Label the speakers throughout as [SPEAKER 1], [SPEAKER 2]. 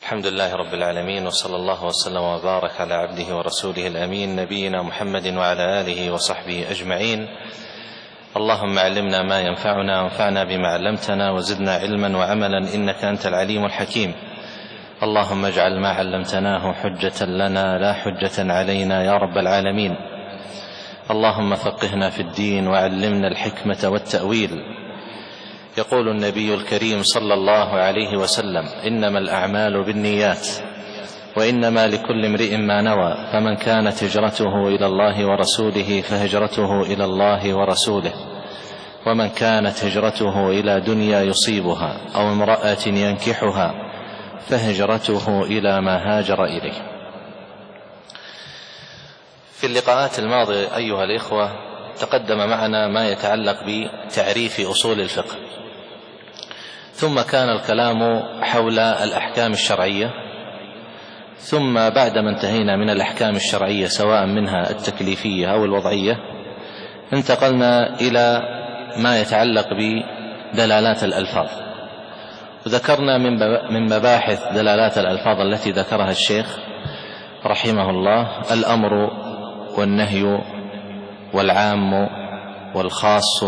[SPEAKER 1] الحمد لله رب العالمين، وصلى الله وسلم وبارك على عبده ورسوله الأمين نبينا محمد وعلى آله وصحبه أجمعين. اللهم علمنا ما ينفعنا وانفعنا بما علمتنا وزدنا علما وعملا إنك أنت العليم الحكيم. اللهم اجعل ما علمتناه حجة لنا لا حجة علينا يا رب العالمين. اللهم فقهنا في الدين وعلمنا الحكمة والتأويل. يقول النبي الكريم صلى الله عليه وسلم: إنما الأعمال بالنيات وإنما لكل امرئ ما نوى، فمن كانت هجرته إلى الله ورسوله فهجرته إلى الله ورسوله، ومن كانت هجرته إلى دنيا يصيبها أو امرأة ينكحها فهجرته إلى ما هاجر إليه. في اللقاءات الماضية أيها الإخوة تقدم معنا ما يتعلق بتعريف أصول الفقه، ثم كان الكلام حول الأحكام الشرعية، ثم بعدما انتهينا من الأحكام الشرعية سواء منها التكليفية أو الوضعية انتقلنا إلى ما يتعلق بدلالات الألفاظ، وذكرنا من مباحث دلالات الألفاظ التي ذكرها الشيخ رحمه الله: الأمر والنهي والعام والخاص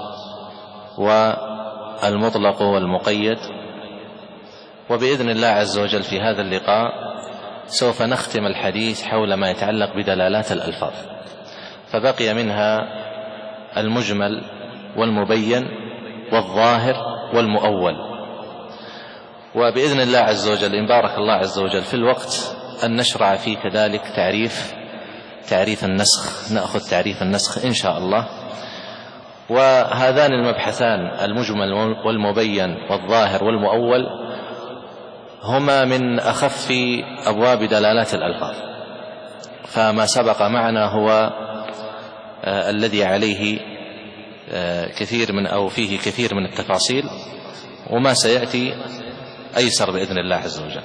[SPEAKER 1] والمطلق والمقيد. وبإذن الله عز وجل في هذا اللقاء سوف نختم الحديث حول ما يتعلق بدلالات الألفاظ، فبقي منها المجمل والمبين والظاهر والمؤول. وبإذن الله عز وجل إن بارك الله عز وجل في الوقت أن نشرع فيه كذلك تعريف النسخ، نأخذ تعريف النسخ إن شاء الله. وهذان المبحثان المجمل والمبين والظاهر والمؤول هما من أخف أبواب دلالات الألفاظ، فما سبق معنا هو الذي عليه كثير من أو فيه كثير من التفاصيل، وما سيأتي أيسر بإذن الله عز وجل.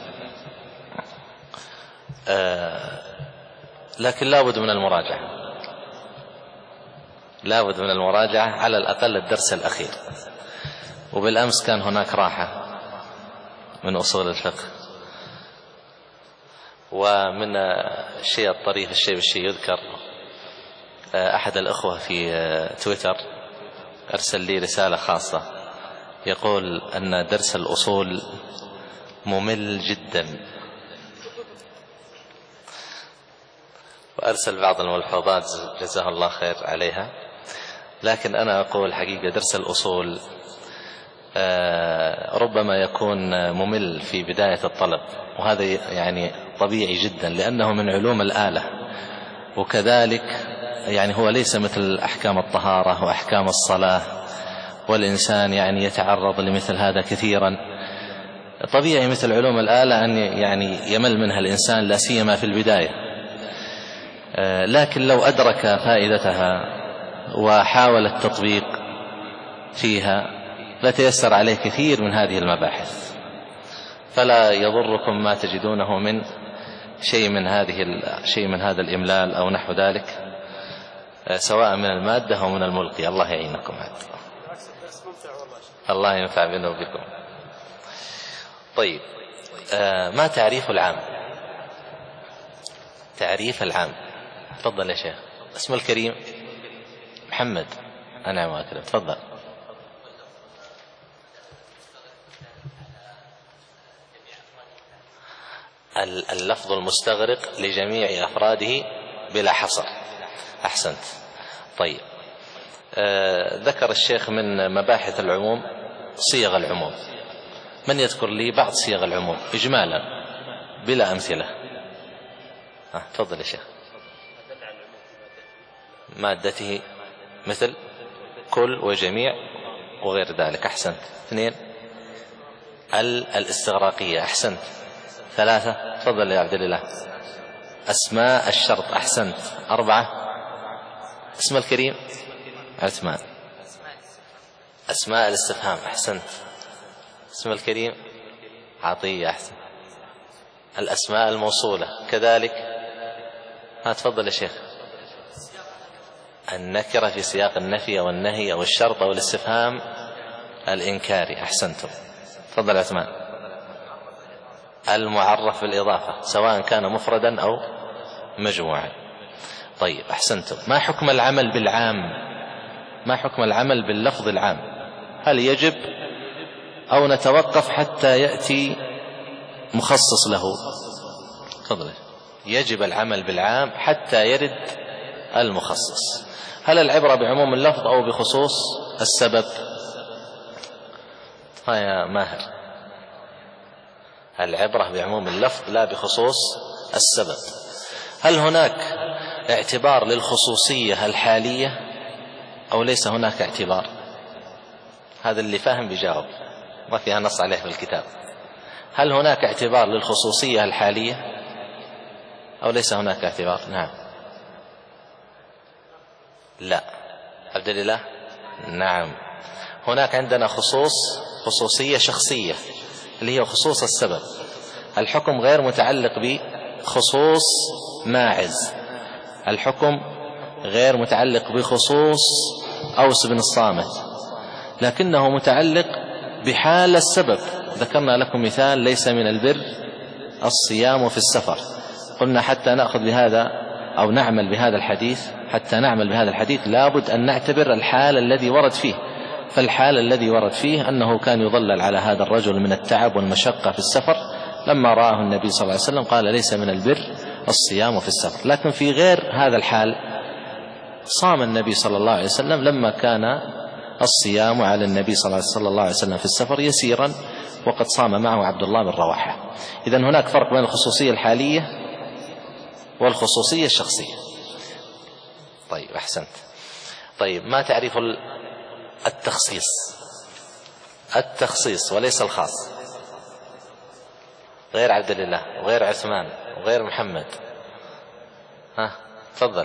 [SPEAKER 1] لكن لابد من المراجعة على الأقل الدرس الأخير. وبالأمس كان هناك راحة من أصول الفقه. ومن الشيء الطريف الشيء يذكر أحد الأخوة في تويتر أرسل لي رسالة خاصة يقول أن درس الأصول ممل جدا، وأرسل بعض الملحوظات جزاه الله خير عليها. لكن أنا أقول حقيقة درس الأصول ربما يكون ممل في بداية الطلب، وهذا يعني طبيعي جدا لأنه من علوم الآلة، وكذلك يعني هو ليس مثل أحكام الطهارة وأحكام الصلاة، والإنسان يعني يتعرض لمثل هذا كثيرا. طبيعي مثل علوم الآلة أن يعني يمل منها الإنسان لا سيما في البداية، لكن لو أدرك فائدتها وحاول التطبيق فيها لتيسر عليه كثير من هذه المباحث. فلا يضركم ما تجدونه من شيء من هذا الإملال أو نحو ذلك، سواء من المادة أو من الملقي. الله يعينكم. الله ينفع بنا وبكم. طيب، ما تعريف العام؟ تعريف العام، تفضل يا شيخ. اسم الكريم محمد. أنا واكرم، تفضل. اللفظ المستغرق لجميع أفراده بلا حصر. أحسنت. طيب، ذكر الشيخ من مباحث العموم صيغ العموم. من يذكر لي بعض صيغ العموم إجمالا بلا أمثلة؟ تفضل يا شيخ. مادته مثل كل وجميع وغير ذلك. أحسنت. 2. الاستغراقية. أحسنت. 3. تفضل يا عبد الله. أسماء الشرط. أحسنت. 4. اسم الكريم عثمان. أسماء الاستفهام. أحسنت. اسم الكريم عطية. أحسن. الأسماء الموصولة كذلك. تفضل يا شيخ. النكرة في سياق النفي والنهي أو الشرط أو الاستفهام الإنكاري. أحسنتم. تفضل عثمان. المعرف بالإضافة سواء كان مفردا أو مجموعا. طيب أحسنتم. ما حكم العمل بالعام؟ ما حكم العمل باللفظ العام؟ هل يجب أو نتوقف حتى يأتي مخصص له؟ تفضل. يجب العمل بالعام حتى يرد المخصص. هل العبرة بعموم اللفظ أو بخصوص السبب؟ يا ماهر، العبرة بعموم اللفظ لا بخصوص السبب. هل هناك اعتبار للخصوصية الحالية أو ليس هناك اعتبار؟ هذا اللي فاهم بيجاوب، ما فيها نص عليه في الكتاب. هل هناك اعتبار للخصوصية الحالية أو ليس هناك اعتبار؟ نعم. لا. عبد الله. نعم. هناك عندنا خصوصية شخصية اللي هي خصوص السبب. الحكم غير متعلق بخصوص ماعز، الحكم غير متعلق بخصوص أوس بن الصامت، لكنه متعلق بحال السبب. ذكرنا لكم مثال: ليس من البر الصيام في السفر. قلنا حتى نأخذ بهذا أو نعمل بهذا الحديث، حتى نعمل بهذا الحديث لابد أن نعتبر الحال الذي ورد فيه. فالحال الذي ورد فيه أنه كان يظلل على هذا الرجل من التعب والمشقة في السفر، لما رآه النبي صلى الله عليه وسلم قال: ليس من البر الصيام في السفر. لكن في غير هذا الحال صام النبي صلى الله عليه وسلم لما كان الصيام على النبي صلى الله عليه وسلم في السفر يسيرا، وقد صام معه عبد الله بن رواحة. إذن هناك فرق بين الخصوصية الحالية والخصوصية الشخصية. طيب أحسنت. طيب ما تعريف التخصيص؟ التخصيص وليس الخاص. غير عبد الله وغير عثمان وغير محمد. تفضل.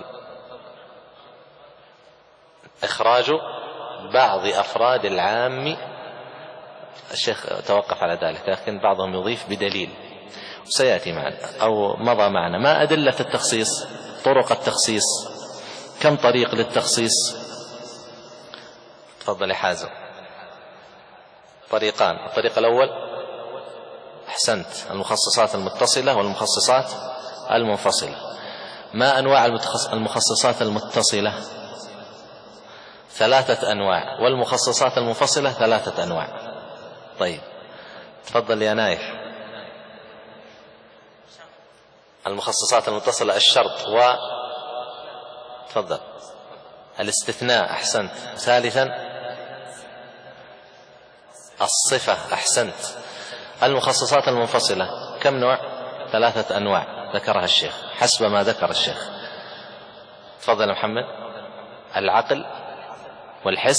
[SPEAKER 1] إخراج بعض أفراد العام. الشيخ توقف على ذلك، لكن بعضهم يضيف بدليل وسيأتي معنا أو مضى معنا. ما أدلة التخصيص؟ طرق التخصيص كم طريق للتخصيص؟ تفضل يا حازم. طريقان. الطريق الأول أحسنت، المخصصات المتصلة والمخصصات المنفصلة. ما أنواع المخصصات المتصلة؟ 3 أنواع، والمخصصات المنفصلة 3 أنواع. طيب تفضل يا نايف. المخصصات المتصلة الشرط تفضل الاستثناء. أحسنت. ثالثا الصفة. أحسنت. المخصصات المنفصلة كم نوع؟ 3 أنواع ذكرها الشيخ حسب ما ذكر الشيخ. تفضل محمد. العقل والحس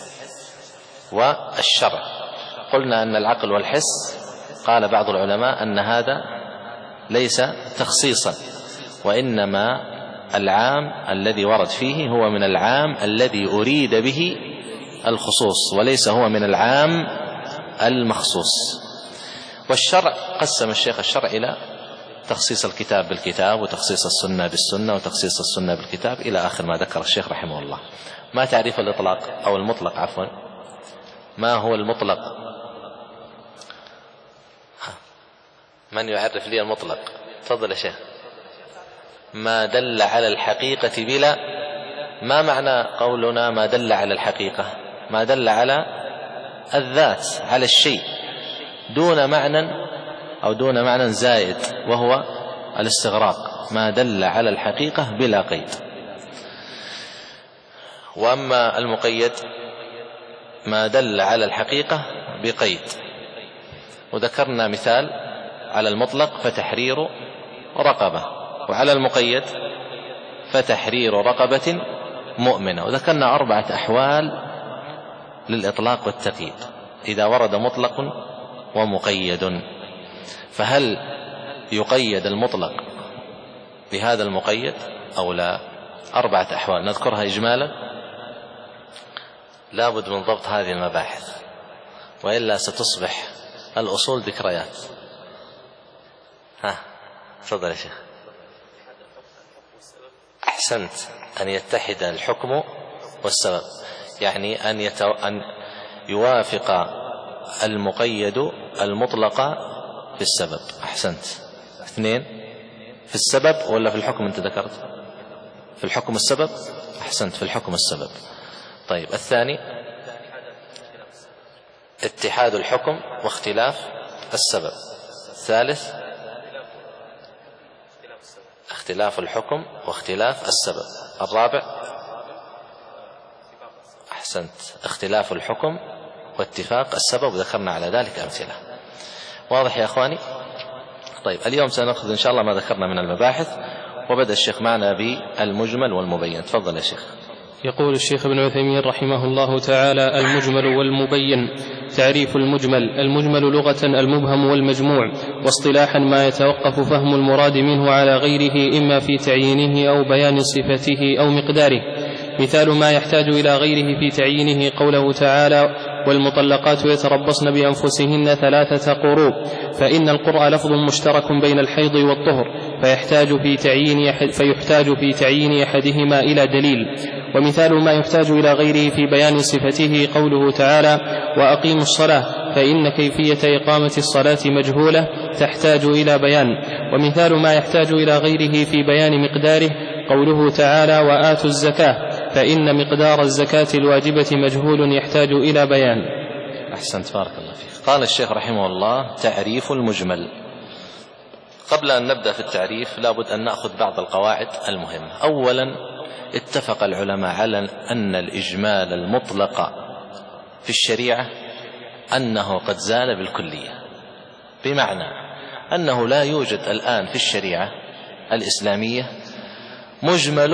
[SPEAKER 1] والشرع. قلنا أن العقل والحس قال بعض العلماء أن هذا ليس تخصيصا، وإنما العام الذي ورد فيه هو من العام الذي أريد به الخصوص، وليس هو من العام المخصوص. والشرع قسم الشيخ الشرع إلى تخصيص الكتاب بالكتاب، وتخصيص السنة بالسنة، وتخصيص السنة بالكتاب، إلى آخر ما ذكر الشيخ رحمه الله. ما تعريف الإطلاق أو المطلق؟ عفوا، ما هو المطلق؟ من يعرف لي المطلق؟ تفضل يا شيخ. ما دل على الحقيقة بلا. ما معنى قولنا ما دل على الحقيقة؟ ما دل على الذات، على الشيء، دون معنى أو دون معنى زائد، وهو الاستغراق. ما دل على الحقيقة بلا قيد. وأما المقيد ما دل على الحقيقة بقيد. وذكرنا مثال على المطلق فتحرير رقبة، وعلى المقيد فتحرير رقبة مؤمنة. وذكرنا 4 أحوال للإطلاق والتقييد إذا ورد مطلق ومقيد. فهل يقيد المطلق بهذا المقيد أو لا؟ 4 أحوال نذكرها إجمالا، لا بد من ضبط هذه المباحث، وإلا ستصبح الأصول ذكريات. تفضل يا شيخ. أحسنت. أن يتحد الحكم والسبب، يعني أن يوافق المقيد المطلق في السبب. أحسنت. 2 في السبب ولا في الحكم؟ أنت ذكرت في الحكم السبب. أحسنت، في الحكم السبب. طيب الثاني اتحاد الحكم واختلاف السبب. الثالث اختلاف الحكم واختلاف السبب. الرابع أحسنت، اختلاف الحكم واتفاق السبب، ذكرنا على ذلك أمثلة. واضح يا أخواني؟ طيب اليوم سنأخذ إن شاء الله ما ذكرنا من المباحث، وبدأ الشيخ معنا بالمجمل والمبين. تفضل يا شيخ.
[SPEAKER 2] يقول الشيخ ابن عثيمين رحمه الله تعالى: المجمل والمبين. تعريف المجمل: المجمل لغة المبهم والمجموع، واصطلاحا ما يتوقف فهم المراد منه على غيره، إما في تعيينه أو بيان صفته أو مقداره. مثال ما يحتاج إلى غيره في تعيينه قوله تعالى: والمطلقات يتربصن بأنفسهن 3 قروء، فإن القرء لفظ مشترك بين الحيض والطهر، فيحتاج في تعيين أحدهما إلى دليل. ومثال ما يحتاج إلى غيره في بيان صفته قوله تعالى: وأقيموا الصلاة، فإن كيفية إقامة الصلاة مجهولة تحتاج إلى بيان. ومثال ما يحتاج إلى غيره في بيان مقداره قوله تعالى: وآتوا الزكاة، فإن مقدار الزكاة الواجبة مجهول يحتاج إلى بيان.
[SPEAKER 1] أحسنت، بارك الله فيك. قال الشيخ رحمه الله: تعريف المجمل. قبل أن نبدأ في التعريف لابد أن نأخذ بعض القواعد المهمة. أولا، اتفق العلماء على أن الإجمال المطلق في الشريعة أنه قد زال بالكلية، بمعنى أنه لا يوجد الآن في الشريعة الإسلامية مجمل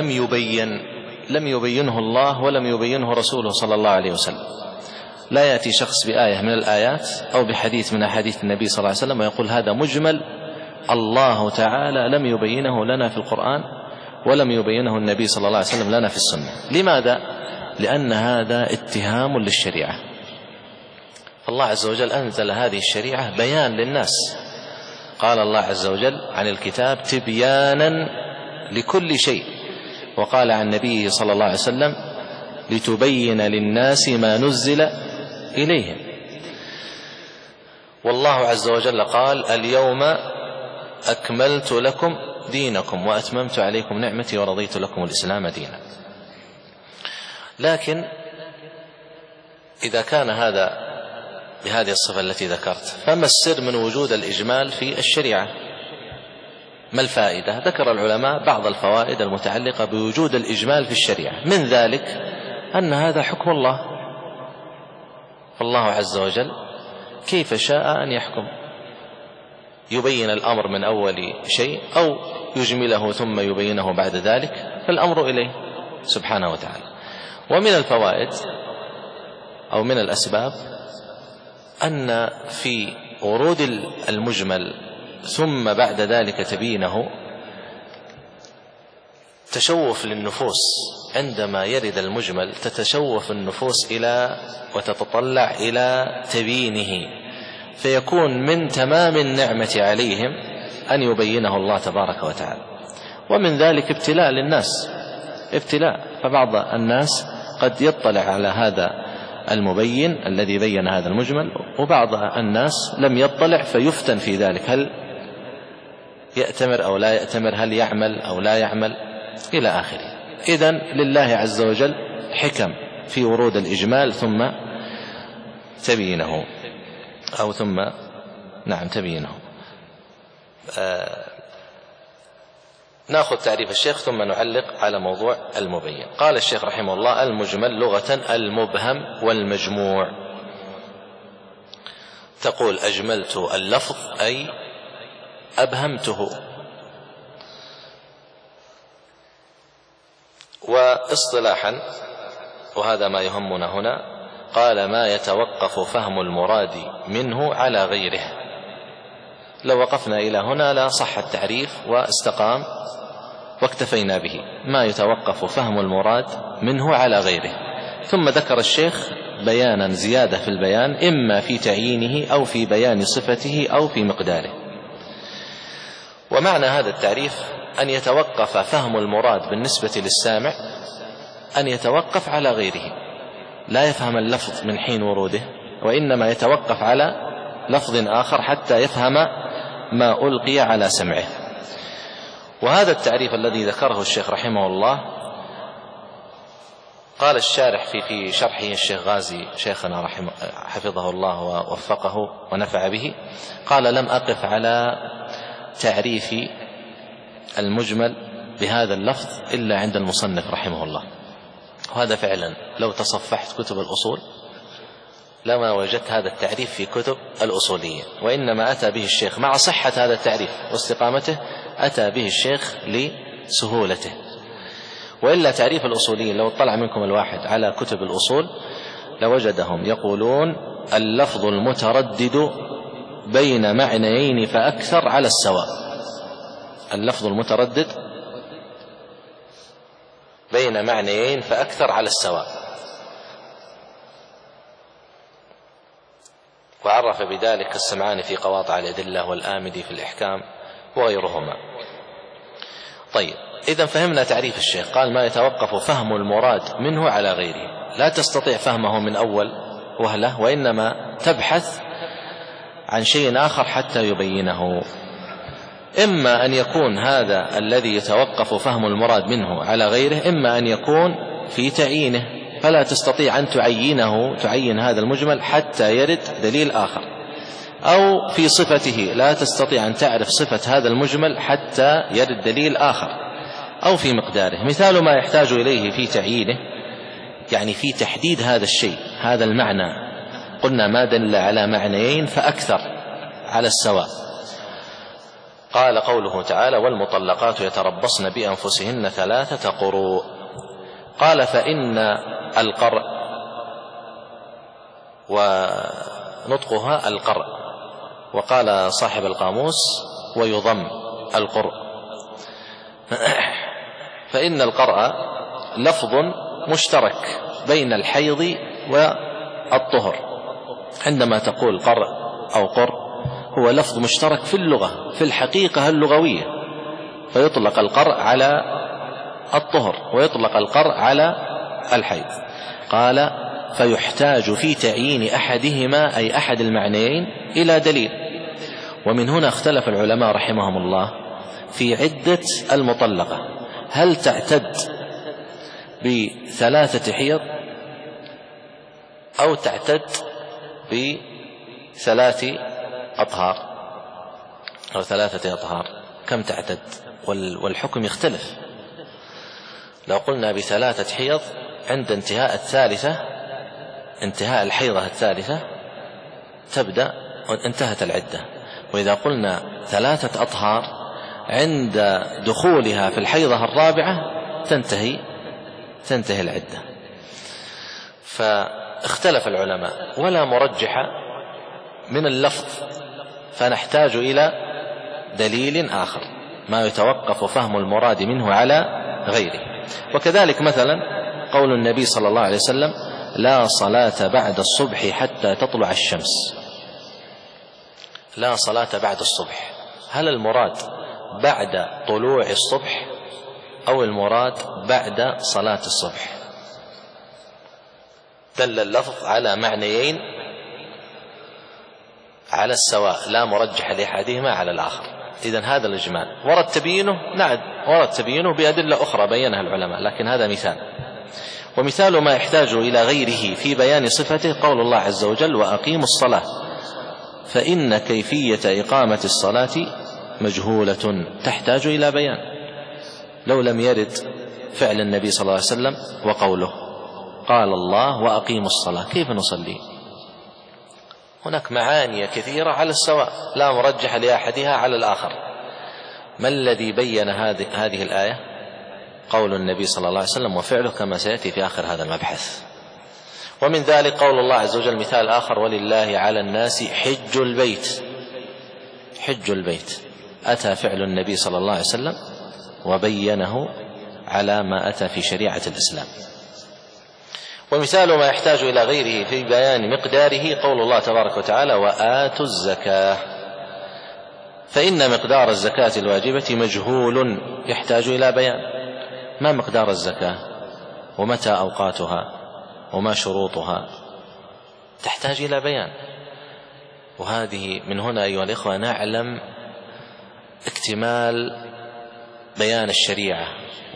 [SPEAKER 1] لم يبينه الله ولم يبينه رسوله صلى الله عليه وسلم. لا يأتي شخص بآية من الآيات أو بحديث من أحاديث النبي صلى الله عليه وسلم ويقول هذا مجمل الله تعالى لم يبينه لنا في القرآن ولم يبينه النبي صلى الله عليه وسلم لنا في السنة. لماذا؟ لأن هذا اتهام للشريعة. الله عز وجل أنزل هذه الشريعة بيان للناس. قال الله عز وجل عن الكتاب: تبيانا لكل شيء. وقال عن النبي صلى الله عليه وسلم: لتبين للناس ما نزل إليهم. والله عز وجل قال: اليوم أكملت لكم دينكم وأتممت عليكم نعمتي ورضيت لكم الإسلام دينا. لكن إذا كان هذا بهذه الصفة التي ذكرت، فما السر من وجود الإجمال في الشريعة؟ ما الفائدة؟ ذكر العلماء بعض الفوائد المتعلقة بوجود الإجمال في الشريعة. من ذلك أن هذا حكم الله، فالله عز وجل كيف شاء أن يحكم، يبين الأمر من أول شيء أو يجمله ثم يبينه بعد ذلك، فالأمر إليه سبحانه وتعالى. ومن الفوائد أو من الأسباب أن في ورود المجمل ثم بعد ذلك تبينه تشوف للنفوس. عندما يرد المجمل تتشوف النفوس إلى وتتطلع إلى تبيينه، فيكون من تمام النعمة عليهم أن يبينه الله تبارك وتعالى. ومن ذلك ابتلاء للناس، ابتلاء، فبعض الناس قد يطلع على هذا المبين الذي بين هذا المجمل، وبعض الناس لم يطلع فيفتن في ذلك، هل يأتمر أو لا يأتمر، هل يعمل أو لا يعمل، إلى آخره. إذن لله عز وجل حكم في ورود الإجمال ثم تبينه أو ثم تبينه. نأخذ تعريف الشيخ ثم نعلق على موضوع المبين. قال الشيخ رحمه الله: المجمل لغة المبهم والمجموع. تقول أجملت اللفظ أي أبهمته. واصطلاحا، وهذا ما يهمنا هنا، قال ما يتوقف فهم المراد منه على غيره. لو وقفنا إلى هنا لا صح التعريف واستقام واكتفينا به. ما يتوقف فهم المراد منه على غيره. ثم ذكر الشيخ بيانا زيادة في البيان، إما في تعيينه أو في بيان صفته أو في مقداره. ومعنى هذا التعريف أن يتوقف فهم المراد بالنسبة للسامع، أن يتوقف على غيره، لا يفهم اللفظ من حين وروده، وإنما يتوقف على لفظ آخر حتى يفهم ما ألقي على سمعه. وهذا التعريف الذي ذكره الشيخ رحمه الله قال الشارح في شرحه الشيخ غازي شيخنا حفظه الله ووفقه ونفع به، قال: لم أقف على تعريف المجمل بهذا اللفظ إلا عند المصنف رحمه الله. وهذا فعلا لو تصفحت كتب الأصول لما وجدت هذا التعريف في كتب الأصولية، وإنما أتى به الشيخ مع صحة هذا التعريف واستقامته، أتى به الشيخ لسهولته. وإلا تعريف الأصوليين لو اطلع منكم الواحد على كتب الأصول لوجدهم يقولون: اللفظ المتردد بين معنيين فأكثر على السواء. اللفظ المتردد بين معنيين فأكثر على السواء. وعرف بذلك السمعاني في قواطع الأدلة والآمدي في الإحكام وغيرهما. طيب، إذا فهمنا تعريف الشيخ، قال: ما يتوقف فهم المراد منه على غيره. لا تستطيع فهمه من أول وهلة، وإنما تبحث عن شيء آخر حتى يبينه. إما أن يكون هذا الذي يتوقف فهم المراد منه على غيره، إما أن يكون في تعيينه، فلا تستطيع أن تعين هذا المجمل حتى يرد دليل آخر، أو في صفته، لا تستطيع أن تعرف صفة هذا المجمل حتى يرد دليل آخر، أو في مقداره. مثال ما يحتاج إليه في تعيينه، يعني في تحديد هذا الشيء، هذا المعنى، قلنا ما دل على معنيين فأكثر على السواء. قال قوله تعالى: والمطلقات يتربصن بأنفسهن 3 قروء. قال: فإن القرء ونطقها القرء، وقال صاحب القاموس: ويضم القرء. فإن القرء لفظ مشترك بين الحيض والطهر. عندما تقول قرء أو قرء هو لفظ مشترك في اللغة، في الحقيقة اللغوية، فيطلق القرء على الطهر ويطلق القرء على الحيض. قال: فيحتاج في تعيين أحدهما، أي أحد المعنيين، إلى دليل. ومن هنا اختلف العلماء رحمهم الله في عدة المطلقة، هل تعتد ب3 حيض أو تعتد ب3 أطهار أو 3 أطهار؟ كم تعتد؟ والحكم يختلف. لو قلنا ب3 حيض عند انتهاء الثالثة، انتهاء الحيضة الثالثة تبدأ وانتهت العدة. وإذا قلنا 3 أطهار عند دخولها في الحيضة الرابعة تنتهي العدة. فاختلف العلماء، ولا مرجح من اللفظ، فنحتاج إلى دليل آخر، ما يتوقف فهم المراد منه على غيره. وكذلك مثلا قول النبي صلى الله عليه وسلم: لا صلاة بعد الصبح حتى تطلع الشمس. لا صلاة بعد الصبح، هل المراد بعد طلوع الصبح أو المراد بعد صلاة الصبح؟ دل اللفظ على معنيين على السواء، لا مرجح لأحدهما على الآخر. إذن هذا الإجمال ورد تبيينه، نعم ورد تبيينه بأدلة أخرى بينها العلماء، لكن هذا مثال. ومثال ما يحتاج إلى غيره في بيان صفته قول الله عز وجل: وأقيموا الصلاة، فإن كيفية إقامة الصلاة مجهولة، تحتاج إلى بيان. لو لم يرد فعل النبي صلى الله عليه وسلم وقوله قال الله: وأقيموا الصلاة، كيف نصلي؟ هناك معاني كثيرة على السواء، لا مرجح لأحدها على الآخر. ما الذي بين هذه الآية؟ قول النبي صلى الله عليه وسلم وفعله، كما سيأتي في آخر هذا المبحث. ومن ذلك قول الله عز وجل مثال آخر: ولله على الناس حج البيت. حج البيت أتى فعل النبي صلى الله عليه وسلم وبينه على ما أتى في شريعة الإسلام. ومثال ما يحتاج إلى غيره في بيان مقداره قول الله تبارك وتعالى: وآتوا الزكاة، فإن مقدار الزكاة الواجبة مجهول، يحتاج إلى بيان. ما مقدار الزكاة؟ ومتى أوقاتها؟ وما شروطها؟ تحتاج إلى بيان. وهذه من هنا أيها الإخوة نعلم اكتمال بيان الشريعة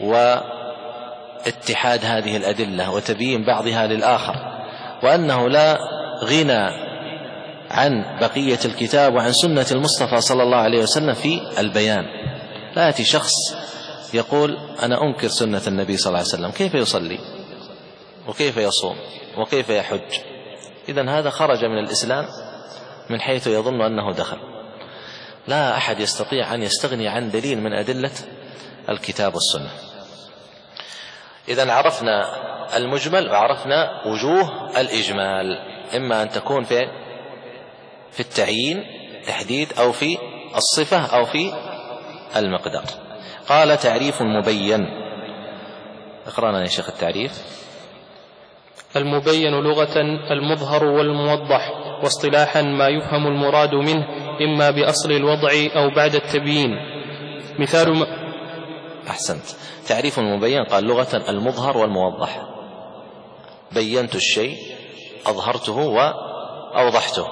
[SPEAKER 1] واتحاد هذه الأدلة وتبيين بعضها للآخر، وأنه لا غنى عن بقية الكتاب وعن سنة المصطفى صلى الله عليه وسلم في البيان. لا يأتي شخص يقول أنا أنكر سنة النبي صلى الله عليه وسلم، كيف يصلي وكيف يصوم وكيف يحج؟ إذن هذا خرج من الإسلام من حيث يظن أنه دخل. لا أحد يستطيع أن يستغني عن دليل من أدلة الكتاب والسنة. إذن عرفنا المجمل وعرفنا وجوه الإجمال، إما أن تكون في التعيين تحديد، أو في الصفة، أو في المقدار. قال تعريف مبين. اقرأنا يا شيخ التعريف.
[SPEAKER 2] المبين لغة المظهر والموضح، واصطلاحا ما يفهم المراد منه إما بأصل الوضع أو بعد التبيين. مثال
[SPEAKER 1] أحسنت. تعريف المبين قال لغة المظهر والموضح، بينت الشيء أظهرته وأوضحته.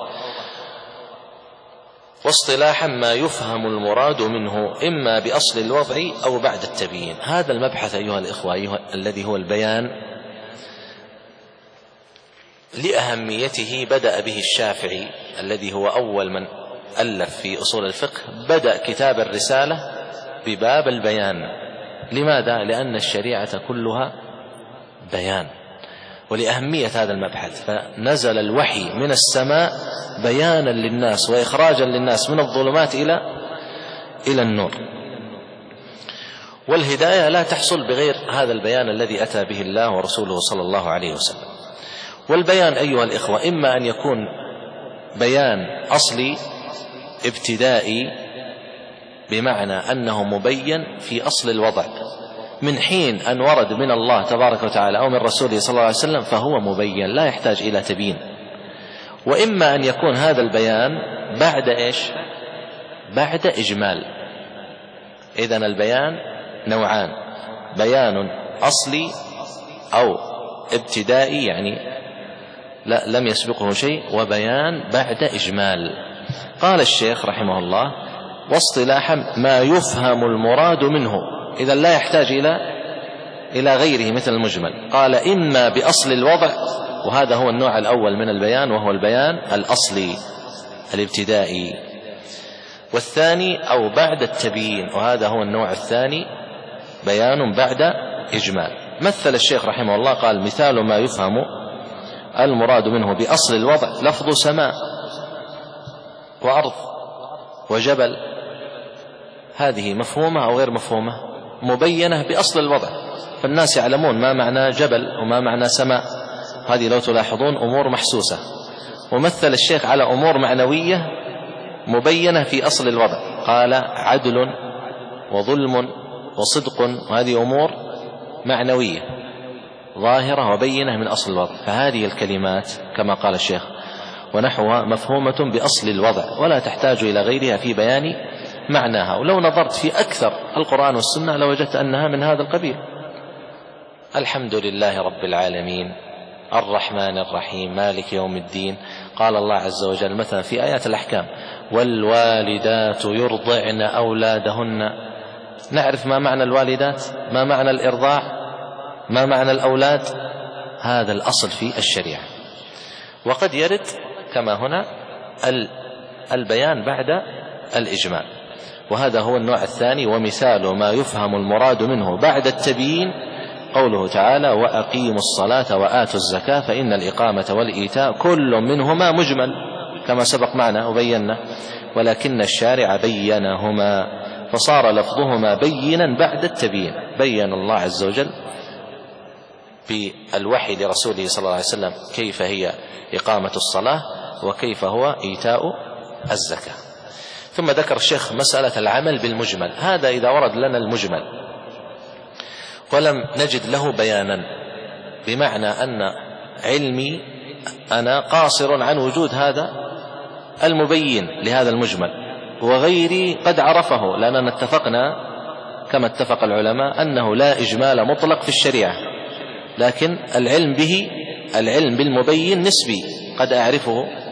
[SPEAKER 1] واصطلاحا ما يفهم المراد منه إما بأصل الوضع أو بعد التبيين. هذا المبحث أيها الإخوة الذي هو البيان لأهميته بدأ به الشافعي الذي هو أول من ألف في أصول الفقه، بدأ كتاب الرسالة بباب البيان. لماذا؟ لأن الشريعة كلها بيان، ولأهمية هذا المبحث، فنزل الوحي من السماء بيانا للناس وإخراجا للناس من الظلمات إلى النور. والهداية لا تحصل بغير هذا البيان الذي أتى به الله ورسوله صلى الله عليه وسلم. والبيان أيها الإخوة إما أن يكون بيان أصلي ابتدائي، بمعنى أنه مبين في أصل الوضع من حين أن ورد من الله تبارك وتعالى أو من رسوله صلى الله عليه وسلم، فهو مبين لا يحتاج إلى تبيين. وإما أن يكون هذا البيان بعد إيش؟ بعد إجمال. إذن البيان نوعان: بيان أصلي أو ابتدائي يعني لم يسبقه شيء، وبيان بعد إجمال. قال الشيخ رحمه الله: واصطلاحا ما يفهم المراد منه، إذا لا يحتاج إلى غيره مثل المجمل. قال إما بأصل الوضع، وهذا هو النوع الأول من البيان، وهو البيان الأصلي الابتدائي. والثاني أو بعد التبيين، وهذا هو النوع الثاني، بيان بعد إجمال. مثل الشيخ رحمه الله قال: مثال ما يفهم المراد منه بأصل الوضع لفظ سماء وأرض وجبل. هذه مفهومة أو غير مفهومة؟ مبينة بأصل الوضع، فالناس يعلمون ما معنى جبل وما معنى سماء. هذه لو تلاحظون أمور محسوسة. ومثل الشيخ على أمور معنوية مبينة في أصل الوضع، قال: عدل وظلم وصدق، وهذه أمور معنوية ظاهرة وبينة من أصل الوضع. فهذه الكلمات كما قال الشيخ ونحوها مفهومة بأصل الوضع، ولا تحتاج إلى غيرها في بيان معناها. ولو نظرت في أكثر القرآن والسنة لوجدت أنها من هذا القبيل. الحمد لله رب العالمين الرحمن الرحيم مالك يوم الدين. قال الله عز وجل مثلا في آيات الأحكام: والوالدات يرضعن أولادهن. نعرف ما معنى الوالدات، ما معنى الإرضاع، ما معنى الأولاد. هذا الأصل في الشريعة. وقد يرد كما هنا البيان بعد الإجمال، وهذا هو النوع الثاني. ومثال ما يفهم المراد منه بعد التبيين قوله تعالى: وأقيموا الصلاة وآتوا الزكاة فإن الإقامة والإيتاء كل منهما مجمل، كما سبق معنا وبينا، ولكن الشارع بينهما فصار لفظهما بينا بعد التبيين. بين الله عز وجل بالوحي لرسوله صلى الله عليه وسلم كيف هي إقامة الصلاة وكيف هو إيتاء الزكاة. ثم ذكر الشيخ مسألة العمل بالمجمل. هذا إذا ورد لنا المجمل ولم نجد له بيانا، بمعنى أن علمي أنا قاصر عن وجود هذا المبين لهذا المجمل، وغيري قد عرفه، لأننا اتفقنا كما اتفق العلماء أنه لا إجمال مطلق في الشريعة، لكن العلم بالمبين نسبي، قد أعرفه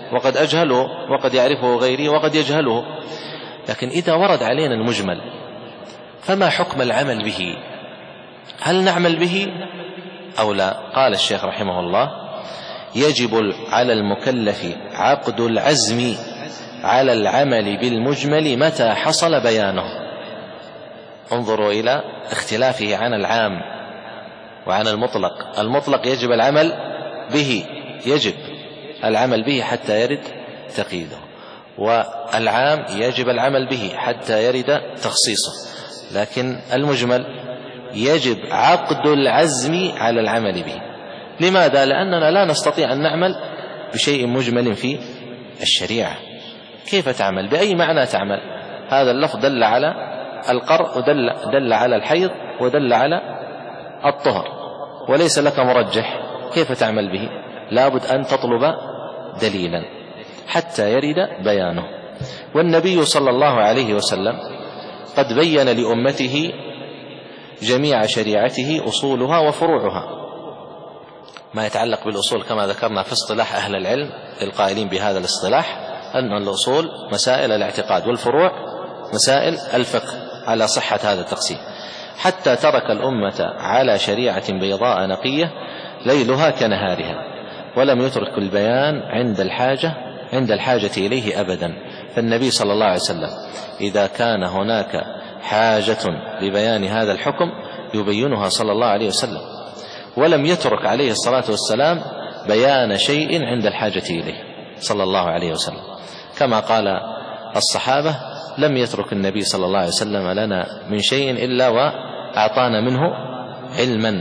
[SPEAKER 1] وقد أجهله وقد يعرفه غيري وقد يجهله. لكن إذا ورد علينا المجمل فما حكم العمل به؟ هل نعمل به أو لا؟ قال الشيخ رحمه الله: يجب على المكلف عقد العزم على العمل بالمجمل متى حصل بيانه. انظروا إلى اختلافه عن العام وعن المطلق. المطلق يجب العمل به، يجب العمل به حتى يرد تقييده، والعام يجب العمل به حتى يرد تخصيصه. لكن المجمل يجب عقد العزم على العمل به. لماذا؟ لأننا لا نستطيع أن نعمل بشيء مجمل في الشريعة. كيف تعمل؟ بأي معنى تعمل؟ هذا اللفظ دل على القرء ودل على الحيض ودل على الطهر، وليس لك مرجح، كيف تعمل به؟ لابد أن تطلب دليلا حتى يرد بيانه. والنبي صلى الله عليه وسلم قد بين لأمته جميع شريعته أصولها وفروعها. ما يتعلق بالأصول كما ذكرنا في اصطلاح أهل العلم القائلين بهذا الاصطلاح أن الأصول مسائل الاعتقاد والفروع مسائل الفقه، على صحة هذا التقسيم. حتى ترك الأمة على شريعة بيضاء نقية ليلها كنهارها، ولم يترك البيان عند الحاجة إليه أبدا. فالنبي صلى الله عليه وسلم إذا كان هناك حاجة لبيان هذا الحكم يبينها صلى الله عليه وسلم، ولم يترك عليه الصلاة والسلام بيان شيء عند الحاجة إليه صلى الله عليه وسلم. كما قال الصحابة: لم يترك النبي صلى الله عليه وسلم لنا من شيء إلا وأعطانا منه علما.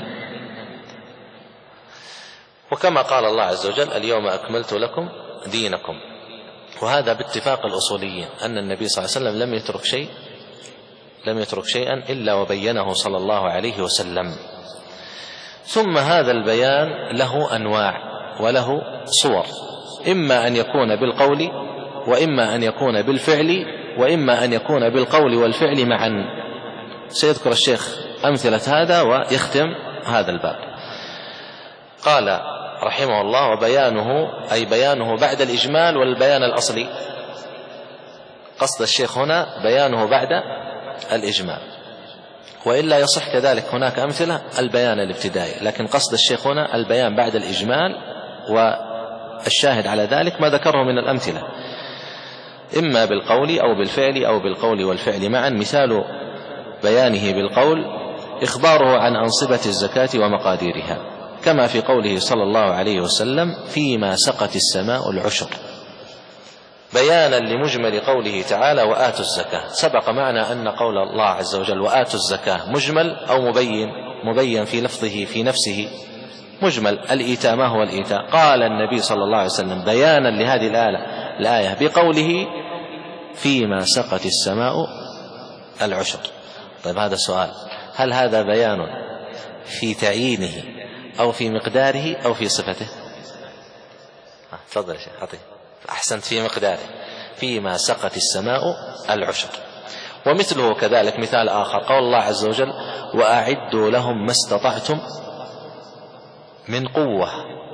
[SPEAKER 1] وكما قال الله عز وجل: اليوم أكملت لكم دينكم. وهذا باتفاق الأصوليين أن النبي صلى الله عليه وسلم لم يترك شيئا إلا وبينه صلى الله عليه وسلم. ثم هذا البيان له أنواع وله صور، إما أن يكون بالقول وإما أن يكون بالفعل وإما أن يكون بالقول والفعل معا. سيذكر الشيخ أمثلة هذا ويختم هذا الباب. قال رحمه الله: وبيانه أي بيانه بعد الإجمال والبيان الأصلي. قصد الشيخ هنا بيانه بعد الإجمال، وإلا يصح كذلك هناك أمثلة البيان الابتدائي، لكن قصد الشيخ هنا البيان بعد الإجمال، والشاهد على ذلك ما ذكره من الأمثلة، إما بالقول أو بالفعل أو بالقول والفعل معا. مثال بيانه بالقول إخباره عن أنصبة الزكاة ومقاديرها، كما في قوله صلى الله عليه وسلم: فيما سقت السماء العشر، بيانا لمجمل قوله تعالى: وآتوا الزكاة. سبق معنا أن قول الله عز وجل وآتوا الزكاة مجمل أو مبين في لفظه في نفسه مجمل. الإيتاء ما هو الإيتاء؟ قال النبي صلى الله عليه وسلم بيانا لهذه الآية بقوله: فيما سقت السماء العشر. طيب هذا سؤال: هل هذا بيان في تعيينه أو في مقداره أو في صفته؟ تفضل يا شيخ. أحسنت، في مقداره، فيما سقت السماء العشر. ومثله كذلك مثال آخر قول الله عز وجل: وأعدوا لهم ما استطعتم من قوة.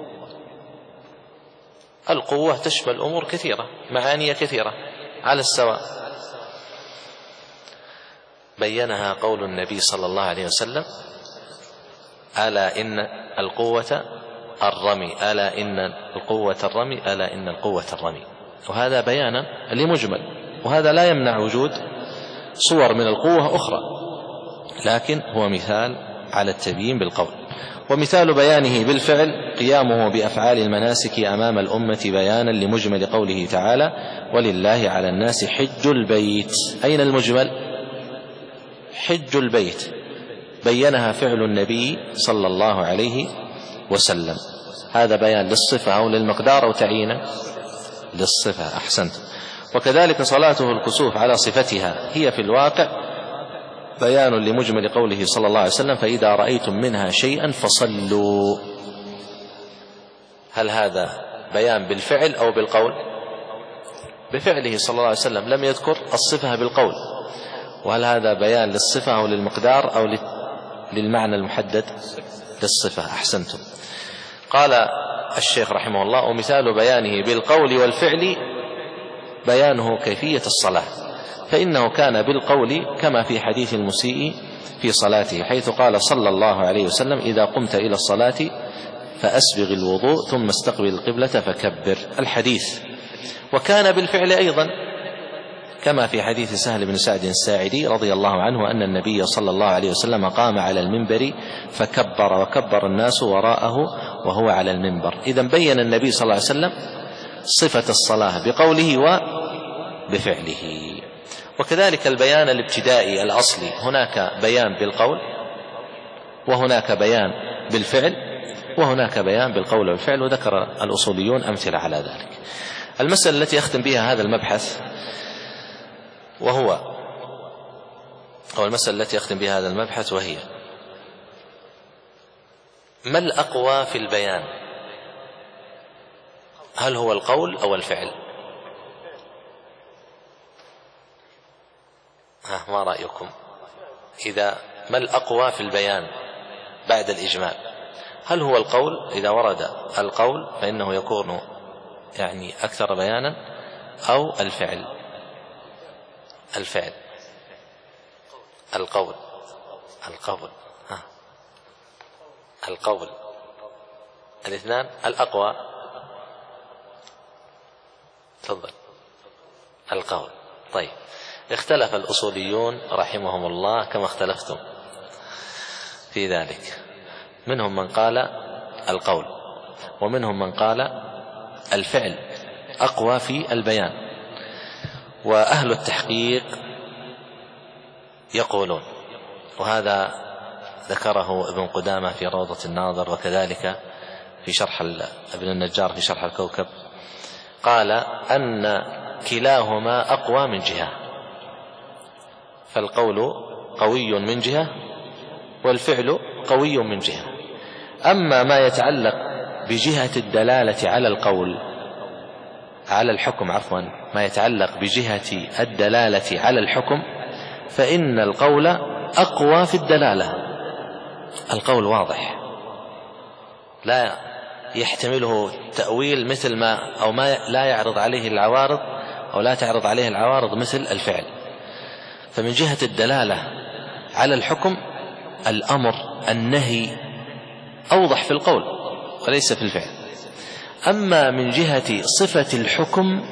[SPEAKER 1] القوة تشمل أمور كثيرة، معاني كثيرة على السواء. بينها قول النبي صلى الله عليه وسلم: ألا إن القوة الرمي، ألا إن القوة الرمي، ألا إن القوة الرمي. وهذا بيانا لمجمل، وهذا لا يمنع وجود صور من القوة أخرى، لكن هو مثال على التبيين بالقول. ومثال بيانه بالفعل قيامه بأفعال المناسك أمام الأمة بيانا لمجمل قوله تعالى: ولله على الناس حج البيت. أين المجمل؟ حج البيت، بينها فعل النبي صلى الله عليه وسلم. هذا بيان للصفة أو للمقدار أو تعيين للصفة. أحسنت. وكذلك صلاته الكسوف على صفتها هي في الواقع بيان لمجمل قوله صلى الله عليه وسلم: فإذا رأيتم منها شيئا فصلوا. هل هذا بيان بالفعل أو بالقول؟ بفعله صلى الله عليه وسلم، لم يذكر الصفة بالقول. وهل هذا بيان للصفة أو للمقدار أو للمعنى المحدد؟ للصفة. أحسنتم. قال الشيخ رحمه الله: ومثال بيانه بالقول والفعل بيانه كيفية الصلاة، فإنه كان بالقول كما في حديث المسيء في صلاته، حيث قال صلى الله عليه وسلم: إذا قمت إلى الصلاة فأسبغ الوضوء ثم استقبل القبلة فكبر، الحديث. وكان بالفعل أيضا كما في حديث سهل بن سعد الساعدي رضي الله عنه أن النبي صلى الله عليه وسلم قام على المنبر فكبر وكبر الناس وراءه وهو على المنبر. إذن بين النبي صلى الله عليه وسلم صفة الصلاة بقوله وبفعله. وكذلك البيان الابتدائي الأصلي، هناك بيان بالقول وهناك بيان بالفعل وهناك بيان بالقول والفعل، وذكر الأصوليون أمثلة على ذلك. المسألة التي أختم بها هذا المبحث وهي ما الأقوى في البيان؟ هل هو القول أو الفعل؟ ما رأيكم؟ ما الأقوى في البيان بعد الإجمال؟ هل هو القول؟ إذا ورد القول فإنه يكون يعني أكثر بيانا، أو الفعل؟ القول الاثنان الأقوى. تفضل. القول. طيب، اختلف الأصوليون رحمهم الله كما اختلفتم في ذلك، منهم من قال القول ومنهم من قال الفعل أقوى في البيان. وأهل التحقيق يقولون، وهذا ذكره ابن قدامة في روضة الناظر، وكذلك في شرح ابن النجار في شرح الكوكب، قال أن كلاهما أقوى من جهة، فالقول قوي من جهة والفعل قوي من جهة. أما ما يتعلق بجهة الدلالة على القول على الحكم ما يتعلق بجهة الدلالة على الحكم فإن القول أقوى في الدلالة. القول واضح لا يحتمله تأويل مثل ما لا يعرض عليه العوارض أو لا تعرض عليه العوارض مثل الفعل. فمن جهة الدلالة على الحكم الأمر النهي أوضح في القول وليس في الفعل. أما من جهة صفة الحكم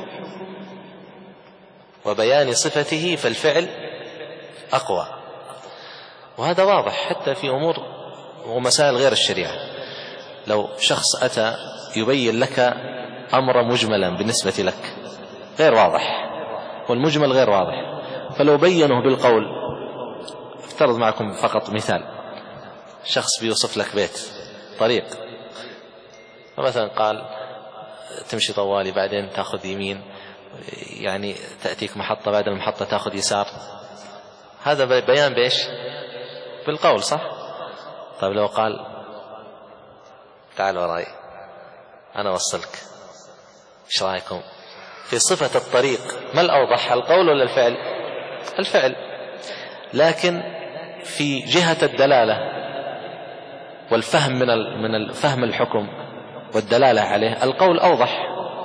[SPEAKER 1] وبيان صفته فالفعل أقوى، وهذا واضح حتى في أمور ومسائل غير الشريعة. لو شخص أتى يبين لك أمر مجملا بالنسبة لك غير واضح، والمجمل غير واضح، فلو بينه بالقول، افترض معكم فقط مثال، شخص بيوصف لك بيت طريق، فمثلا قال تمشي طوالي بعدين تأخذ يمين، يعني تأتيك محطة بعد المحطة تأخذ يسار، هذا بيان بإيش؟ بالقول، صح؟ طيب لو قال تعال وراي أنا أوصلك، إيش رأيكم؟ في صفة الطريق ما الأوضح، القول ولا الفعل؟ الفعل. لكن في جهة الدلالة والفهم من فهم الحكم والدلالة عليه القول أوضح.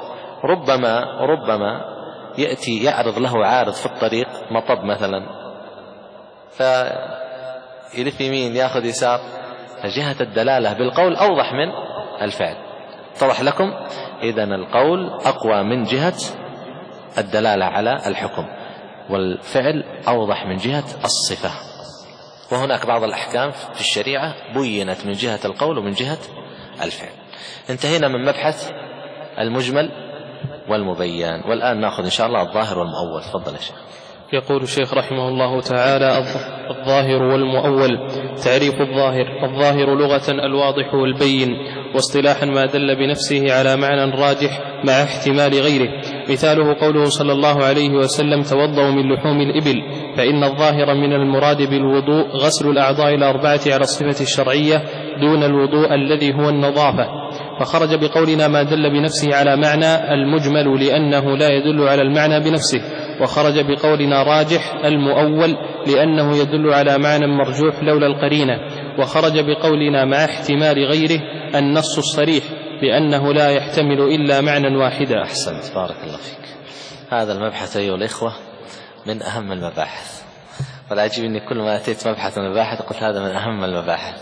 [SPEAKER 1] ربما يأتي يعرض له عارض في الطريق، مطب مثلا، فيلف يمين يأخذ يسار، فجهة الدلالة بالقول أوضح من الفعل. اتضح لكم؟ إذن القول أقوى من جهة الدلالة على الحكم، والفعل أوضح من جهة الصفة. وهناك بعض الأحكام في الشريعة بينت من جهة القول ومن جهة الفعل. انتهينا من مبحث المجمل والمبين، والآن نأخذ إن شاء الله الظاهر والمؤول. تفضل يا شيخ.
[SPEAKER 2] يقول الشيخ رحمه الله تعالى: الظاهر والمؤول. تعريف الظاهر لغة الواضح والبين، واصطلاحا ما دل بنفسه على معنى راجح مع احتمال غيره. مثاله قوله صلى الله عليه وسلم: توضأوا من لحوم الإبل، فإن الظاهر من المراد بالوضوء غسل الأعضاء الأربعة على الصفة الشرعية دون الوضوء الذي هو النظافة. فخرج بقولنا ما دل بنفسه على معنى المجمل لأنه لا يدل على المعنى بنفسه، وخرج بقولنا راجح المؤول لأنه يدل على معنى مرجوح لولا القرينة، وخرج بقولنا مع احتمال غيره النص الصريح بأنه لا يحتمل إلا معنى واحدا.
[SPEAKER 1] أحسنت، بارك الله فيك. هذا المبحث أيها الإخوة من أهم المباحث، والعجيب أني كل ما أتيت مبحث من المباحث قلت هذا من أهم المباحث.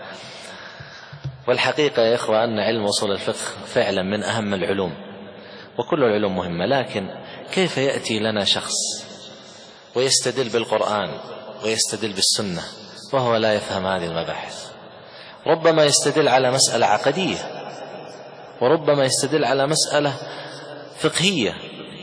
[SPEAKER 1] والحقيقة يا إخوة أن علم أصول الفقه فعلا من أهم العلوم، وكل العلوم مهمة، لكن كيف يأتي لنا شخص ويستدل بالقرآن ويستدل بالسنة وهو لا يفهم هذه المباحث؟ ربما يستدل على مسألة عقدية، وربما يستدل على مسألة فقهية.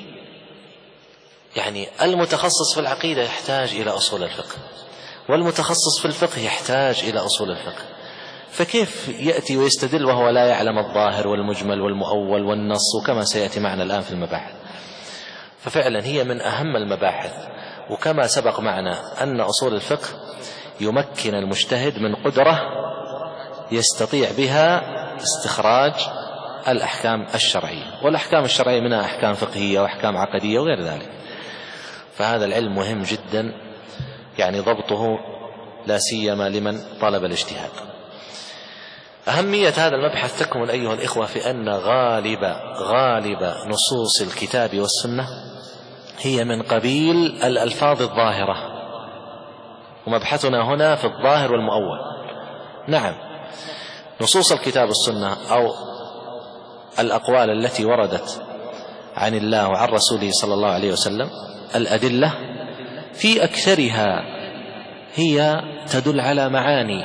[SPEAKER 1] يعني المتخصص في العقيدة يحتاج إلى أصول الفقه، والمتخصص في الفقه يحتاج إلى أصول الفقه، فكيف يأتي ويستدل وهو لا يعلم الظاهر والمجمل والمؤول والنص، وكما سيأتي معنا الآن في المباحث؟ ففعلا هي من أهم المباحث. وكما سبق معنا أن أصول الفقه يمكن المجتهد من قدرة يستطيع بها استخراج الأحكام الشرعية، والأحكام الشرعية منها أحكام فقهية وأحكام عقدية وغير ذلك. فهذا العلم مهم جدا، يعني ضبطه لا سيما لمن طلب الاجتهاد. أهمية هذا المبحث تكمن أيها الإخوة في أن غالب نصوص الكتاب والسنة هي من قبيل الألفاظ الظاهرة، ومبحثنا هنا في الظاهر والمؤول. نعم، نصوص الكتاب والسنة أو الأقوال التي وردت عن الله وعن رسوله صلى الله عليه وسلم، الأدلة في أكثرها هي تدل على معاني،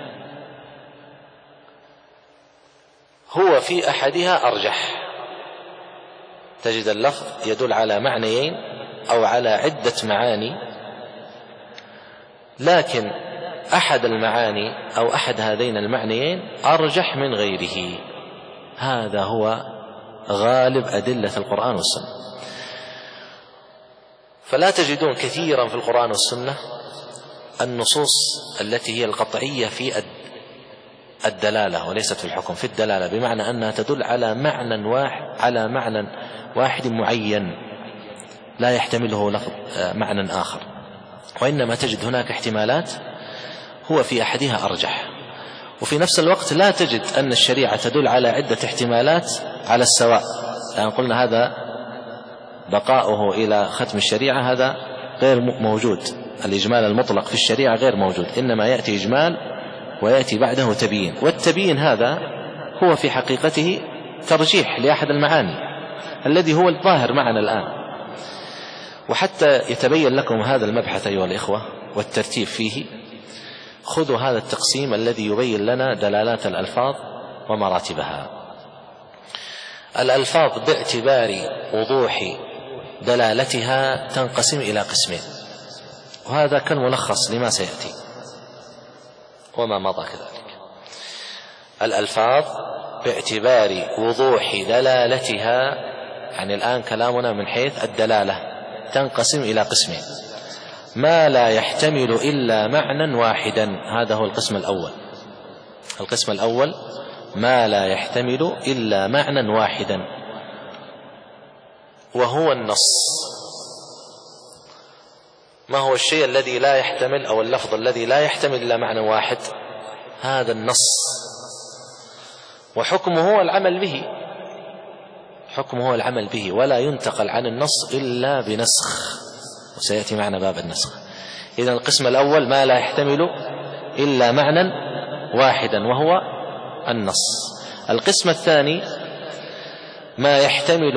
[SPEAKER 1] هو في أحدها أرجح. تجد اللفظ يدل على معنيين أو على عدة معاني، لكن أحد المعاني أو أحد هذين المعنيين أرجح من غيره. هذا هو غالب أدلة القرآن والسنة. فلا تجدون كثيرا في القرآن والسنة النصوص التي هي القطعية في الدلالة وليست في الحكم، في الدلالة، بمعنى أنها تدل على معنى واحد معين لا يحتمله لفظ معنى آخر، وإنما تجد هناك احتمالات هو في أحدها أرجح. وفي نفس الوقت لا تجد أن الشريعة تدل على عدة احتمالات على السواء، يعني قلنا هذا بقاؤه إلى ختم الشريعة هذا غير موجود، الإجمال المطلق في الشريعة غير موجود، إنما يأتي إجمال ويأتي بعده تبيين، والتبيين هذا هو في حقيقته ترجيح لأحد المعاني الذي هو الظاهر معنا الآن. وحتى يتبين لكم هذا المبحث أيها الإخوة والترتيب فيه، خذوا هذا التقسيم الذي يبين لنا دلالات الألفاظ ومراتبها. الألفاظ باعتبار وضوح دلالتها تنقسم إلى قسمين، وهذا كالملخص لما سيأتي وما مضى كذلك. الألفاظ باعتبار وضوح دلالتها، يعني الآن كلامنا من حيث الدلالة، تنقسم إلى قسمين: ما لا يحتمل إلا معنى واحدا، هذا هو القسم الأول. القسم الأول ما لا يحتمل إلا معنى واحدا، وهو النص. ما هو الشيء الذي لا يحتمل أو اللفظ الذي لا يحتمل إلا معنى واحد؟ هذا النص، وحكمه هو العمل به، حكمه هو العمل به، ولا ينتقل عن النص إلا بنسخ، وسيأتي معنا باب النسخ. إذن القسم الأول ما لا يحتمل إلا معنى واحدا وهو النص. القسم الثاني ما يحتمل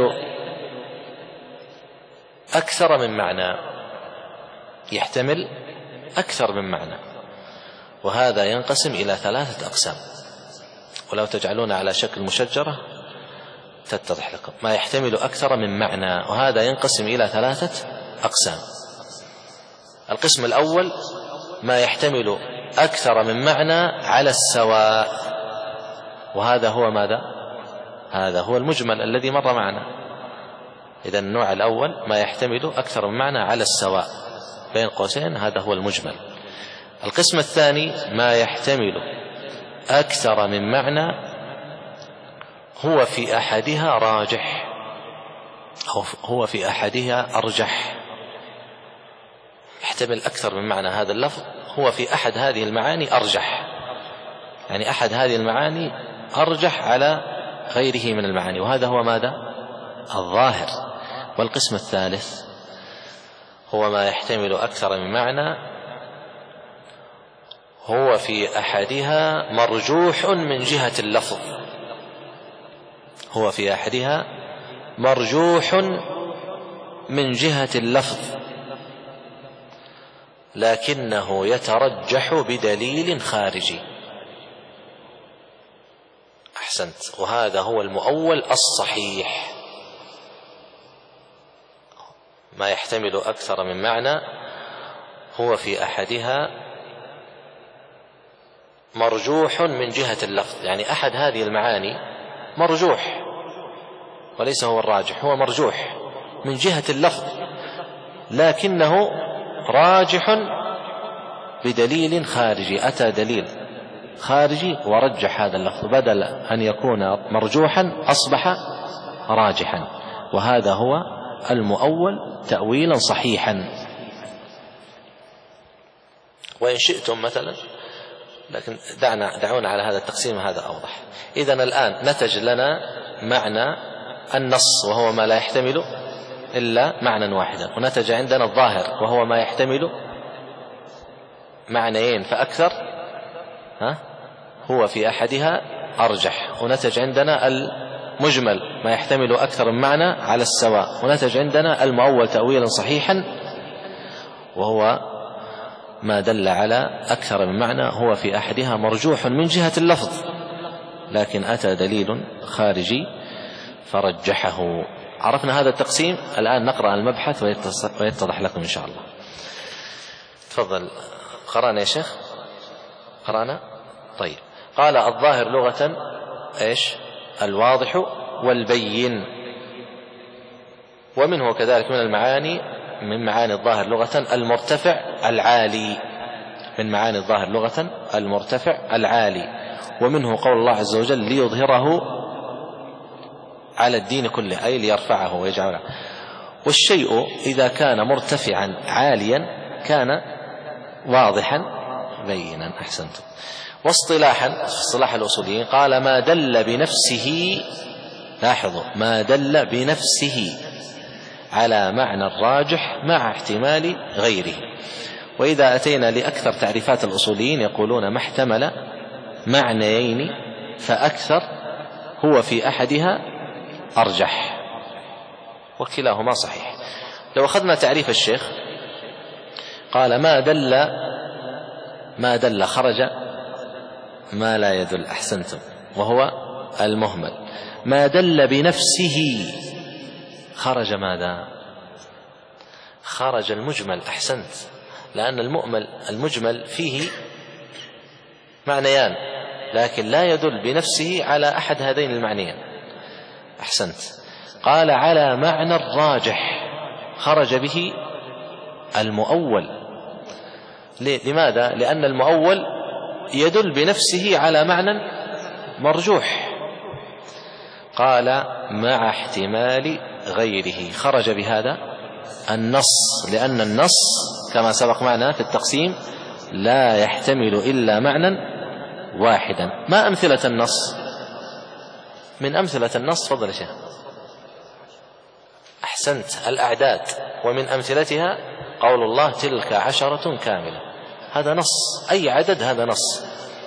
[SPEAKER 1] أكثر من معنى، يحتمل أكثر من معنى، وهذا ينقسم إلى 3 أقسام، ولو تجعلون على شكل مشجرة تتضح لكم. ما يحتمل أكثر من معنى، وهذا ينقسم إلى 3 أقسام. القسم الأول ما يحتمل أكثر من معنى على السواء، وهذا هو ماذا؟ هذا هو المجمل الذي مر معنا. إذن النوع الأول ما يحتمل أكثر من معنى على السواء، بين قوسين هذا هو المجمل. القسم الثاني ما يحتمل أكثر من معنى هو في أحدها راجح، أو هو في أحدها أرجح، يحتمل أكثر من معنى هذا اللفظ، هو في أحد هذه المعاني أرجح، يعني أحد هذه المعاني أرجح على غيره من المعاني، وهذا هو ماذا؟ الظاهر. والقسم الثالث هو ما يحتمل أكثر من معنى، هو في أحدها مرجوح من جهة اللفظ، هو في أحدها مرجوح من جهة اللفظ لكنه يترجح بدليل خارجي. أحسنت، وهذا هو المؤول الصحيح. ما يحتمل أكثر من معنى هو في أحدها مرجوح من جهة اللفظ، يعني أحد هذه المعاني مرجوح وليس هو الراجح، هو مرجوح من جهة اللفظ لكنه راجح بدليل خارجي، أتى دليل خارجي ورجح هذا اللفظ، بدل أن يكون مرجوحا أصبح راجحا، وهذا هو المؤول تأويلا صحيحا. وإن شئتم مثلا، لكن دعونا على هذا التقسيم، هذا أوضح. إذن الآن نتج لنا معنى النص وهو ما لا يحتمل إلا معنى واحدا، ونتج عندنا الظاهر وهو ما يحتمل معنيين فأكثر، هو في أحدها أرجح، ونتج عندنا المجمل ما يحتمل أكثر من معنى على السواء، ونتج عندنا المؤول تأويلا صحيحا وهو ما دل على أكثر من معنى، هو في أحدها مرجوح من جهة اللفظ لكن أتى دليل خارجي فرجحه. عرفنا هذا التقسيم، الآن نقرأ المبحث ويتضح لكم إن شاء الله. تفضل. قرأنا يا شيخ؟ قرأنا؟ طيب. قال الظاهر لغة إيش؟ الواضح والبين، ومنه كذلك من المعاني، من معاني الظاهر لغة المرتفع العالي، من معاني الظاهر لغة المرتفع العالي، ومنه قول الله عز وجل ليظهره على الدين كله، أي ليرفعه ويجعله. والشيء إذا كان مرتفعا عاليا كان واضحا بينا. أحسنتم. واصطلاحا، اصطلاح الأصوليين، قال ما دل بنفسه، لاحظوا، ما دل بنفسه على معنى الراجح مع احتمال غيره. وإذا أتينا لأكثر تعريفات الأصوليين يقولون ما احتمل معنيين فأكثر هو في أحدها أرجح، وكلاهما صحيح. لو أخذنا تعريف الشيخ قال ما دل خرج ما لا يدل. أحسنتم، وهو المهمل. ما دل بنفسه خرج ماذا؟ خرج المجمل. أحسنت، لأن المجمل فيه معنيان لكن لا يدل بنفسه على أحد هذين المعنيين. أحسنت. قال على معنى الراجح خرج به المؤول. لماذا؟ لأن المؤول يدل بنفسه على معنى مرجوح. قال مع احتمال غيره خرج بهذا النص، لأن النص كما سبق معنا في التقسيم لا يحتمل إلا معنى واحدا. ما أمثلة النص؟ من أمثلة النص فضل شيخ. أحسنت، الأعداد. ومن أمثلتها قول الله تلك 10 كاملة، هذا نص، أي عدد هذا نص.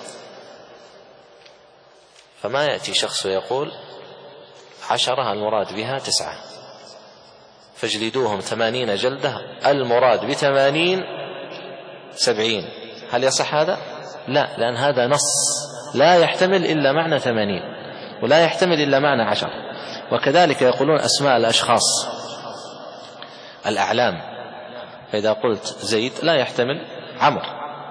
[SPEAKER 1] فما يأتي شخص ويقول 10 المراد بها 9 فاجلدوهم 80 جلدة، المراد ب80 70. هل يصح هذا؟ لا، لأن هذا نص لا يحتمل إلا معنى 80 ولا يحتمل إلا معنى 10. وكذلك يقولون أسماء الأشخاص الأعلام، فإذا قلت زيد لا يحتمل عمرو.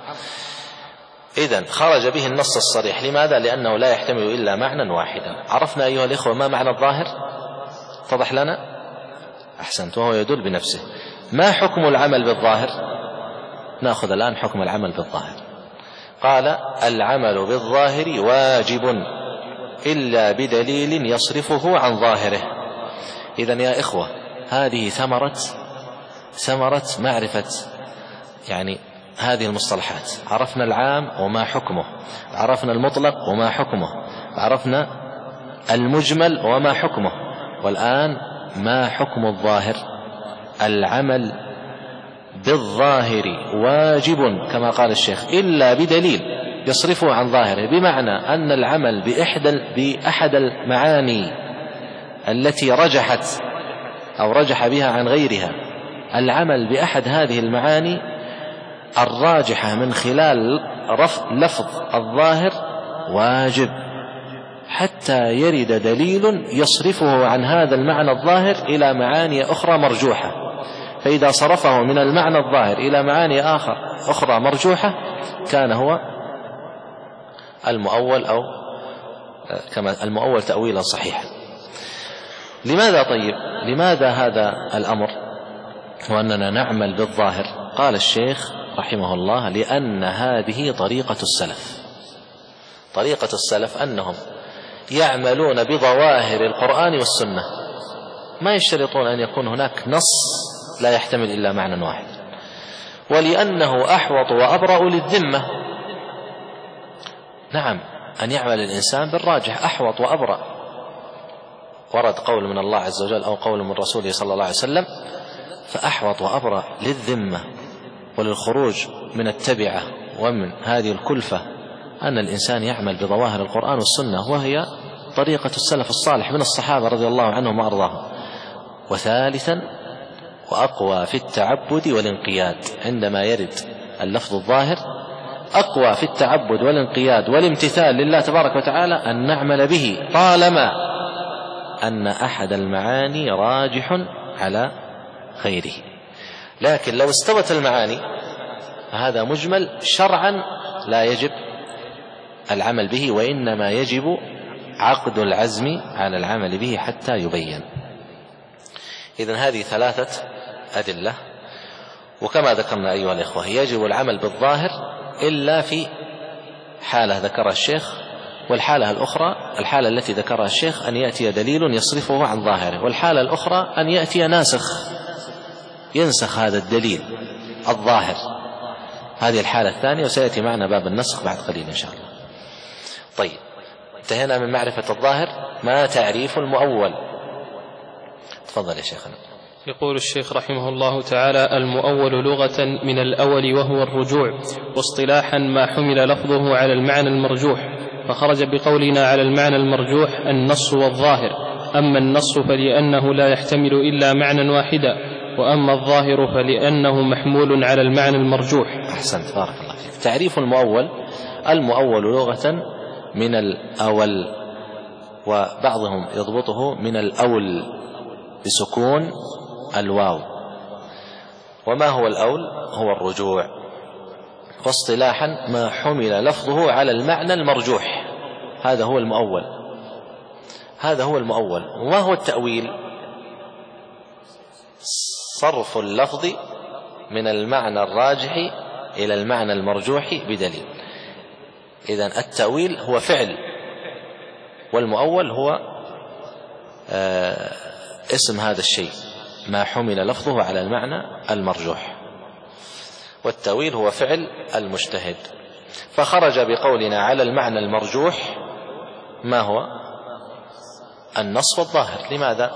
[SPEAKER 1] إذن خرج به النص الصريح. لماذا؟ لأنه لا يحتمل إلا معنى واحدا. عرفنا أيها الإخوة ما معنى الظاهر؟ اتضح لنا؟ أحسنت، وهو يدل بنفسه. ما حكم العمل بالظاهر؟ نأخذ الآن حكم العمل بالظاهر. قال العمل بالظاهر واجب إلا بدليل يصرفه عن ظاهره. إذن يا إخوة هذه ثمرة معرفة يعني هذه المصطلحات. عرفنا العام وما حكمه، عرفنا المطلق وما حكمه، عرفنا المجمل وما حكمه. والآن ما حكم الظاهر؟ العمل بالظاهر واجب كما قال الشيخ إلا بدليل يصرفه عن ظاهره، بمعنى أن العمل بأحد المعاني التي رجحت أو رجح بها عن غيرها، العمل بأحد هذه المعاني الراجحة من خلال لفظ الظاهر واجب، حتى يرد دليل يصرفه عن هذا المعنى الظاهر إلى معاني أخرى مرجوحة. فإذا صرفه من المعنى الظاهر إلى معاني أخرى مرجوحة كان هو المؤول، أو كما المؤول تأويلا صحيحا. لماذا طيب؟ لماذا هذا الأمر وأننا نعمل بالظاهر؟ قال الشيخ رحمه الله: لأن هذه طريقة السلف. طريقة السلف أنهم يعملون بظواهر القرآن والسنة، ما يشترطون أن يكون هناك نص لا يحتمل إلا معنى واحد، ولأنه أحوط وأبرأ للذمة. نعم، أن يعمل الإنسان بالراجح أحوط وأبرأ. ورد قول من الله عز وجل أو قول من رسوله صلى الله عليه وسلم، فأحوط وأبرأ للذمة وللخروج من التبعة ومن هذه الكلفة أن الإنسان يعمل بظواهر القرآن والسنة، وهي طريقة السلف الصالح من الصحابة رضي الله عنهم وأرضاهم. وثالثا وأقوى في التعبد والانقياد، عندما يرد اللفظ الظاهر أقوى في التعبد والانقياد والامتثال لله تبارك وتعالى أن نعمل به طالما أن أحد المعاني راجح على غيره. لكن لو استوت المعاني فهذا مجمل شرعا لا يجب العمل به، وإنما يجب عقد العزم على العمل به حتى يبين. إذن هذه ثلاثة أدلة. وكما ذكرنا أيها الإخوة يجب العمل بالظاهر إلا في حالة ذكرها الشيخ، والحالة الأخرى الحالة التي ذكرها الشيخ أن يأتي دليل يصرفه عن ظاهره، والحالة الأخرى أن يأتي ناسخ ينسخ هذا الدليل الظاهر. هذه الحالة الثانية، وسيأتي معنا باب النسخ بعد قليل إن شاء الله. طيب، انتهينا من معرفة الظاهر. ما تعريف المؤول؟ تفضل يا شيخنا.
[SPEAKER 2] يقول الشيخ رحمه الله تعالى: المؤول لغة من الأول وهو الرجوع، واصطلاحا ما حمل لفظه على المعنى المرجوح، فخرج بقولنا على المعنى المرجوح النص والظاهر. أما النص فلأنه لا يحتمل إلا معنى واحدا، وأما الظاهر فلأنه محمول على المعنى المرجوح.
[SPEAKER 1] أحسنت، بارك الله فيك. تعريف المؤول: المؤول لغة من الأول، وبعضهم يضبطه من الأول بسكون الواو. وما هو الأول؟ هو الرجوع. واصطلاحا ما حمل لفظه على المعنى المرجوح، هذا هو المؤول. هذا هو المؤول. وما هو التأويل؟ صرف اللفظ من المعنى الراجح إلى المعنى المرجوح بدليل. إذن التأويل هو فعل، والمؤول هو اسم هذا الشيء، ما حمل لفظه على المعنى المرجوح. والتأويل هو فعل المجتهد. فخرج بقولنا على المعنى المرجوح ما هو؟ النص والظاهر. لماذا؟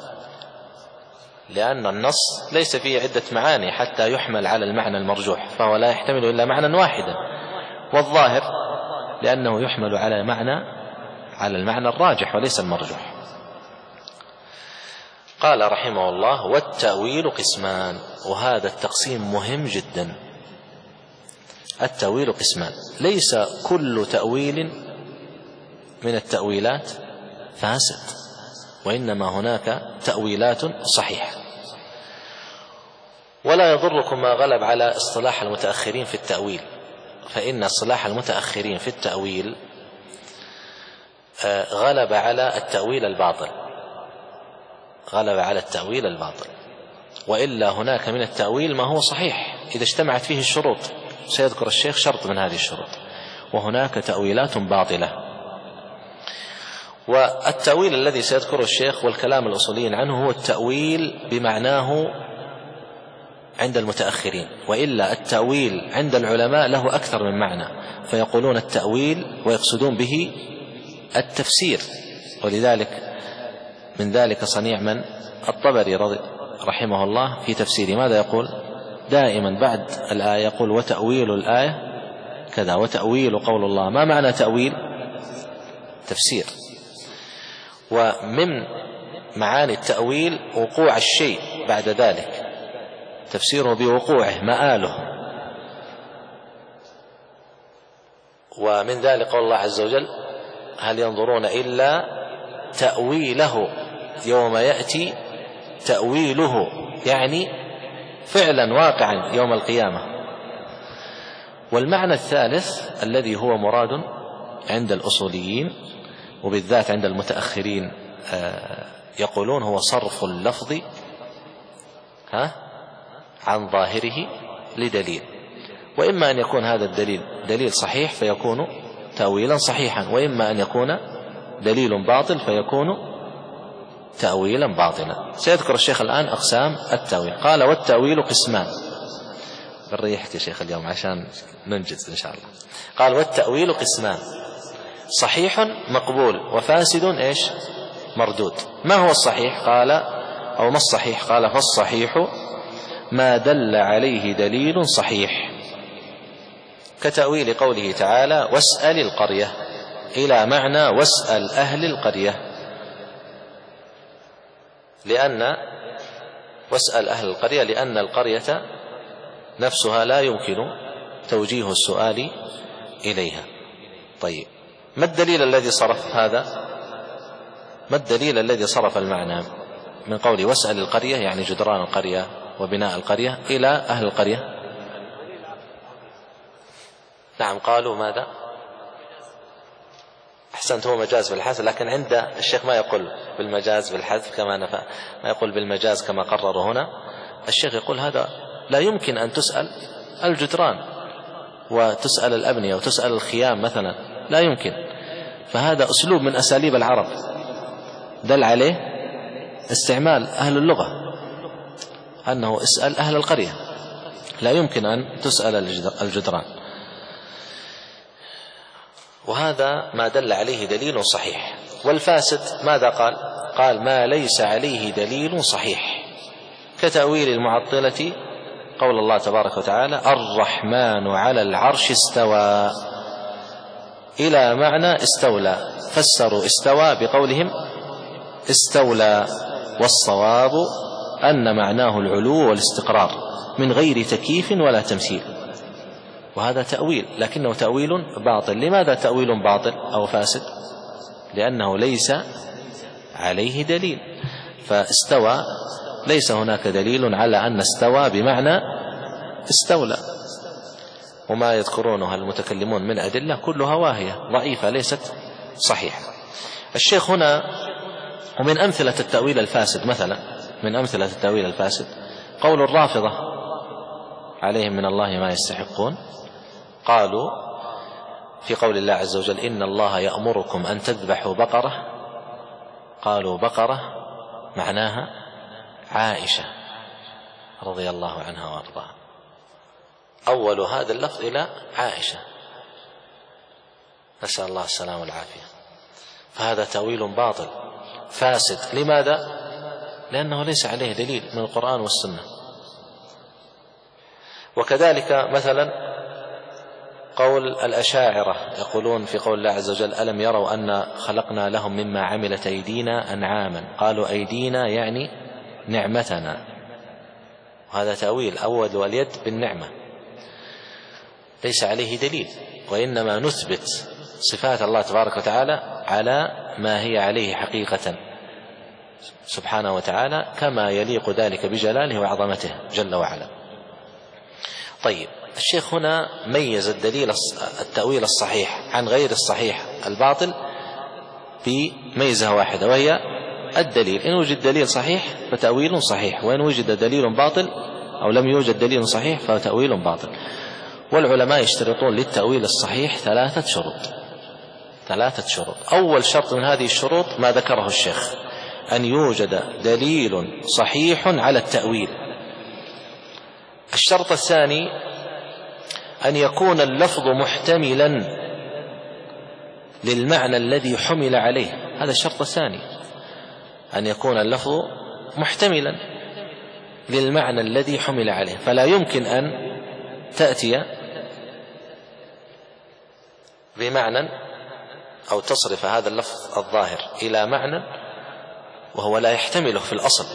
[SPEAKER 1] لأن النص ليس فيه عدة معاني حتى يحمل على المعنى المرجوح، فهو لا يحتمل إلا معنى واحدا. والظاهر لأنه يحمل على المعنى الراجح وليس المرجوح. قال رحمه الله: والتأويل قسمان. وهذا التقسيم مهم جدا. التأويل قسمان، ليس كل تأويل من التأويلات فاسد، وإنما هناك تأويلات صحيحة. ولا يضركم ما غلب على اصطلاح المتأخرين في التأويل، فإن اصطلاح المتأخرين في التأويل غلب على التأويل الباطل، غلب على التأويل الباطل. وإلا هناك من التأويل ما هو صحيح إذا اجتمعت فيه الشروط، سيذكر الشيخ شرط من هذه الشروط. وهناك تأويلات باطلة. والتأويل الذي سيذكره الشيخ والكلام الأصوليين عنه هو التأويل بمعناه عند المتأخرين، وإلا التأويل عند العلماء له أكثر من معنى، فيقولون التأويل ويقصدون به التفسير ولذلك من ذلك صنيع من؟ الطبري رحمه الله في تفسيره، ماذا يقول؟ دائما بعد الآية يقول وتأويل الآية كذا، وتأويل قول الله. ما معنى تأويل؟ تفسير. ومن معاني التأويل وقوع الشيء بعد ذلك، تفسيره بوقوعه مآله. ومن ذلك قول الله عز وجل هل ينظرون إلا تأويله يوم يأتي تأويله، يعني فعلا واقعا يوم القيامة. والمعنى الثالث الذي هو مراد عند الأصوليين وبالذات عند المتأخرين يقولون هو صرف اللفظ عن ظاهره لدليل، وإما أن يكون هذا الدليل دليل صحيح فيكون تأويلا صحيحا، وإما أن يكون دليل باطل فيكون تأويلا باطلا. سيذكر الشيخ الآن أقسام التأويل. قال والتأويل قسمان. بالريحة يا شيخ اليوم عشان ننجز إن شاء الله. قال والتأويل قسمان، صحيح مقبول وفاسد إيش؟ مردود. ما هو الصحيح؟ قال أو ما الصحيح؟ قال فالصحيح ما دل عليه دليل صحيح، كتأويل قوله تعالى واسأل القرية إلى معنى واسأل أهل القرية، لأن واسأل أهل القرية لأن القرية نفسها لا يمكن توجيه السؤال إليها. طيب ما الدليل الذي صرف هذا؟ ما الدليل الذي صرف المعنى من قول واسأل القرية يعني جدران القرية وبناء القرية إلى أهل القرية؟ نعم قالوا ماذا؟ أحسنت، هو مجاز بالحذف، لكن عند الشيخ ما يقول بالمجاز بالحذف كما نفع، ما يقول بالمجاز كما قرر هنا. الشيخ يقول هذا لا يمكن أن تسأل الجدران وتسأل الأبنية وتسأل الخيام مثلا، لا يمكن. فهذا أسلوب من أساليب العرب دل عليه استعمال أهل اللغة أنه اسأل أهل القرية، لا يمكن أن تسأل الجدران. وهذا ما دل عليه دليل صحيح. والفاسد ماذا قال؟ قال ما ليس عليه دليل صحيح، كتأويل المعطلة قول الله تبارك وتعالى الرحمن على العرش استوى إلى معنى استولى، فسروا استوى بقولهم استولى، والصواب أن معناه العلو والاستقرار من غير تكييف ولا تمثيل. وهذا تأويل لكنه تأويل باطل. لماذا تأويل باطل أو فاسد؟ لأنه ليس عليه دليل. فاستوى ليس هناك دليل على أن استوى بمعنى استولى، وما يذكرونه المتكلمون من أدلة كلها واهية ضعيفة ليست صحيحة. الشيخ هنا ومن أمثلة التأويل الفاسد مثلا، من أمثلة التأويل الفاسد قول الرافضة عليهم من الله ما يستحقون، قالوا في قول الله عز وجل إن الله يأمركم أن تذبحوا بقرة، قالوا بقرة معناها عائشة رضي الله عنها وارضاها، أول هذا اللفظ إلى عائشة نسأل الله السلامة والعافية. فهذا تأويل باطل فاسد. لماذا؟ لأنه ليس عليه دليل من القرآن والسنة. وكذلك مثلا قول الأشاعرة يقولون في قول الله عز وجل ألم يروا أن خلقنا لهم مما عملت أيدينا أنعاما، قالوا أيدينا يعني نعمتنا، وهذا تأويل أول واليد بالنعمة ليس عليه دليل، وإنما نثبت صفات الله تبارك وتعالى على ما هي عليه حقيقة سبحانه وتعالى كما يليق ذلك بجلاله وعظمته جل وعلا. طيب الشيخ هنا ميز الدليل التأويل الصحيح عن غير الصحيح الباطل بميزة واحدة، وهي الدليل. إن وجد دليل صحيح فتأويل صحيح، وإن وجد دليل باطل أو لم يوجد دليل صحيح فتأويل باطل. والعلماء يشترطون للتأويل الصحيح ثلاثة شروط. أول شرط من هذه الشروط ما ذكره الشيخ، أن يوجد دليل صحيح على التأويل. الشرط الثاني أن يكون اللفظ محتملا للمعنى الذي حمل عليه، هذا الشرط الثاني، أن يكون اللفظ محتملا للمعنى الذي حمل عليه، فلا يمكن أن تأتي بمعنى أو تصرف هذا اللفظ الظاهر إلى معنى وهو لا يحتمله في الأصل.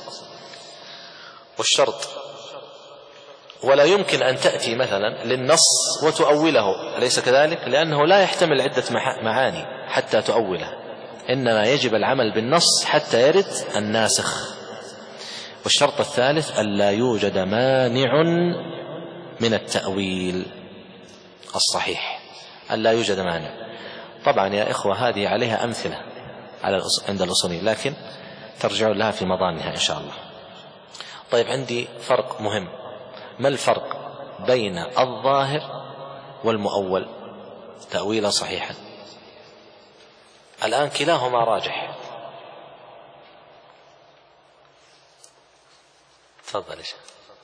[SPEAKER 1] والشرط ولا يمكن أن تأتي مثلا للنص وتؤوله، أليس كذلك؟ لأنه لا يحتمل عدة معاني حتى تؤوله، إنما يجب العمل بالنص حتى يرد الناسخ. والشرط الثالث ألا يوجد مانع من التأويل الصحيح، ألا يوجد مانع. طبعا يا إخوة هذه عليها أمثلة عند الأصوليين، لكن ترجعون لها في مضانها إن شاء الله. طيب عندي فرق مهم، ما الفرق بين الظاهر والمؤول تأويلا صحيحا؟ الآن كلاهما راجح. تفضل يا شيخ.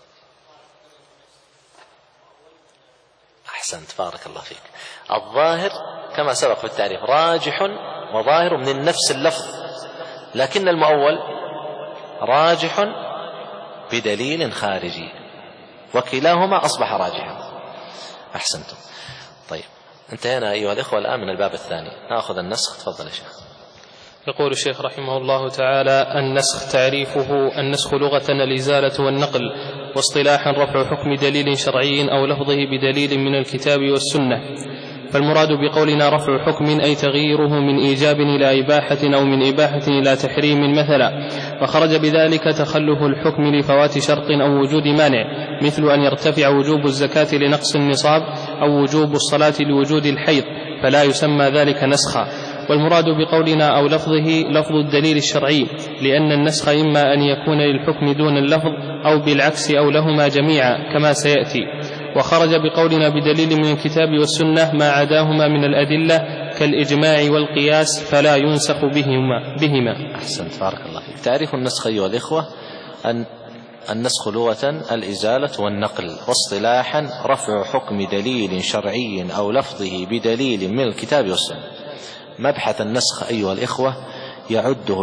[SPEAKER 1] أحسنت، بارك الله فيك. الظاهر كما سبق في التعريف راجح وظاهر من نفس اللفظ، لكن المؤول راجح بدليل خارجي، وكلاهما أصبح راجحا. أحسنتم. طيب انتهينا أيها الإخوة الآن من الباب الثاني، نأخذ النسخ. تفضل يا شيخ.
[SPEAKER 2] يقول الشيخ رحمه الله تعالى: النسخ تعريفه: النسخ لغة الإزالة والنقل، واصطلاحا رفع حكم دليل شرعي أو لفظه بدليل من الكتاب والسنة. فالمراد بقولنا رفع حكم أي تغييره من إيجاب إلى إباحة أو من إباحة إلى تحريم مثلا، وخرج بذلك تخلف الحكم لفوات شرط أو وجود مانع، مثل أن يرتفع وجوب الزكاة لنقص النصاب أو وجوب الصلاة لوجود الحيض، فلا يسمى ذلك نسخا. والمراد بقولنا أو لفظه لفظ الدليل الشرعي، لأن النسخ إما أن يكون للحكم دون اللفظ أو بالعكس أو لهما جميعا كما سيأتي. وخرج بقولنا بدليل من الكتاب والسنة ما عداهما من الأدلة كالإجماع والقياس، فلا ينسخ بهما.
[SPEAKER 1] أحسنت، بارك الله فيك. تعريف النسخ أيها الإخوة: أن النسخ لغة الإزالة والنقل، واصطلاحا رفع حكم دليل شرعي أو لفظه بدليل من الكتاب والسنة. مبحث النسخ أيها الإخوة يعد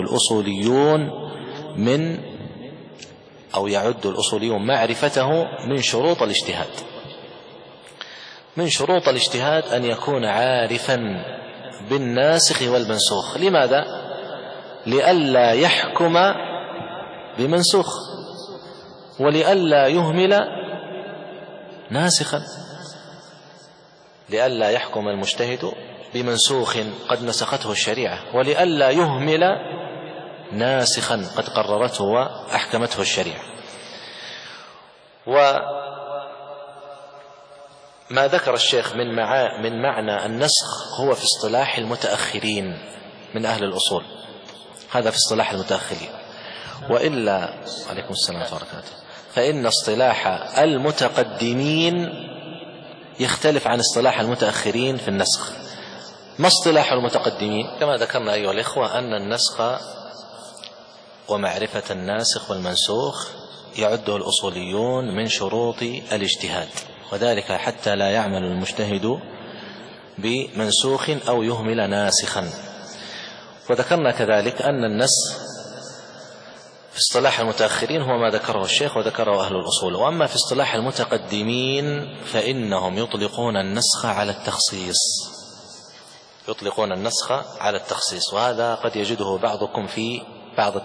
[SPEAKER 1] الأصوليون معرفته من شروط الاجتهاد. من شروط الاجتهاد أن يكون عارفا بالناسخ والمنسوخ. لماذا؟ لئلا يحكم بمنسوخ، ولئلا يهمل ناسخا، لئلا يحكم المجتهد بمنسوخ قد نسخته الشريعة، ولئلا يهمل ناسخا قد قررته وأحكمته الشريعة. وما ذكر الشيخ من معنى النسخ هو في اصطلاح المتأخرين من أهل الأصول، هذا في اصطلاح المتأخرين. وإلا عليكم السلام ورحمة الله وبركاته، فإن اصطلاح المتقدمين يختلف عن اصطلاح المتأخرين في النسخ. ما اصطلاح المتقدمين؟ كما ذكرنا أيها الإخوة أن النسخ ومعرفة الناسخ والمنسوخ يعده الأصوليون من شروط الاجتهاد، وذلك حتى لا يعمل المجتهد بمنسوخ أو يهمل ناسخا. وذكرنا كذلك أن النسخ في اصطلاح المتأخرين هو ما ذكره الشيخ وذكره أهل الأصول. وأما في اصطلاح المتقدمين فإنهم يطلقون النسخ على التخصيص، وهذا قد يجده بعضكم في بعض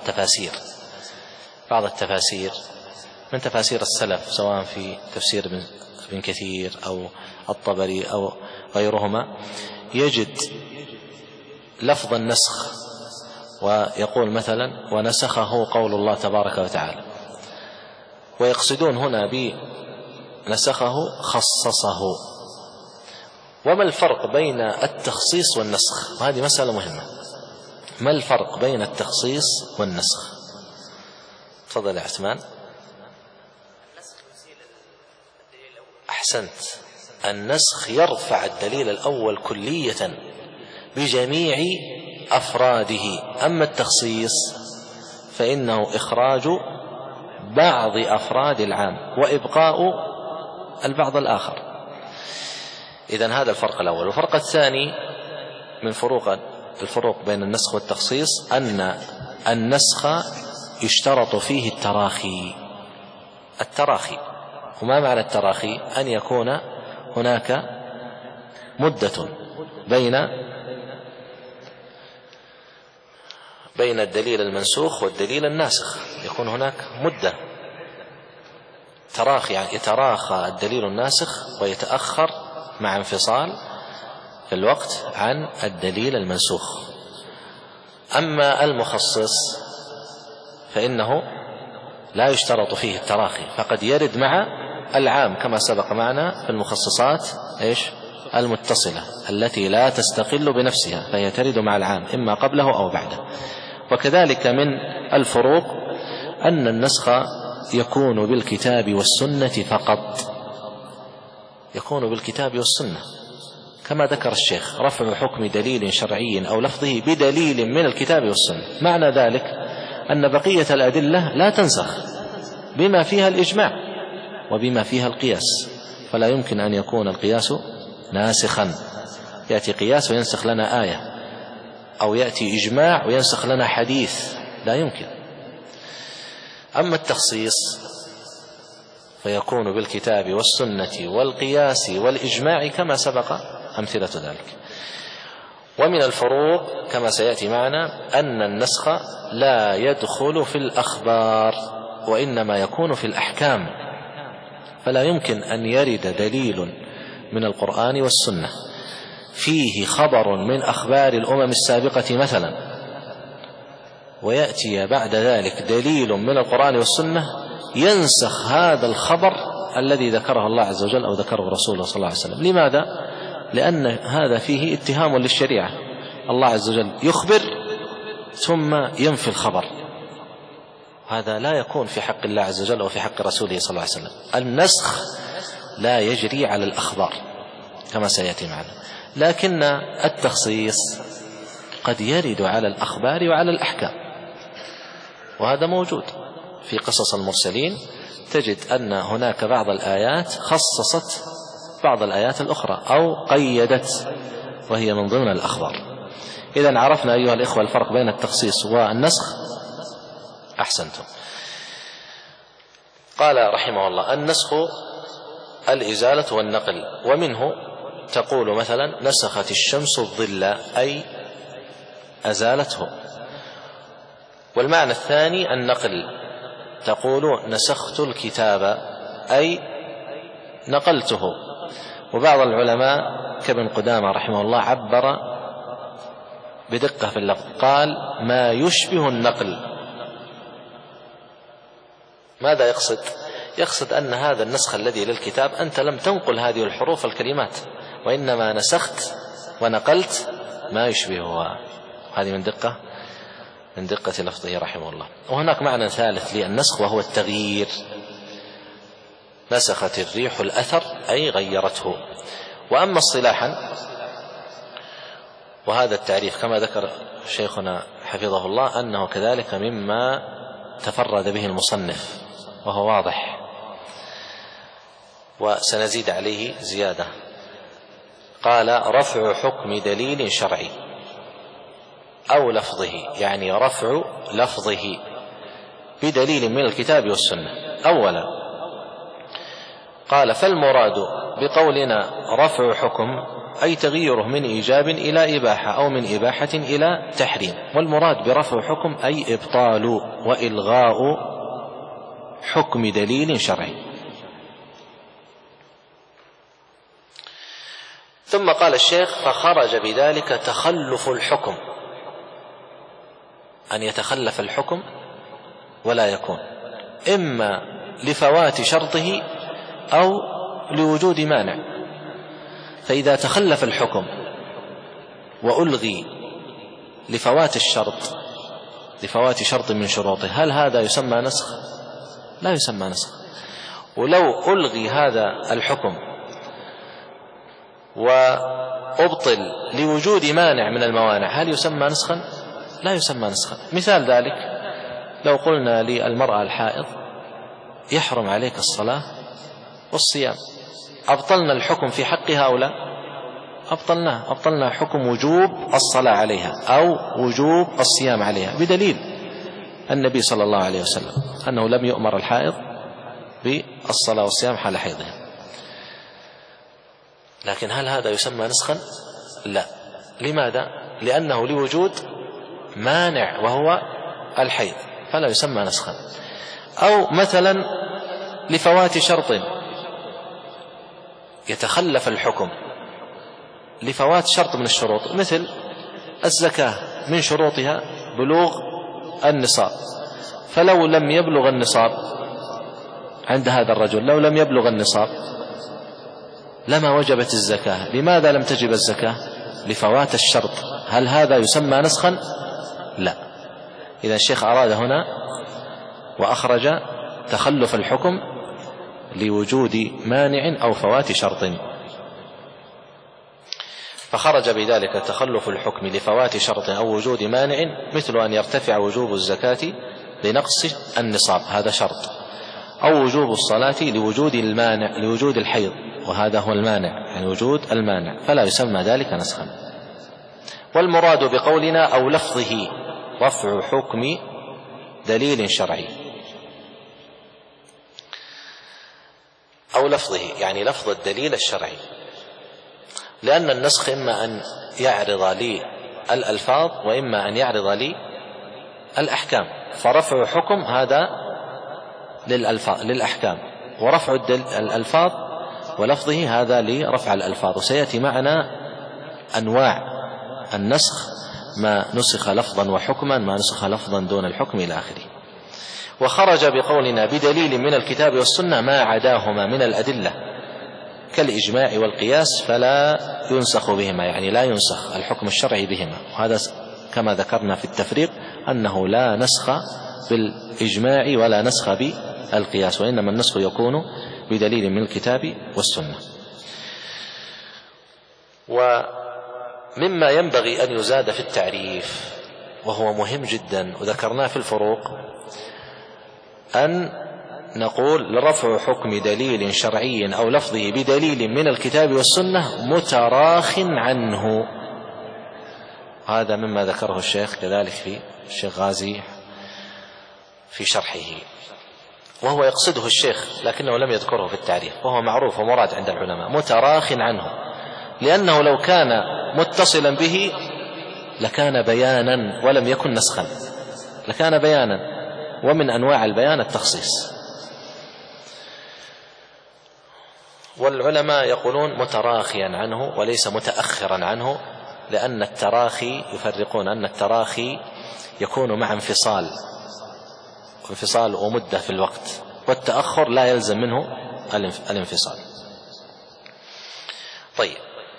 [SPEAKER 1] التفاسير من تفاسير السلف، سواء في تفسير ابن كثير أو الطبري أو غيرهما، يجد لفظ النسخ ويقول مثلا ونسخه قول الله تبارك وتعالى، ويقصدون هنا بنسخه خصصه. وما الفرق بين التخصيص والنسخ؟ وهذه مسألة مهمة. ما الفرق بين التخصيص والنسخ؟ تفضل يا عثمان. أحسنت. النسخ يرفع الدليل الأول كلية بجميع أفراده، أما التخصيص فإنه إخراج بعض أفراد العام وإبقاء البعض الآخر. إذن هذا الفرق الأول. والفرق الثاني من فروق الفروق بين النسخ والتخصيص أن النسخ يشترط فيه التراخي. وما معنى التراخي؟ أن يكون هناك مدة بين الدليل المنسوخ والدليل الناسخ، يكون هناك مدة تراخي، يعني يتراخى الدليل الناسخ ويتأخر مع انفصال في الوقت عن الدليل المنسوخ. أما المخصص فإنه لا يشترط فيه التراخي، فقد يرد مع العام كما سبق معنا في المخصصات المتصلة التي لا تستقل بنفسها، فهي ترد مع العام إما قبله أو بعده. وكذلك من الفروق أن النسخ يكون بالكتاب والسنة فقط، يكون بالكتاب والسنة، كما ذكر الشيخ: رفع حكم دليل شرعي أو لفظه بدليل من الكتاب والسنة. معنى ذلك أن بقية الأدلة لا تنسخ بما فيها الإجماع وبما فيها القياس، فلا يمكن أن يكون القياس ناسخا، يأتي قياس وينسخ لنا آية، أو يأتي إجماع وينسخ لنا حديث، لا يمكن. أما التخصيص فيكون بالكتاب والسنة والقياس والإجماع كما سبق أمثلة ذلك. ومن الفروق كما سيأتي معنا أن النسخ لا يدخل في الأخبار وإنما يكون في الأحكام، فلا يمكن أن يرد دليل من القرآن والسنة فيه خبر من أخبار الأمم السابقة مثلا، ويأتي بعد ذلك دليل من القرآن والسنة ينسخ هذا الخبر الذي ذكره الله عز وجل أو ذكره رسوله صلى الله عليه وسلم. لماذا؟ لأن هذا فيه اتهام للشريعة، الله عز وجل يخبر ثم ينفي الخبر، هذا لا يكون في حق الله عز وجل وفي حق رسوله صلى الله عليه وسلم. النسخ لا يجري على الأخبار كما سيأتي معنا، لكن التخصيص قد يرد على الأخبار وعلى الأحكام، وهذا موجود في قصص المرسلين، تجد أن هناك بعض الآيات خصصت بعض الآيات الأخرى أو قيدت، وهي من ضمن الأخبار. إذن عرفنا أيها الإخوة الفرق بين التخصيص والنسخ. أحسنتم. قال رحمه الله: النسخ الإزالة والنقل، ومنه تقول مثلا: نسخت الشمس الظل، أي أزالته. والمعنى الثاني النقل، تقول: نسخت الكتاب، أي نقلته. وبعض العلماء كابن قدامة رحمه الله عبر بدقة في اللفظ، قال: ما يشبه النقل. ماذا يقصد؟ يقصد أن هذا النسخ الذي للكتاب أنت لم تنقل هذه الحروف الكلمات، وإنما نسخت ونقلت ما يشبهها. هذه من دقة لفظه رحمه الله. وهناك معنى ثالث للنسخ وهو التغيير: نسخت الريح الأثر، أي غيرته. وأما اصطلاحا، وهذا التعريف كما ذكر شيخنا حفظه الله أنه كذلك مما تفرد به المصنف وهو واضح، وسنزيد عليه زيادة. قال: رفع حكم دليل شرعي أو لفظه، يعني رفع لفظه بدليل من الكتاب والسنة. أولا قال: فالمراد بقولنا رفع حكم أي تغييره من إيجاب إلى إباحة أو من إباحة إلى تحريم. والمراد برفع حكم أي إبطال وإلغاء حكم دليل شرعي. ثم قال الشيخ: فخرج بذلك تخلف الحكم، أن يتخلف الحكم ولا يكون، إما لفوات شرطه أو لوجود مانع. فإذا تخلف الحكم وألغي لفوات الشرط، لفوات شرط من شروطه، هل هذا يسمى نسخ؟ لا يسمى نسخ. ولو ألغي هذا الحكم وأبطل لوجود مانع من الموانع، هل يسمى نسخا؟ لا يسمى نسخا. مثال ذلك: لو قلنا للمرأة الحائض يحرم عليك الصلاة والصيام، أبطلنا الحكم في حقها أو لا؟ أبطلنا حكم وجوب الصلاة عليها أو وجوب الصيام عليها بدليل النبي صلى الله عليه وسلم أنه لم يؤمر الحائض بالصلاة والصيام حال حيضها. لكن هل هذا يسمى نسخا؟ لا. لماذا؟ لأنه لوجود مانع وهو الحيض، فلا يسمى نسخا. أو مثلا لفوات شرط يتخلف الحكم، لفوات شرط من الشروط، مثل الزكاة من شروطها بلوغ النصاب، فلو لم يبلغ النصاب عند هذا الرجل، لو لم يبلغ النصاب لما وجبت الزكاة. لماذا لم تجب الزكاة؟ لفوات الشرط. هل هذا يسمى نسخا؟ لا. إذا الشيخ أراد هنا وأخرج تخلف الحكم لوجود مانع أو فوات شرط، فخرج بذلك تخلف الحكم لفوات شرط أو وجود مانع، مثل أن يرتفع وجوب الزكاة لنقص النصاب، هذا شرط، أو وجوب الصلاة لوجود المانع، لوجود الحيض، وهذا هو المانع، يعني وجود المانع، فلا يسمى ذلك نسخا. والمراد بقولنا أو لفظه رفع حكم دليل شرعي، أو لفظه يعني لفظ الدليل الشرعي، لأن النسخ إما أن يعرض لي الألفاظ وإما أن يعرض لي الأحكام، فرفع حكم هذا للأحكام، ورفع الألفاظ ولفظه هذا لرفع الألفاظ. وسيأتي معنا أنواع النسخ، ما نسخ لفظا وحكما، ما نسخ لفظا دون الحكم إلى آخره. وخرج بقولنا بدليل من الكتاب والسنة ما عداهما من الأدلة كالإجماع والقياس فلا ينسخ بهما، يعني لا ينسخ الحكم الشرعي بهما. وهذا كما ذكرنا في التفريق أنه لا نسخ بالإجماع ولا نسخ بالقياس، وإنما النسخ يكون بدليل من الكتاب والسنة. ومما ينبغي أن يزاد في التعريف وهو مهم جدا وذكرناه في الفروق، أن نقول لرفع حكم دليل شرعي أو لفظه بدليل من الكتاب والسنة متراخ عنه. هذا مما ذكره الشيخ كذلك في الشيخ غازي في شرحه، وهو يقصده الشيخ لكنه لم يذكره في التعريف، وهو معروف ومراد عند العلماء، متراخ عنه، لأنه لو كان متصلا به لكان بيانا ولم يكن نسخا، لكان بيانا، ومن أنواع البيان التخصيص. والعلماء يقولون متراخيا عنه وليس متأخرا عنه، لأن التراخي يفرقون أن التراخي يكون مع انفصال ومدة في الوقت، والتأخر لا يلزم منه الانفصال. طيب،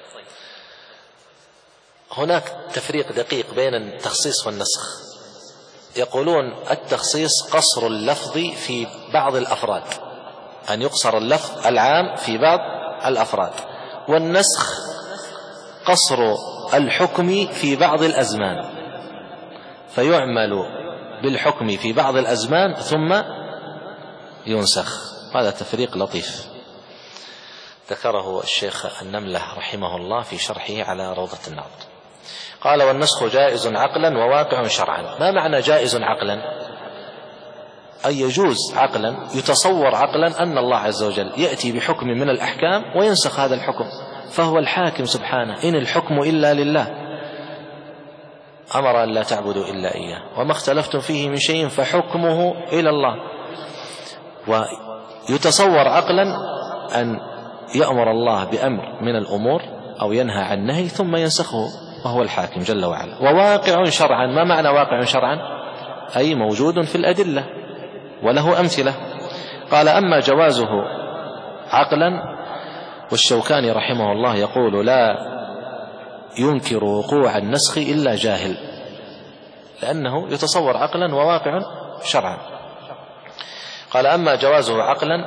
[SPEAKER 1] هناك تفريق دقيق بين التخصيص والنسخ. يقولون التخصيص قصر اللفظ في بعض الأفراد، أن يقصر اللفظ العام في بعض الأفراد، والنسخ قصر الحكم في بعض الأزمان، فيعمل بالحكم في بعض الأزمان ثم ينسخ. هذا تفريق لطيف ذكره الشيخ النملة رحمه الله في شرحه على روضة الناظر. قال: والنسخ جائز عقلا وواقع شرعا. ما معنى جائز عقلا؟ أي يجوز عقلا، يتصور عقلا أن الله عز وجل يأتي بحكم من الأحكام وينسخ هذا الحكم، فهو الحاكم سبحانه، إن الحكم إلا لله، أمر أن لا تعبدوا إلا إياه، وما اختلفتم فيه من شيء فحكمه إلى الله. ويتصور عقلا أن يأمر الله بأمر من الأمور أو ينهى عن نهي ثم ينسخه، وهو الحاكم جل وعلا. وواقع شرعا، ما معنى واقع شرعا؟ أي موجود في الأدلة وله أمثلة. قال: أما جوازه عقلا، والشوكاني رحمه الله يقول: لا ينكر وقوع النسخ إلا جاهل، لأنه يتصور عقلا وواقع شرعا. قال: أما جوازه عقلا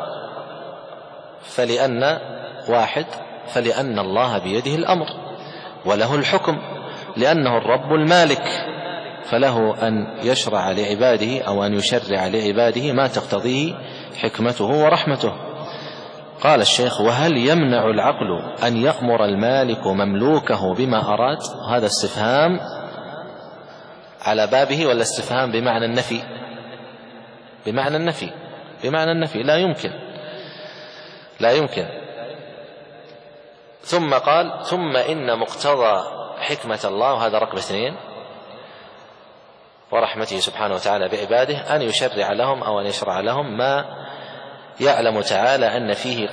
[SPEAKER 1] فلأن الله بيده الأمر وله الحكم، لأنه الرب المالك، فله أن يشرع لعباده أو أن يشرع لعباده ما تقتضيه حكمته ورحمته. قال الشيخ: وهل يمنع العقل أن يأمر المالك مملوكه بما أراد؟ هذا استفهام على بابه ولا استفهام بمعنى النفي؟ بمعنى النفي، بمعنى النفي، لا يمكن. ثم قال: ثم إن مقتضى حكمة الله، وهذا رقم 2، ورحمته سبحانه وتعالى بعباده أن يشرع لهم أو أن يشرع لهم ما يعلم تعالى أن فيه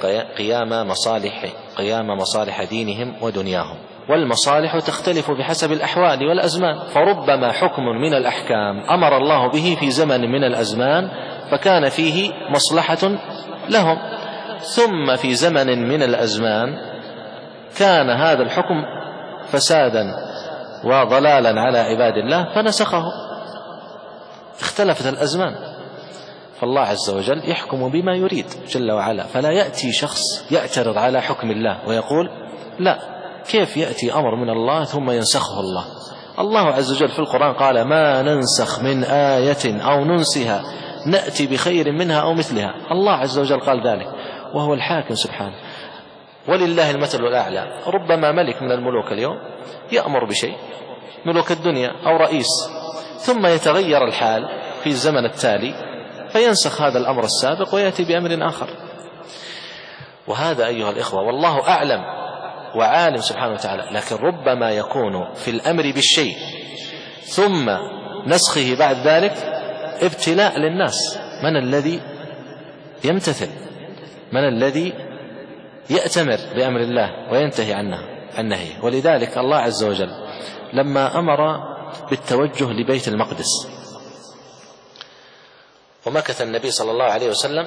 [SPEAKER 1] قيام مصالح دينهم ودنياهم، والمصالح تختلف بحسب الأحوال والأزمان، فربما حكم من الأحكام أمر الله به في زمن من الأزمان فكان فيه مصلحة لهم، ثم في زمن من الأزمان كان هذا الحكم فسادا وضلالا على عباد الله فنسخه. اختلفت الأزمان، فالله عز وجل يحكم بما يريد جل وعلا، فلا يأتي شخص يعترض على حكم الله ويقول: لا، كيف يأتي أمر من الله ثم ينسخه الله؟ الله عز وجل في القرآن قال: ما ننسخ من آية أو ننسها نأتي بخير منها أو مثلها. الله عز وجل قال ذلك وهو الحاكم سبحانه. ولله المثل الأعلى. ربما ملك من الملوك اليوم يأمر بشيء، ملوك الدنيا أو رئيس، ثم يتغير الحال في الزمن التالي فينسخ هذا الأمر السابق ويأتي بأمر آخر. وهذا أيها الإخوة والله أعلم وعالم سبحانه وتعالى، لكن ربما يكون في الأمر بالشيء ثم نسخه بعد ذلك ابتلاء للناس. من الذي يمتثل؟ من الذي يأتمر بأمر الله وينتهي عنه النهي؟ ولذلك الله عز وجل لما أمر بالتوجه لبيت المقدس ومكث النبي صلى الله عليه وسلم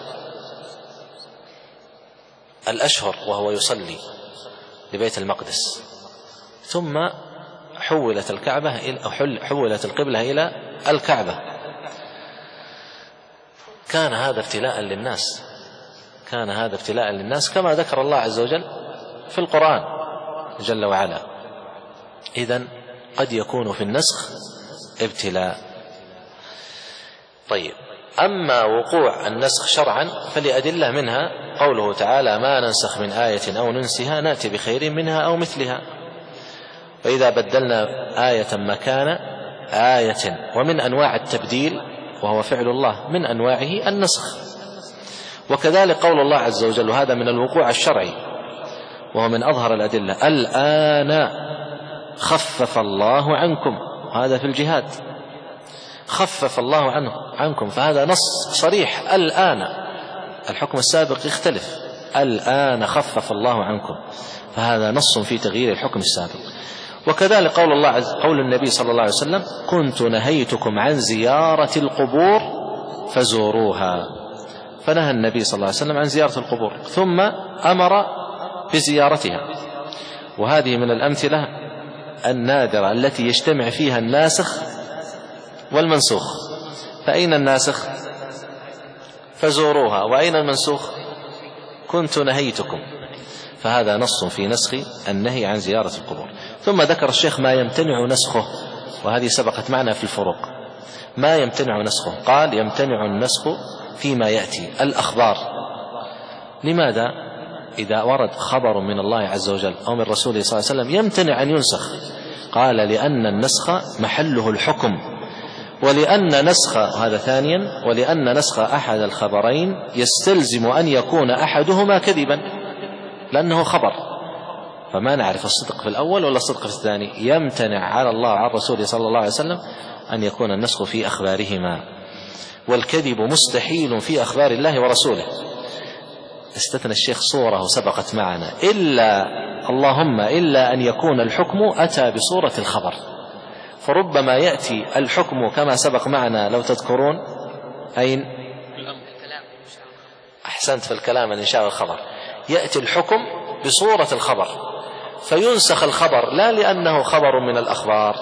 [SPEAKER 1] الأشهر وهو يصلي لبيت المقدس، ثم حولت القبلة إلى الكعبة، كان هذا ابتلاء للناس كما ذكر الله عز وجل في القرآن جل وعلا. إذن قد يكون في النسخ ابتلاء. طيب، أما وقوع النسخ شرعا فلأدلة، منها قوله تعالى: ما ننسخ من آية أو ننسها نأتي بخير منها أو مثلها. وإذا بدلنا آية مكان آية، ومن أنواع التبديل وهو فعل الله من أنواعه النسخ. وكذلك قول الله عز وجل، وهذا من الوقوع الشرعي وهو من أظهر الأدلة: الآن خفف الله عنكم، هذا في الجهاد، خفف الله عنكم، فهذا نص صريح. الآن، الحكم السابق يختلف، الآن خفف الله عنكم، فهذا نص في تغيير الحكم السابق. وكذلك قول النبي صلى الله عليه وسلم: كنت نهيتكم عن زيارة القبور فزوروها، فنهى النبي صلى الله عليه وسلم عن زيارة القبور ثم أمر بزيارتها. وهذه من الأمثلة النادرة التي يجتمع فيها الناسخ والمنسوخ. فأين الناسخ؟ فزوروها. وأين المنسوخ؟ كنت نهيتكم. فهذا نص في نسخ النهي عن زيارة القبور. ثم ذكر الشيخ ما يمتنع نسخه، وهذه سبقت معنا في الفروق. ما يمتنع نسخه، قال: يمتنع النسخ فيما يأتي الأخبار. لماذا؟ إذا ورد خبر من الله عز وجل أو من رسوله صلى الله عليه وسلم يمتنع أن ينسخ. قال: لأن النسخ محله الحكم، ولأن نسخ، هذا ثانيا، ولأن نسخ أحد الخبرين يستلزم أن يكون أحدهما كذبا، لأنه خبر، فما نعرف الصدق في الأول ولا الصدق في الثاني. يمتنع على الله وعلى رسوله صلى الله عليه وسلم أن يكون النسخ في أخبارهما، والكذب مستحيل في أخبار الله ورسوله. استثنى الشيخ صورة سبقت معنا: إلا أن يكون الحكم أتى بصورة الخبر. فربما يأتي الحكم كما سبق معنا، لو تذكرون، أين؟ أحسنت، في الكلام الإنشاء والخبر. يأتي الحكم بصورة الخبر فينسخ الخبر، لا لأنه خبر من الأخبار،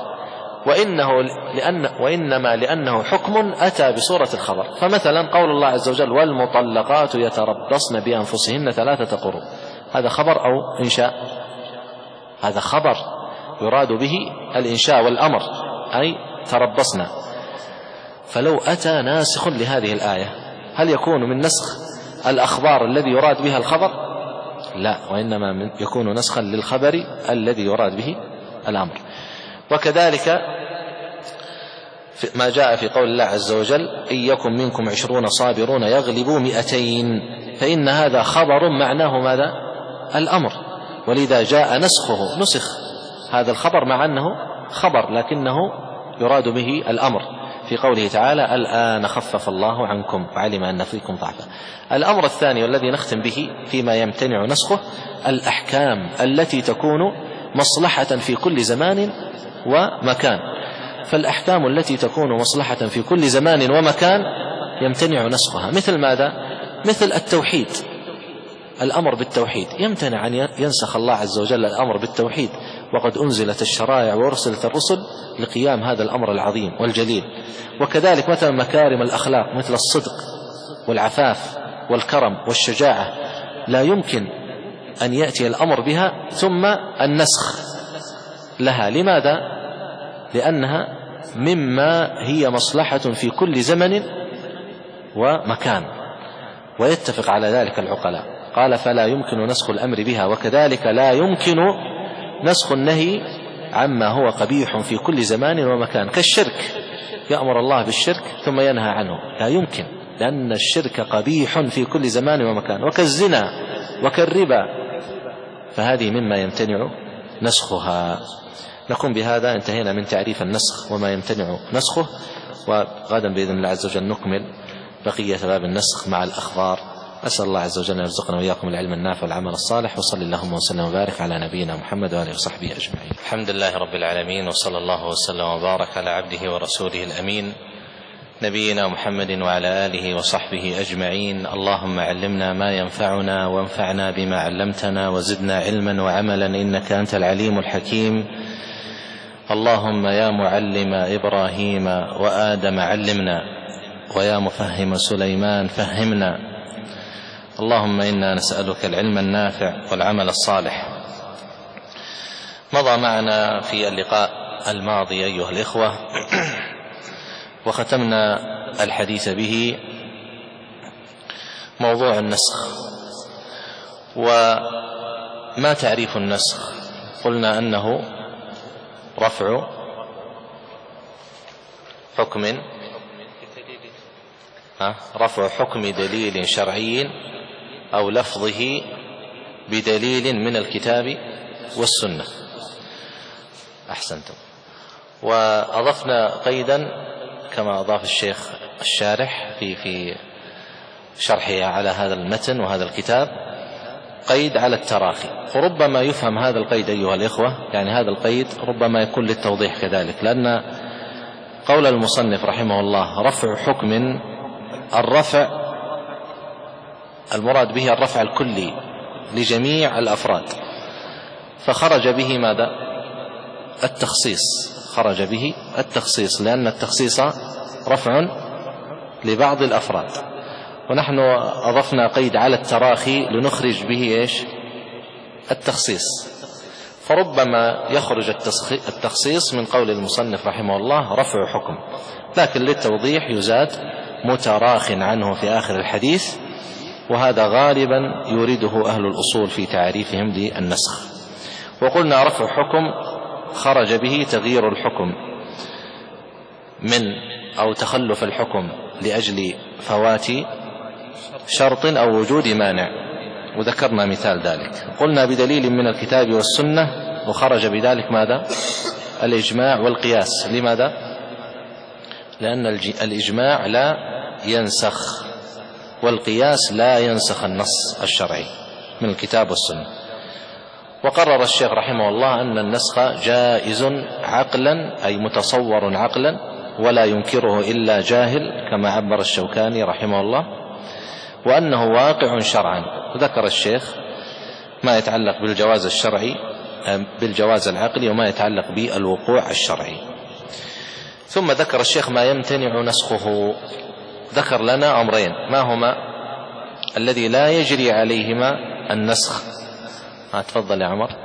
[SPEAKER 1] وإنما لأنه حكم أتى بصورة الخبر. فمثلا قول الله عز وجل: والمطلقات يتربصن بأنفسهن 3 قروء، هذا خبر أو إنشاء؟ هذا خبر يراد به الإنشاء والأمر، أي تربصن. فلو أتى ناسخ لهذه الآية، هل يكون من نسخ الأخبار الذي يراد بها الخبر؟ لا، وإنما يكون نسخا للخبر الذي يراد به الأمر. وكذلك ما جاء في قول الله عز وجل: إن يكن منكم 20 صابرون يغلبوا 200، فإن هذا خبر معناه ماذا؟ الأمر، ولذا جاء نسخه، نسخ هذا الخبر مع أنه خبر لكنه يراد به الأمر في قوله تعالى: الآن خفف الله عنكم وعلم أن فيكم ضعفا. الأمر الثاني والذي نختم به فيما يمتنع نسخه: الأحكام التي تكون مصلحة في كل زمان ومكان. فالأحكام التي تكون مصلحة في كل زمان ومكان يمتنع نسخها. مثل ماذا؟ مثل التوحيد، الأمر بالتوحيد يمتنع أن ينسخ الله عز وجل الأمر بالتوحيد، وقد أنزلت الشرائع وأرسلت الرسل لقيام هذا الأمر العظيم والجليل. وكذلك مثلا مكارم الأخلاق مثل الصدق والعفاف والكرم والشجاعة لا يمكن أن يأتي الأمر بها ثم النسخ لها. لماذا؟ لأنها مما هي مصلحة في كل زمن ومكان، ويتفق على ذلك العقلاء. قال: فلا يمكن نسخ الأمر بها. وكذلك لا يمكن نسخ النهي عما هو قبيح في كل زمان ومكان، كالشرك، يأمر الله بالشرك ثم ينهى عنه، لا يمكن، لأن الشرك قبيح في كل زمان ومكان. وكالزنا وكالربا، فهذه مما يمتنع نسخها. نقوم بهذا انتهينا من تعريف النسخ وما يمتنع نسخه، وغدا بإذن الله عز وجل نكمل بقية باب النسخ مع الأخبار. أسأل الله عز وجل أن يرزقنا وإياكم العلم النافع والعمل الصالح، وصلى اللهم وسلم وبارك على نبينا محمد وآله وصحبه أجمعين. الحمد لله رب العالمين، وصلى الله وسلم وبارك على عبده ورسوله الأمين نبينا محمد وعلى آله وصحبه أجمعين. اللهم علمنا ما ينفعنا وانفعنا بما علمتنا وزدنا علما وعملا إنك أنت العليم الحكيم. اللهم يا معلم إبراهيم وآدم علمنا، ويا مفهم سليمان فهمنا. اللهم إنا نسألك العلم النافع والعمل الصالح. مضى معنا في اللقاء الماضي أيها الإخوة وختمنا الحديث به موضوع النسخ. وما تعريف النسخ؟ قلنا أنه رفع حكم دليل شرعي أو لفظه بدليل من الكتاب والسنة. أحسنتم. وأضفنا قيدا كما أضاف الشيخ الشارح في شرحه على هذا المتن وهذا الكتاب، قيد على التراخي. وربما يفهم هذا القيد أيها الإخوة، يعني هذا القيد ربما يكون للتوضيح كذلك، لأن قول المصنف رحمه الله رفع حكم، الرفع المراد به الرفع الكلي لجميع الأفراد، فخرج به ماذا؟ التخصيص، خرج به التخصيص، لأن التخصيص رفع لبعض الأفراد. ونحن أضفنا قيد على التراخي لنخرج به إيش؟ التخصيص. فربما يخرج التخصيص من قول المصنف رحمه الله رفع حكم، لكن للتوضيح يزاد متراخ عنه في آخر الحديث، وهذا غالبا يريده أهل الأصول في تعريفهم للنسخ. وقلنا رفع حكم خرج به تغيير الحكم من أو تخلف الحكم لأجل فوات شرط أو وجود مانع، وذكرنا مثال ذلك. قلنا بدليل من الكتاب والسنة، وخرج بذلك ماذا؟ الإجماع والقياس. لماذا؟ لأن الإجماع لا ينسخ، والقياس لا ينسخ النص الشرعي من الكتاب والسنة. وقرر الشيخ رحمه الله أن النسخ جائز عقلا، أي متصور عقلا، ولا ينكره إلا جاهل كما عبر الشوكاني رحمه الله، وأنه واقع شرعا. وذكر الشيخ ما يتعلق بالجواز الشرعي، بالجواز العقلي، وما يتعلق بالوقوع الشرعي. ثم ذكر الشيخ ما يمتنع نسخه. ذكر لنا أمرين، ما هما؟ الذي لا يجري عليهما النسخ. تفضل يا عمر.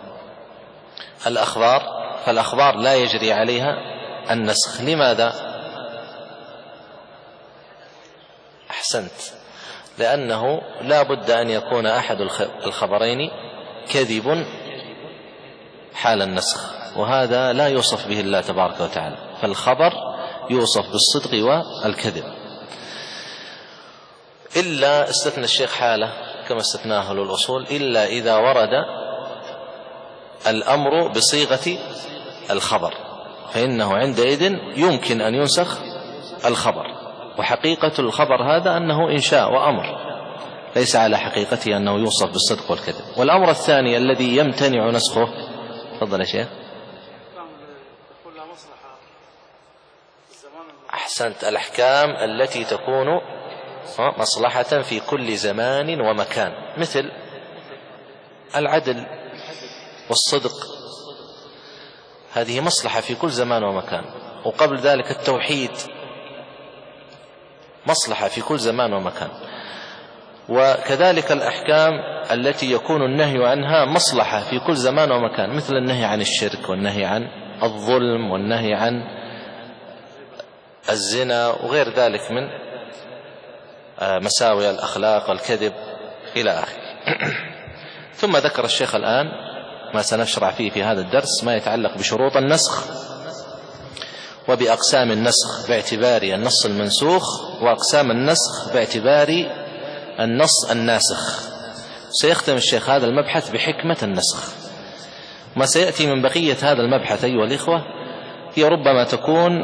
[SPEAKER 1] الأخبار، فالأخبار لا يجري عليها النسخ. لماذا؟ أحسنت. لأنه لا بد أن يكون أحد الخبرين كذب حال النسخ، وهذا لا يوصف به الله تبارك وتعالى، فالخبر يوصف بالصدق والكذب. إلا استثنى الشيخ حالة كما استثناه للأصول، إلا إذا ورد الأمر بصيغة الخبر، فإنه عندئذ يمكن أن ينسخ الخبر، وحقيقة الخبر هذا أنه إنشاء وأمر، ليس على حقيقته أنه يوصف بالصدق والكذب. والأمر الثاني الذي يمتنع نسخه، تفضل يا شيخ. أحسنت، الأحكام التي تكون مصلحة في كل زمان ومكان، مثل العدل والصدق، هذه مصلحة في كل زمان ومكان. وقبل ذلك التوحيد مصلحة في كل زمان ومكان. وكذلك الأحكام التي يكون النهي عنها مصلحة في كل زمان ومكان، مثل النهي عن الشرك، والنهي عن الظلم، والنهي عن الزنا، وغير ذلك من مساوئ الأخلاق والكذب إلى آخره. ثم ذكر الشيخ الآن ما سنشرع فيه في هذا الدرس، ما يتعلق بشروط النسخ وبأقسام النسخ باعتبار النص المنسوخ، وأقسام النسخ باعتبار النص الناسخ. سيختم الشيخ هذا المبحث بحكمة النسخ. ما سيأتي من بقية هذا المبحث أيها الإخوة هي ربما تكون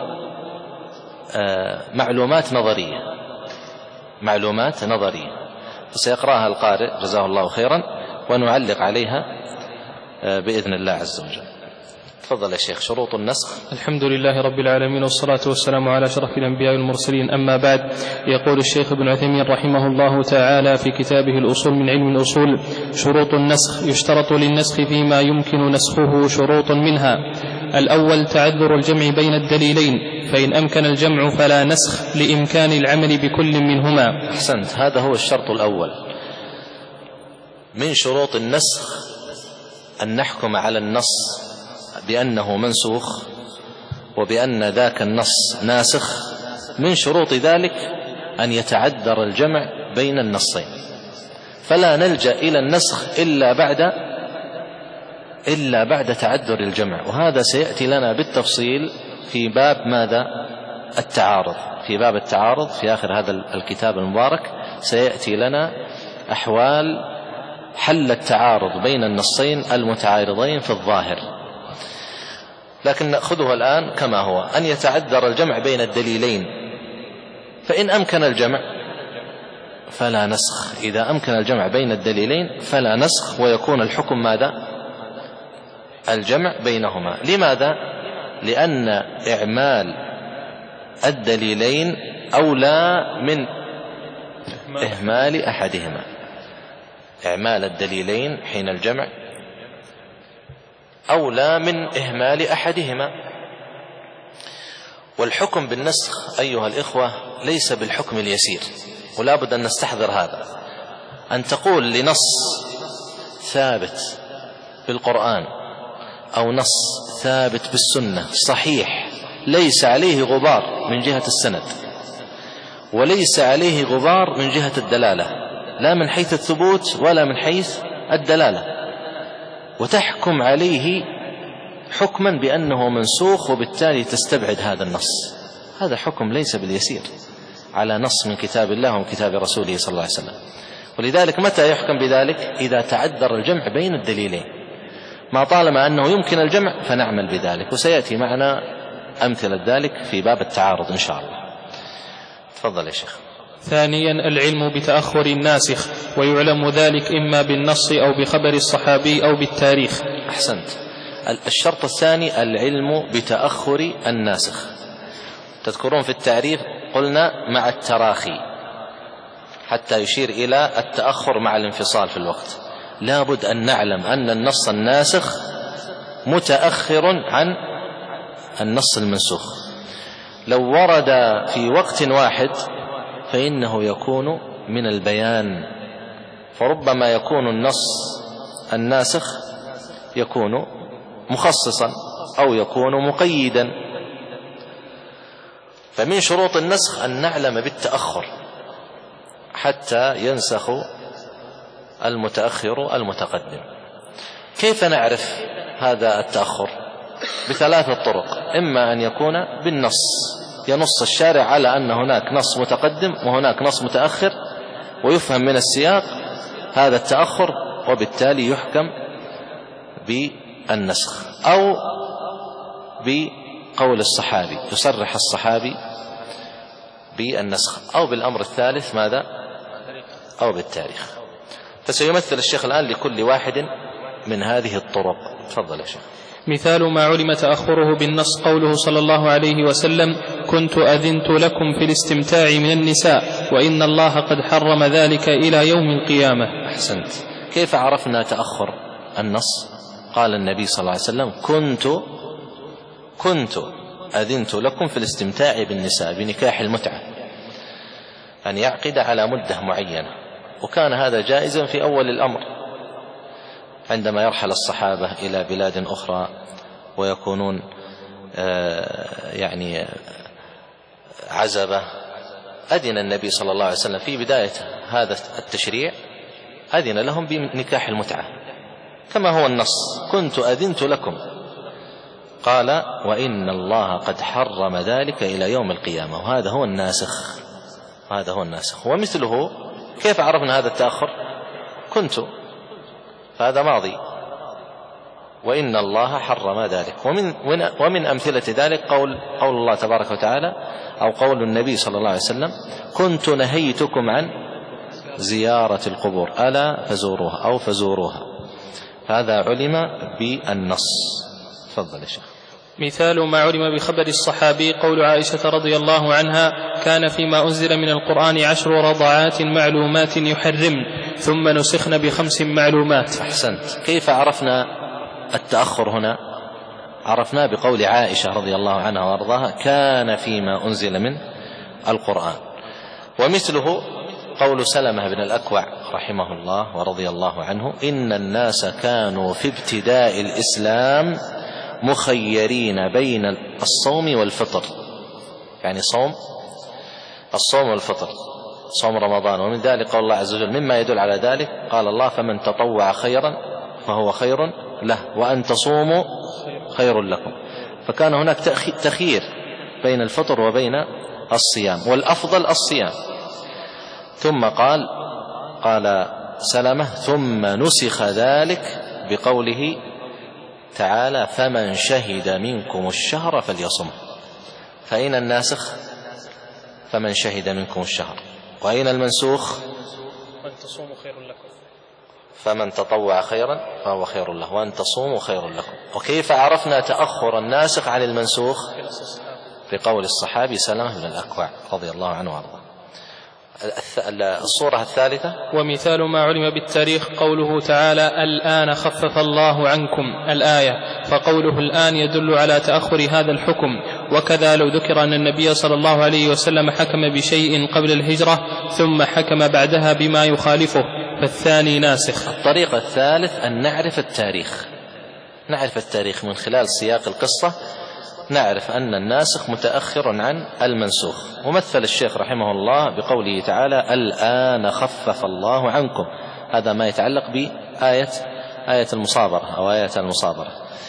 [SPEAKER 1] معلومات نظرية، فسيقرأها القارئ جزاه الله خيرا، ونعلق عليها بإذن الله عز وجل. تفضل يا شيخ. شروط النسخ.
[SPEAKER 2] الحمد لله رب العالمين، والصلاة والسلام على أشرف الأنبياء والمرسلين، أما بعد. يقول الشيخ ابن عثيمين رحمه الله تعالى في كتابه الأصول من علم الأصول: شروط النسخ. يشترط للنسخ فيما يمكن نسخه شروط، منها: الأول تعذر الجمع بين الدليلين، فإن أمكن الجمع فلا نسخ لإمكان العمل بكل منهما.
[SPEAKER 1] أحسنت، هذا هو الشرط الأول من شروط النسخ، أن نحكم على النص بأنه منسوخ وبأن ذاك النص ناسخ. من شروط ذلك أن يتعذر الجمع بين النصين، فلا نلجأ إلى النسخ إلا بعد تعذر الجمع. وهذا سيأتي لنا بالتفصيل في باب ماذا؟ التعارض. في باب التعارض في آخر هذا الكتاب المبارك سيأتي لنا أحوال حل التعارض بين النصين المتعارضين في الظاهر، لكن نأخذه الآن كما هو: أن يتعذر الجمع بين الدليلين، فإن أمكن الجمع فلا نسخ. إذا أمكن الجمع بين الدليلين فلا نسخ، ويكون الحكم ماذا؟ الجمع بينهما. لماذا؟ لأن إعمال الدليلين أولى من إهمال أحدهما. إعمال الدليلين حين الجمع أولى من إهمال أحدهما. والحكم بالنسخ أيها الإخوة ليس بالحكم اليسير، ولا بد أن نستحضر هذا. أن تقول لنص ثابت بالقرآن أو نص ثابت بالسنة صحيح ليس عليه غبار من جهة السند، وليس عليه غبار من جهة الدلالة، لا من حيث الثبوت ولا من حيث الدلالة، وتحكم عليه حكما بأنه منسوخ، وبالتالي تستبعد هذا النص. هذا حكم ليس باليسير على نص من كتاب الله ومن كتاب رسوله صلى الله عليه وسلم. ولذلك متى يحكم بذلك؟ إذا تعذر الجمع بين الدليلين. ما طالما أنه يمكن الجمع فنعمل بذلك، وسيأتي معنا أمثلة ذلك في باب التعارض إن شاء الله. تفضل يا شيخ.
[SPEAKER 2] ثانيا العلم بتأخر الناسخ، ويعلم ذلك إما بالنص أو بخبر الصحابي أو بالتاريخ.
[SPEAKER 1] أحسنت. الشرط الثاني العلم بتأخر الناسخ. تذكرون في التعريف قلنا مع التراخي، حتى يشير إلى التأخر مع الانفصال في الوقت. لا بد أن نعلم أن النص الناسخ متأخر عن النص المنسوخ. لو ورد في وقت واحد فإنه يكون من البيان، فربما يكون النص الناسخ يكون مخصصا أو يكون مقيدا. فمن شروط النسخ أن نعلم بالتأخر، حتى ينسخ المتأخر المتقدم. كيف نعرف هذا التأخر؟ بثلاثة طرق: إما أن يكون بالنص، ينص الشارع على أن هناك نص متقدم وهناك نص متأخر، ويفهم من السياق هذا التأخر، وبالتالي يحكم بالنسخ، أو بقول الصحابي، يصرح الصحابي بالنسخ، أو بالأمر الثالث ماذا؟ أو بالتاريخ. فسيمثل الشيخ الآن لكل واحد من هذه الطرق. تفضل يا شيخ.
[SPEAKER 2] مثال ما علم تأخره بالنص قوله صلى الله عليه وسلم: كنت أذنت لكم في الاستمتاع من النساء وإن الله قد حرم ذلك إلى يوم القيامة.
[SPEAKER 1] أحسنت. كيف عرفنا تأخر النص؟ قال النبي صلى الله عليه وسلم: كنت أذنت لكم في الاستمتاع بالنساء، بنكاح المتعة، أن يعقد على مدة معينة، وكان هذا جائزا في أول الأمر عندما يرحل الصحابة إلى بلاد أخرى ويكونون يعني عزبة. أذن النبي صلى الله عليه وسلم في بداية هذا التشريع، أذن لهم بنكاح المتعة كما هو النص: كنت أذنت لكم. قال: وإن الله قد حرم ذلك إلى يوم القيامة. وهذا هو الناسخ، هذا هو الناسخ. ومثله كيف عرفنا هذا التأخر؟ كنت، فهذا ماضي، وإن الله حرم ذلك. ومن أمثلة ذلك قول الله تبارك وتعالى، أو قول النبي صلى الله عليه وسلم: كنت نهيتكم عن زيارة القبور ألا فزوروها أو فزوروها. هذا علم بالنص. تفضل يا شيخ.
[SPEAKER 2] مثال ما علم بخبر الصحابي قول عائشة رضي الله عنها: كان فيما أنزل من القرآن 10 رضعات معلومات يحرمن ثم نسخن ب5 معلومات.
[SPEAKER 1] أحسنت. كيف عرفنا التأخر هنا؟ عرفنا بقول عائشة رضي الله عنها وارضاها: كان فيما أنزل من القرآن. ومثله قول سلمة بن الأكوع رحمه الله ورضي الله عنه: إن الناس كانوا في ابتداء الإسلام مخيرين بين الصوم والفطر، يعني الصوم والفطر، صوم رمضان. ومن ذلك قول الله عز وجل: مما يدل على ذلك قال الله: فمن تطوع خيرا فهو خير له وأن تصوموا خير لكم. فكان هناك تخيير بين الفطر وبين الصيام، والأفضل الصيام. ثم قال سلمة: ثم نسخ ذلك بقوله تعالى: فمن شهد منكم الشهر فليصم. فأين الناسخ؟ فمن شهد منكم الشهر. وأين المنسوخ؟
[SPEAKER 2] وأن تصوموا خير لكم.
[SPEAKER 1] فمن تطوع خيرا فهو خير له وأن تصوموا خير لكم. وكيف عرفنا تأخر الناسخ عن المنسوخ؟ بقول الصحابي سلمة بن الأكوع رضي الله عنه وارضاه. الصورة الثالثة:
[SPEAKER 2] ومثال ما علم بالتاريخ قوله تعالى: الآن خفف الله عنكم الآية، فقوله الآن يدل على تأخر هذا الحكم. وكذا لو ذكر أن النبي صلى الله عليه وسلم حكم بشيء قبل الهجرة ثم حكم بعدها بما يخالفه، فالثاني ناسخ.
[SPEAKER 1] الطريقة الثالث أن نعرف التاريخ من خلال سياق القصة، نعرف أن الناسخ متأخر عن المنسوخ. ومثل الشيخ رحمه الله بقوله تعالى: الآن خفف الله عنكم. هذا ما يتعلق بآية المصابرة أو آية المصابرة.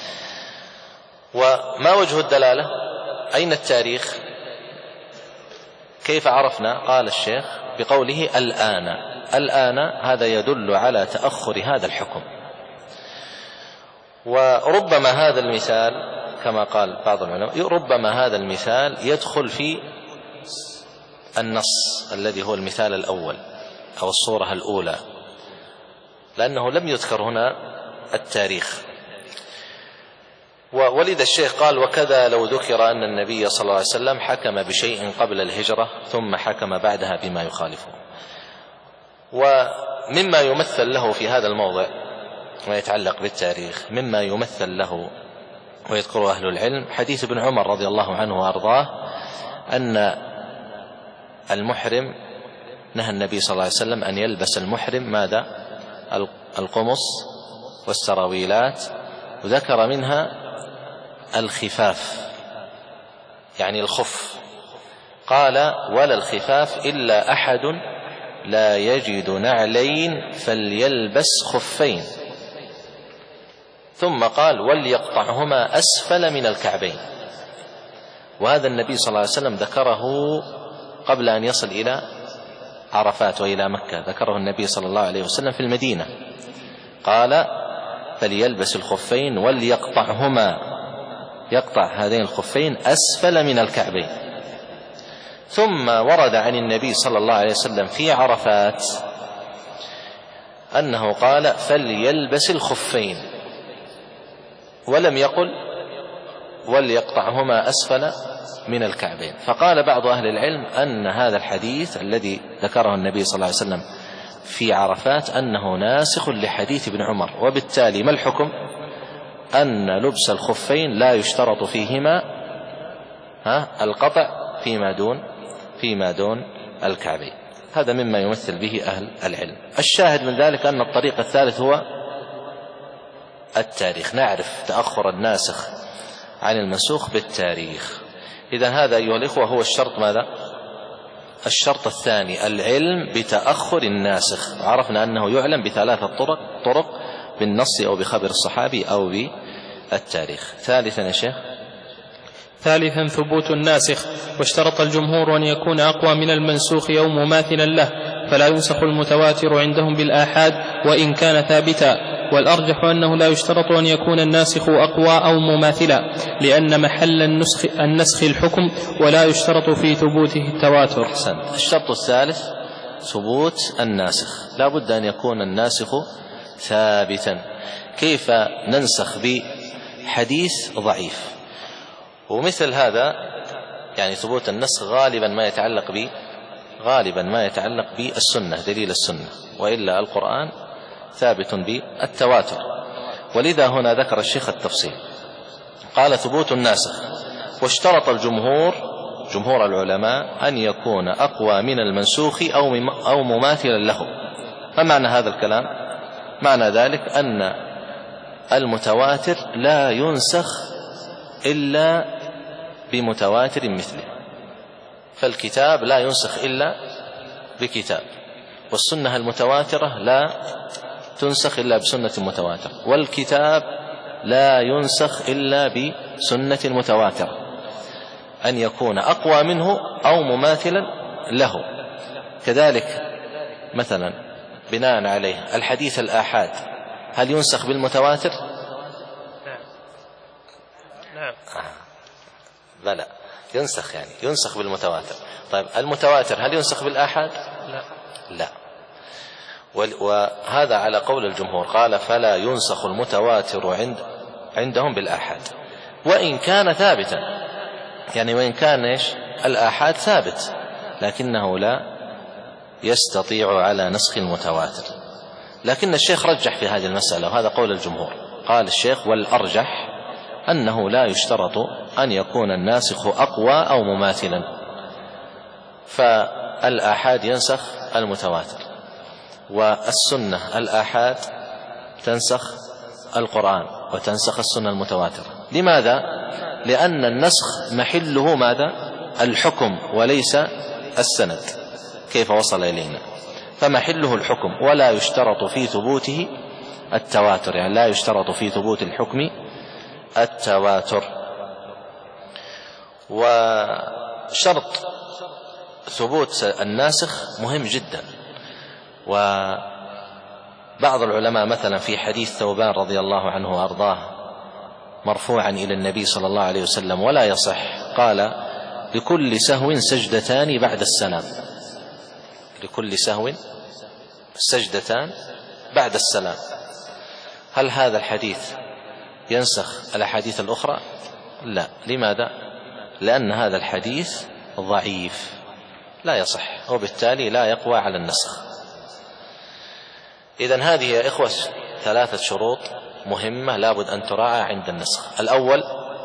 [SPEAKER 1] وما وجه الدلالة؟ أين التاريخ؟ كيف عرفنا؟ قال الشيخ بقوله: الآن هذا يدل على تأخر هذا الحكم. وربما هذا المثال كما قال بعض العلماء، ربما هذا المثال يدخل في النص الذي هو المثال الأول أو الصورة الأولى، لأنه لم يذكر هنا التاريخ. ولذا الشيخ قال: وكذا لو ذكر أن النبي صلى الله عليه وسلم حكم بشيء قبل الهجرة ثم حكم بعدها بما يخالفه. ومما يمثل له في هذا الموضع ما يتعلق بالتاريخ، مما يمثل له ويذكر أهل العلم حديث ابن عمر رضي الله عنه وأرضاه أن المحرم نهى النبي صلى الله عليه وسلم أن يلبس المحرم ماذا؟ القمص والسراويلات، وذكر منها الخفاف يعني الخف. قال: ولا الخفاف إلا أحد لا يجد نعلين فليلبس خفين، ثم قال وليقطعهما أسفل من الكعبين. وهذا النبي صلى الله عليه وسلم ذكره قبل أن يصل إلى عرفات وإلى مكة، ذكره النبي صلى الله عليه وسلم في المدينة، قال فليلبس الخفين وليقطعهما، يقطع هذين الخفين أسفل من الكعبين. ثم ورد عن النبي صلى الله عليه وسلم في عرفات أنه قال فليلبس الخفين، ولم يقل وليقطعهما أسفل من الكعبين. فقال بعض أهل العلم أن هذا الحديث الذي ذكره النبي صلى الله عليه وسلم في عرفات أنه ناسخ لحديث ابن عمر، وبالتالي ما الحكم؟ أن لبس الخفين لا يشترط فيهما القطع فيما دون الكعبين. هذا مما يمثل به أهل العلم. الشاهد من ذلك أن الطريق الثالث هو التاريخ، نعرف تأخر الناسخ عن المنسوخ بالتاريخ. إذا هذا أيها الإخوة هو الشرط ماذا؟ الشرط الثاني، العلم بتأخر الناسخ. عرفنا أنه يعلم بثلاثة طرق، بالنص أو بخبر الصحابي أو بالتاريخ. ثالثا يا شيخ؟
[SPEAKER 2] ثالثا ثبوت الناسخ، واشترط الجمهور أن يكون أقوى من المنسوخ أو مماثلا له، فلا ينسخ المتواتر عندهم بالآحاد وإن كان ثابتا. والأرجح أنه لا يشترط أن يكون الناسخ أقوى أو مماثلا، لأن محل النسخ الحكم، ولا يشترط في ثبوته التواتر.
[SPEAKER 1] الشرط الثالث ثبوت الناسخ، لا بد أن يكون الناسخ ثابتا. كيف ننسخ بحديث ضعيف؟ ومثل هذا يعني ثبوت النسخ غالبا ما يتعلق بالسنة، دليل السنة، وإلا القرآن ثابت بالتواتر. ولذا هنا ذكر الشيخ التفصيل، قال ثبوت الناسخ، واشترط جمهور العلماء أن يكون أقوى من المنسوخ أو مماثلا له. ما معنى هذا الكلام؟ معنى ذلك أن المتواتر لا ينسخ إلا بمتواتر مثله، فالكتاب لا ينسخ إلا بكتاب، والسنة المتواترة لا تنسخ إلا بسنة متواترة، والكتاب لا ينسخ إلا بسنة متواترة، أن يكون أقوى منه أو مماثلا له. كذلك مثلا بناء عليه الحديث الآحاد هل ينسخ بالمتواتر؟
[SPEAKER 2] نعم.
[SPEAKER 1] بلى ينسخ، يعني ينسخ بالمتواتر. طيب المتواتر هل ينسخ بالآحاد؟ لا. وهذا على قول الجمهور، قال فلا ينسخ المتواتر عندهم بالآحاد وإن كان ثابتا، يعني وإن كان الآحاد ثابت لكنه لا يستطيع على نسخ المتواتر. لكن الشيخ رجح في هذه المسألة، وهذا قول الجمهور. قال الشيخ والأرجح أنه لا يشترط أن يكون الناسخ أقوى أو مماثلا، فالآحاد ينسخ المتواتر، والسنة الآحاد تنسخ القرآن وتنسخ السنة المتواترة. لماذا؟ لأن النسخ محله ماذا؟ الحكم وليس السند، كيف وصل إلينا، فمحله الحكم، ولا يشترط في ثبوته التواتر، يعني لا يشترط في ثبوت الحكم التواتر. وشرط ثبوت الناسخ مهم جدا. وبعض العلماء مثلا في حديث ثوبان رضي الله عنه وأرضاه مرفوعا إلى النبي صلى الله عليه وسلم ولا يصح، قال لكل سهو سجدتان بعد السلام، لكل سهو سجدتان بعد السلام. هل هذا الحديث ينسخ الأحاديث الأخرى؟ لا. لماذا؟ لأن هذا الحديث ضعيف لا يصح، وبالتالي لا يقوى على النسخ. إذن هذه يا إخوة ثلاثة شروط مهمة لابد أن تراعى عند النسخ. الأول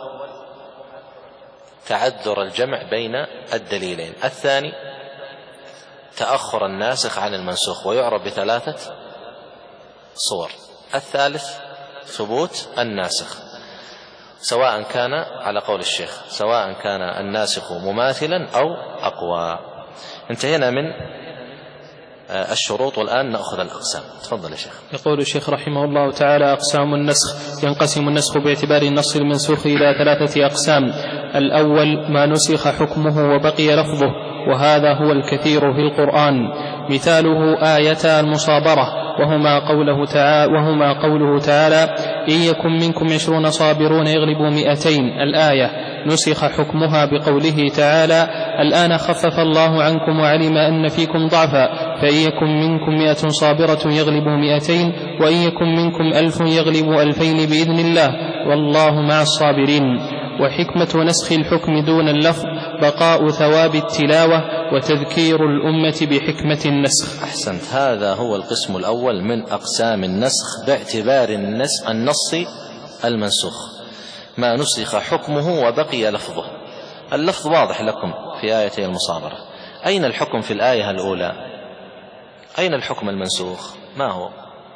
[SPEAKER 1] تعذر الجمع بين الدليلين. الثاني تأخر الناسخ عن المنسوخ، ويعرف بثلاثة صور. الثالث ثبوت الناسخ، سواء كان على قول الشيخ سواء كان الناسخ مماثلا أو أقوى. انتهينا من الشروط، والآن نأخذ الأقسام. تفضل يا شيخ.
[SPEAKER 2] يقول الشيخ رحمه الله تعالى: أقسام النسخ. ينقسم النسخ باعتبار النص المنسوخ إلى 3 أقسام. الأول ما نسخ حكمه وبقي لفظه، وهذا هو الكثير في القرآن. مثاله آيتا المصابرة، وهما قوله تعالى: إن يكن منكم 20 صابرون يغلبوا 200. الآية نسخ حكمها بقوله تعالى: الآن خفف الله عنكم وعلم أن فيكم ضعفا، فإن يكن منكم 100 صابرة يغلبوا 200، وإن يكن منكم 1000 يغلبوا 2000 بإذن الله، والله مع الصابرين. وحكمة نسخ الحكم دون اللفظ بقاء ثواب التلاوة وتذكير الأمة بحكمة النسخ.
[SPEAKER 1] أحسنت. هذا هو القسم الأول من أقسام النسخ باعتبار النص المنسوخ، ما نسخ حكمه وبقي لفظه. اللفظ واضح لكم في آيتي المصابرة. أين الحكم في الآية الأولى؟ أين الحكم المنسوخ؟ ما هو؟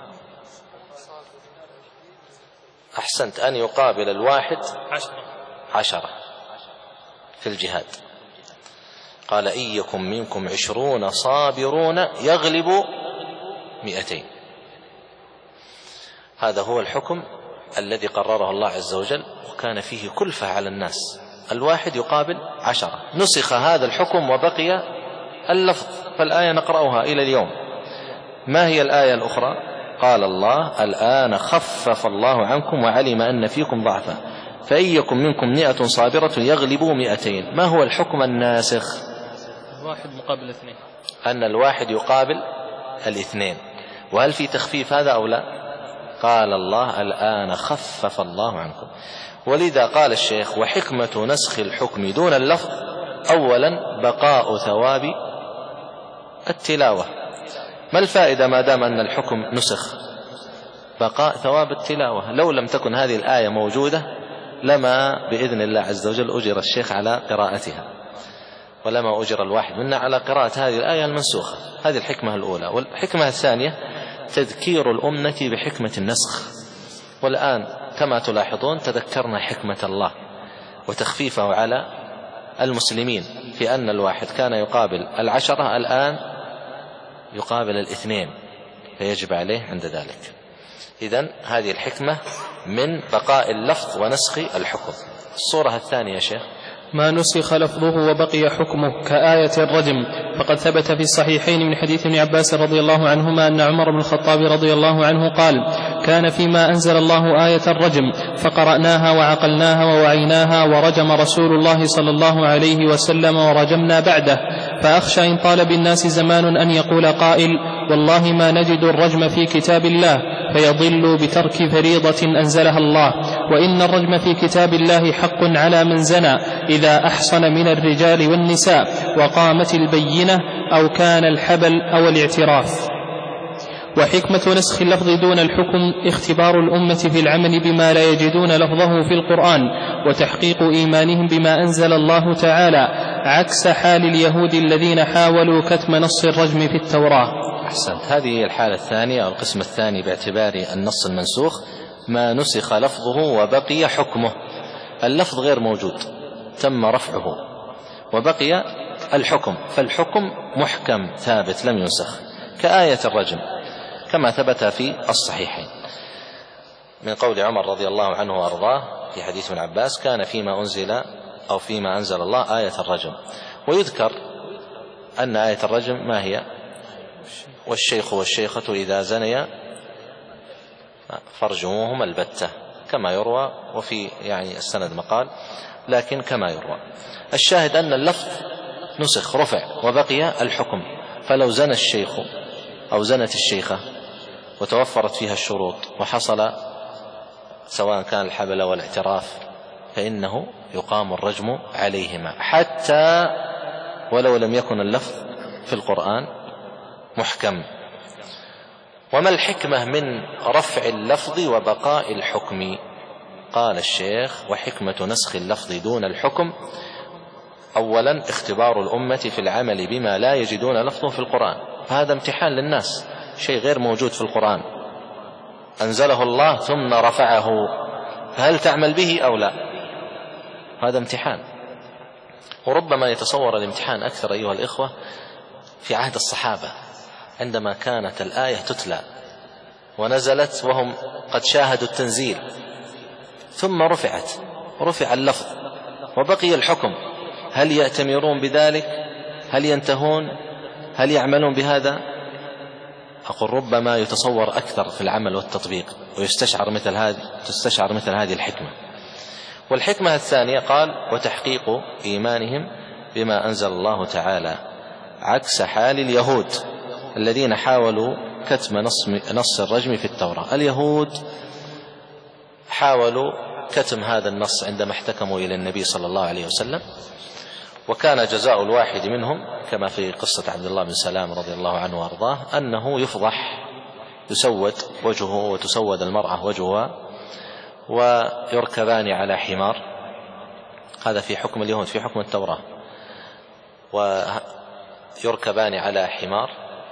[SPEAKER 1] أحسنت، أن يقابل الواحد 10 في الجهاد. قال: إن يكن منكم 20 صابرون يغلبوا 200. هذا هو الحكم الذي قرره الله عز وجل، وكان فيه كلفة على الناس، الواحد يقابل 10. نسخ هذا الحكم وبقي اللفظ، فالآية نقرأها إلى اليوم. ما هي الآية الأخرى؟ قال الله: الآن خفف الله عنكم وعلم أن فيكم ضعفا، فإن يكن منكم 100 صابرة يغلبوا 200. ما هو الحكم الناسخ؟
[SPEAKER 2] الواحد مقابل 2،
[SPEAKER 1] أن الواحد يقابل 2. وهل في تخفيف هذا أو لا؟ قال الله: الآن خفف الله عنكم. ولذا قال الشيخ: وحكمة نسخ الحكم دون اللفظ، أولا بقاء ثواب التلاوة. ما الفائدة ما دام أن الحكم نسخ؟ بقاء ثواب التلاوة. لو لم تكن هذه الآية موجودة لما بإذن الله عز وجل أجر الشيخ على قراءتها، ولما أجر الواحد منا على قراءة هذه الآية المنسوخة. هذه الحكمة الأولى. والحكمة الثانية تذكير الأمة بحكمة النسخ. والآن كما تلاحظون تذكرنا حكمة الله وتخفيفه على المسلمين، في أن الواحد كان يقابل 10، الآن يقابل 2، فيجب عليه عند ذلك. إذن هذه الحكمة من بقاء اللفظ ونسخ الحكم. الصورة الثانية يا شيخ:
[SPEAKER 2] ما نسخ لفظه وبقي حكمه كآية الرجم. فقد ثبت في الصحيحين من حديث ابن عباس رضي الله عنهما أن عمر بن الخطاب رضي الله عنه قال: كان فيما أنزل الله آية الرجم، فقرأناها وعقلناها ووعيناها، ورجم رسول الله صلى الله عليه وسلم ورجمنا بعده. فأخشى إن طال بالناس زمان أن يقول قائل: والله ما نجد الرجم في كتاب الله، فيضل بترك فريضة أنزلها الله. وإن الرجم في كتاب الله حق على من زنى إذا أحصن من الرجال والنساء وقامت البينة أو كان الحبل أو الاعتراف. وحكمة نسخ اللفظ دون الحكم اختبار الأمة في العمل بما لا يجدون لفظه في القرآن، وتحقيق إيمانهم بما أنزل الله تعالى، عكس حال اليهود الذين حاولوا كتم نص الرجم في التوراة.
[SPEAKER 1] أحسنت. هذه الحالة الثانية أو القسم الثاني باعتبار النص المنسوخ، ما نسخ لفظه وبقي حكمه. اللفظ غير موجود، تم رفعه وبقي الحكم، فالحكم محكم ثابت لم ينسخ، كآية الرجم كما ثبت في الصحيحين من قول عمر رضي الله عنه وأرضاه في حديث ابن عباس: كان فيما أنزل الله آية الرجم. ويذكر أن آية الرجم ما هي؟ والشيخ والشيخة إذا زنيا فارجموهما البتة، كما يروى، وفي السند مقال، لكن كما يروى. الشاهد أن اللفظ نسخ رفع وبقي الحكم. فلو زنى الشيخ أو زنت الشيخة وتوفرت فيها الشروط وحصل سواء كان الحبل والاعتراف، فإنه يقام الرجم عليهما، حتى ولو لم يكن اللفظ في القرآن محكم. وما الحكمة من رفع اللفظ وبقاء الحكم؟ قال الشيخ: وحكمة نسخ اللفظ دون الحكم، أولا اختبار الأمة في العمل بما لا يجدون لفظه في القرآن. فهذا امتحان للناس، شيء غير موجود في القرآن أنزله الله ثم رفعه، فهل تعمل به أو لا؟ هذا امتحان. وربما يتصور الامتحان أكثر أيها الإخوة في عهد الصحابة، عندما كانت الآية تتلى ونزلت وهم قد شاهدوا التنزيل، ثم رفع اللفظ وبقي الحكم، هل يأتمرون بذلك؟ هل ينتهون؟ هل يعملون بهذا؟ أقول ربما يتصور أكثر في العمل والتطبيق ويستشعر مثل هذه الحكمة. والحكمة الثانية قال: وتحقيق إيمانهم بما أنزل الله تعالى، عكس حال اليهود الذين حاولوا كتم نص الرجم في التوراة. اليهود حاولوا كتم هذا النص عندما احتكموا إلى النبي صلى الله عليه وسلم، وكان جزاء الواحد منهم كما في قصة عبد الله بن سلام رضي الله عنه وارضاه أنه يفضح، يسود وجهه وتسود المرأة وجهها، ويركبان على حمار. هذا في حكم اليهود، في حكم التوراة، ويركبان على حمار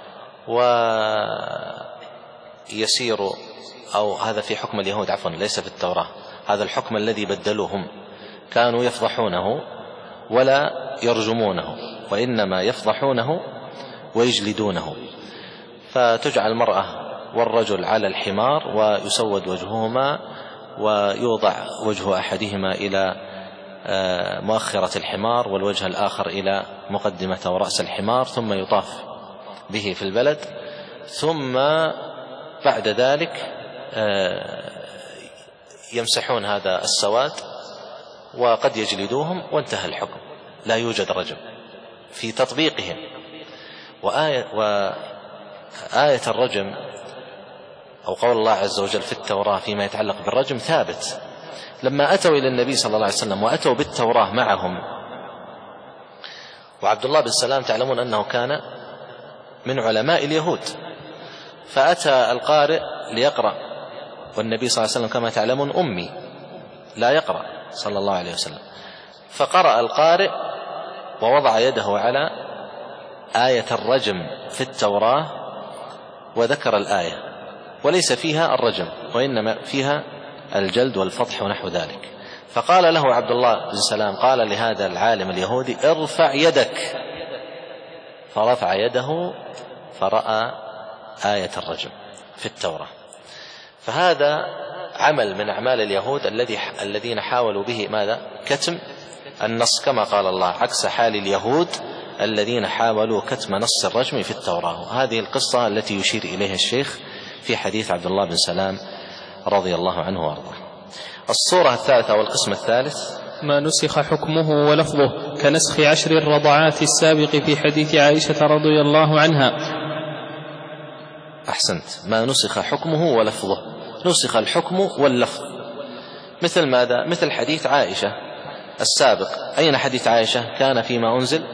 [SPEAKER 1] ويسير، أو هذا في حكم اليهود عفوا ليس في التوراة، هذا الحكم الذي بدلوهم، كانوا يفضحونه ولا يرجمونه، وإنما يفضحونه ويجلدونه. فتجعل المرأة والرجل على الحمار ويسود وجههما، ويوضع وجه أحدهما إلى مؤخرة الحمار والوجه الآخر إلى مقدمة ورأس الحمار، ثم يطاف به في البلد، ثم بعد ذلك يمسحون هذا السواد وقد يجلدوهم وانتهى الحكم، لا يوجد رجم في تطبيقهم. وآية الرجم أو قول الله عز وجل في التوراة فيما يتعلق بالرجم ثابت. لما أتوا إلى النبي صلى الله عليه وسلم وأتوا بالتوراة معهم، وعبد الله بن سلام تعلمون أنه كان من علماء اليهود، فأتى القارئ ليقرأ، والنبي صلى الله عليه وسلم كما تعلمون أمي لا يقرأ صلى الله عليه وسلم، فقرأ القارئ ووضع يده على آية الرجم في التوراة وذكر الآية، وليس فيها الرجم وإنما فيها الجلد والفضح ونحو ذلك. فقال له عبد الله بن سلام، قال لهذا العالم اليهودي: ارفع يدك، فرفع يده فرأى آية الرجم في التوراة. فهذا عمل من أعمال اليهود الذين حاولوا به ماذا؟ كتم النص، كما قال الله: عكس حال اليهود الذين حاولوا كتم نص الرجم في التوراة. هذه القصة التي يشير إليها الشيخ في حديث عبد الله بن سلام رضي الله عنه وارضاه. الصورة الثالثة والقسم الثالث:
[SPEAKER 2] ما نسخ حكمه ولفظه، كنسخ 10 الرضعات السابق في حديث عائشة رضي الله عنها.
[SPEAKER 1] أحسنت، ما نسخ حكمه ولفظه، نسخ الحكم واللفظ. مثل ماذا؟ مثل حديث عائشة السابق. أين حديث عائشة؟ كان فيما أنزل،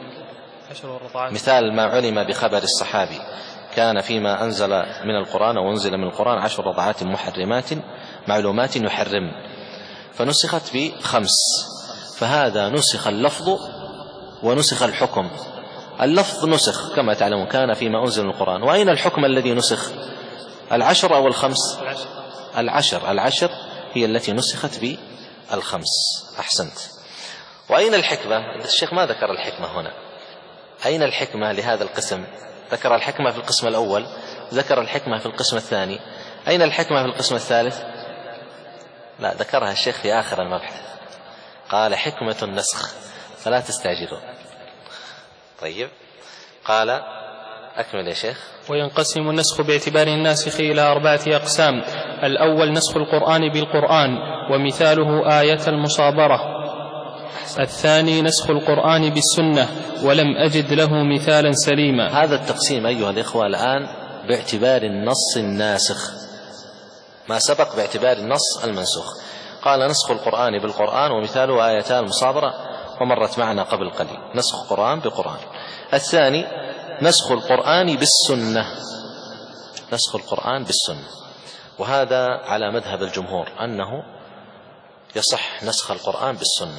[SPEAKER 1] مثال ما علم بخبر الصحابي، كان فيما أنزل من القرآن وأنزل من القرآن 10 رضعات محرمات معلومات يحرم، فنسخت ب5. فهذا نسخ اللفظ ونسخ الحكم. اللفظ نسخ كما تعلمون، كان فيما أنزل من القرآن. وأين الحكم الذي نسخ؟ 10 أو 5؟ 10 هي التي نسخت ب5. أحسنت. وأين الحكمة؟ الشيخ ما ذكر الحكمة هنا. أين الحكمة لهذا القسم؟ ذكر الحكمة في القسم الأول، ذكر الحكمة في القسم الثاني. أين الحكمة في القسم الثالث؟ لا، ذكرها الشيخ في آخر المبحث، قال: حكمة النسخ، فلا تستعجلوا. طيب، قال: أكمل يا شيخ.
[SPEAKER 2] وينقسم النسخ باعتبار الناسخ إلى 4 أقسام: الأول نسخ القرآن بالقرآن، ومثاله آية المصابرة. الثاني نسخ القرآن بالسنة، ولم أجد له مثالا سليما.
[SPEAKER 1] هذا التقسيم أيها الإخوة الآن باعتبار النص الناسخ، ما سبق باعتبار النص المنسوخ. قال: نسخ القرآن بالقرآن، ومثاله آيتا المصابرة، ومرت معنا قبل قليل، نسخ القرآن بقرآن. الثاني نسخ القرآن بالسنة، نسخ القرآن بالسنة، وهذا على مذهب الجمهور أنه يصح نسخ القرآن بالسنة.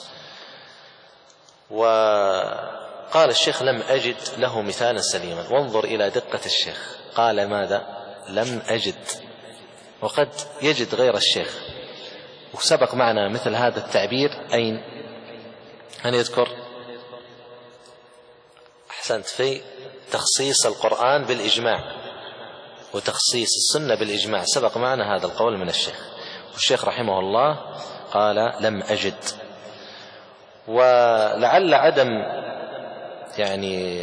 [SPEAKER 1] وقال الشيخ: لم أجد له مثالا سليما. وانظر إلى دقة الشيخ، قال ماذا؟ لم أجد، وقد يجد غير الشيخ. وسبق معنا مثل هذا التعبير أين؟ أن يذكر؟ أحسنت، في تخصيص القرآن بالإجماع وتخصيص السنة بالإجماع، سبق معنا هذا القول من الشيخ، والشيخ رحمه الله قال لم أجد. ولعل عدم يعني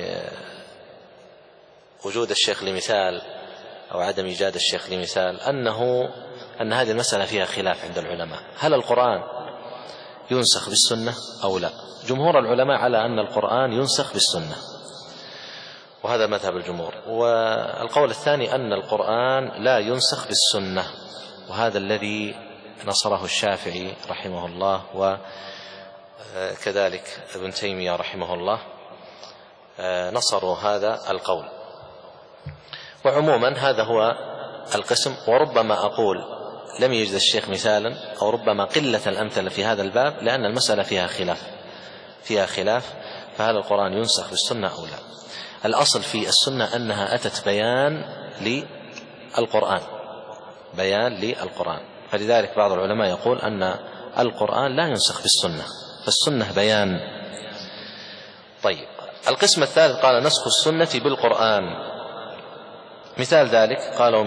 [SPEAKER 1] وجود الشيخ لمثال أو عدم إيجاد الشيخ لمثال أن هذه المسألة فيها خلاف عند العلماء، هل القرآن ينسخ بالسنة أو لا؟ جمهور العلماء على أن القرآن ينسخ بالسنة، وهذا مذهب الجمهور. والقول الثاني أن القرآن لا ينسخ بالسنة، وهذا الذي نصره الشافعي رحمه الله وكذلك ابن تيمية رحمه الله نصروا هذا القول. وعموما هذا هو القسم. وربما أقول لم يجد الشيخ مثالا، أو ربما قلة الأمثلة في هذا الباب، لأن المسألة فيها خلاف فهل القرآن ينسخ بالسنة أو لا؟ الأصل في السنة أنها أتت بيان للقرآن، فلذلك بعض العلماء يقول أن القرآن لا ينسخ بالسنة، فالسنة بيان. طيب، القسم الثالث قال نسخ السنة بالقرآن. مثال ذلك قال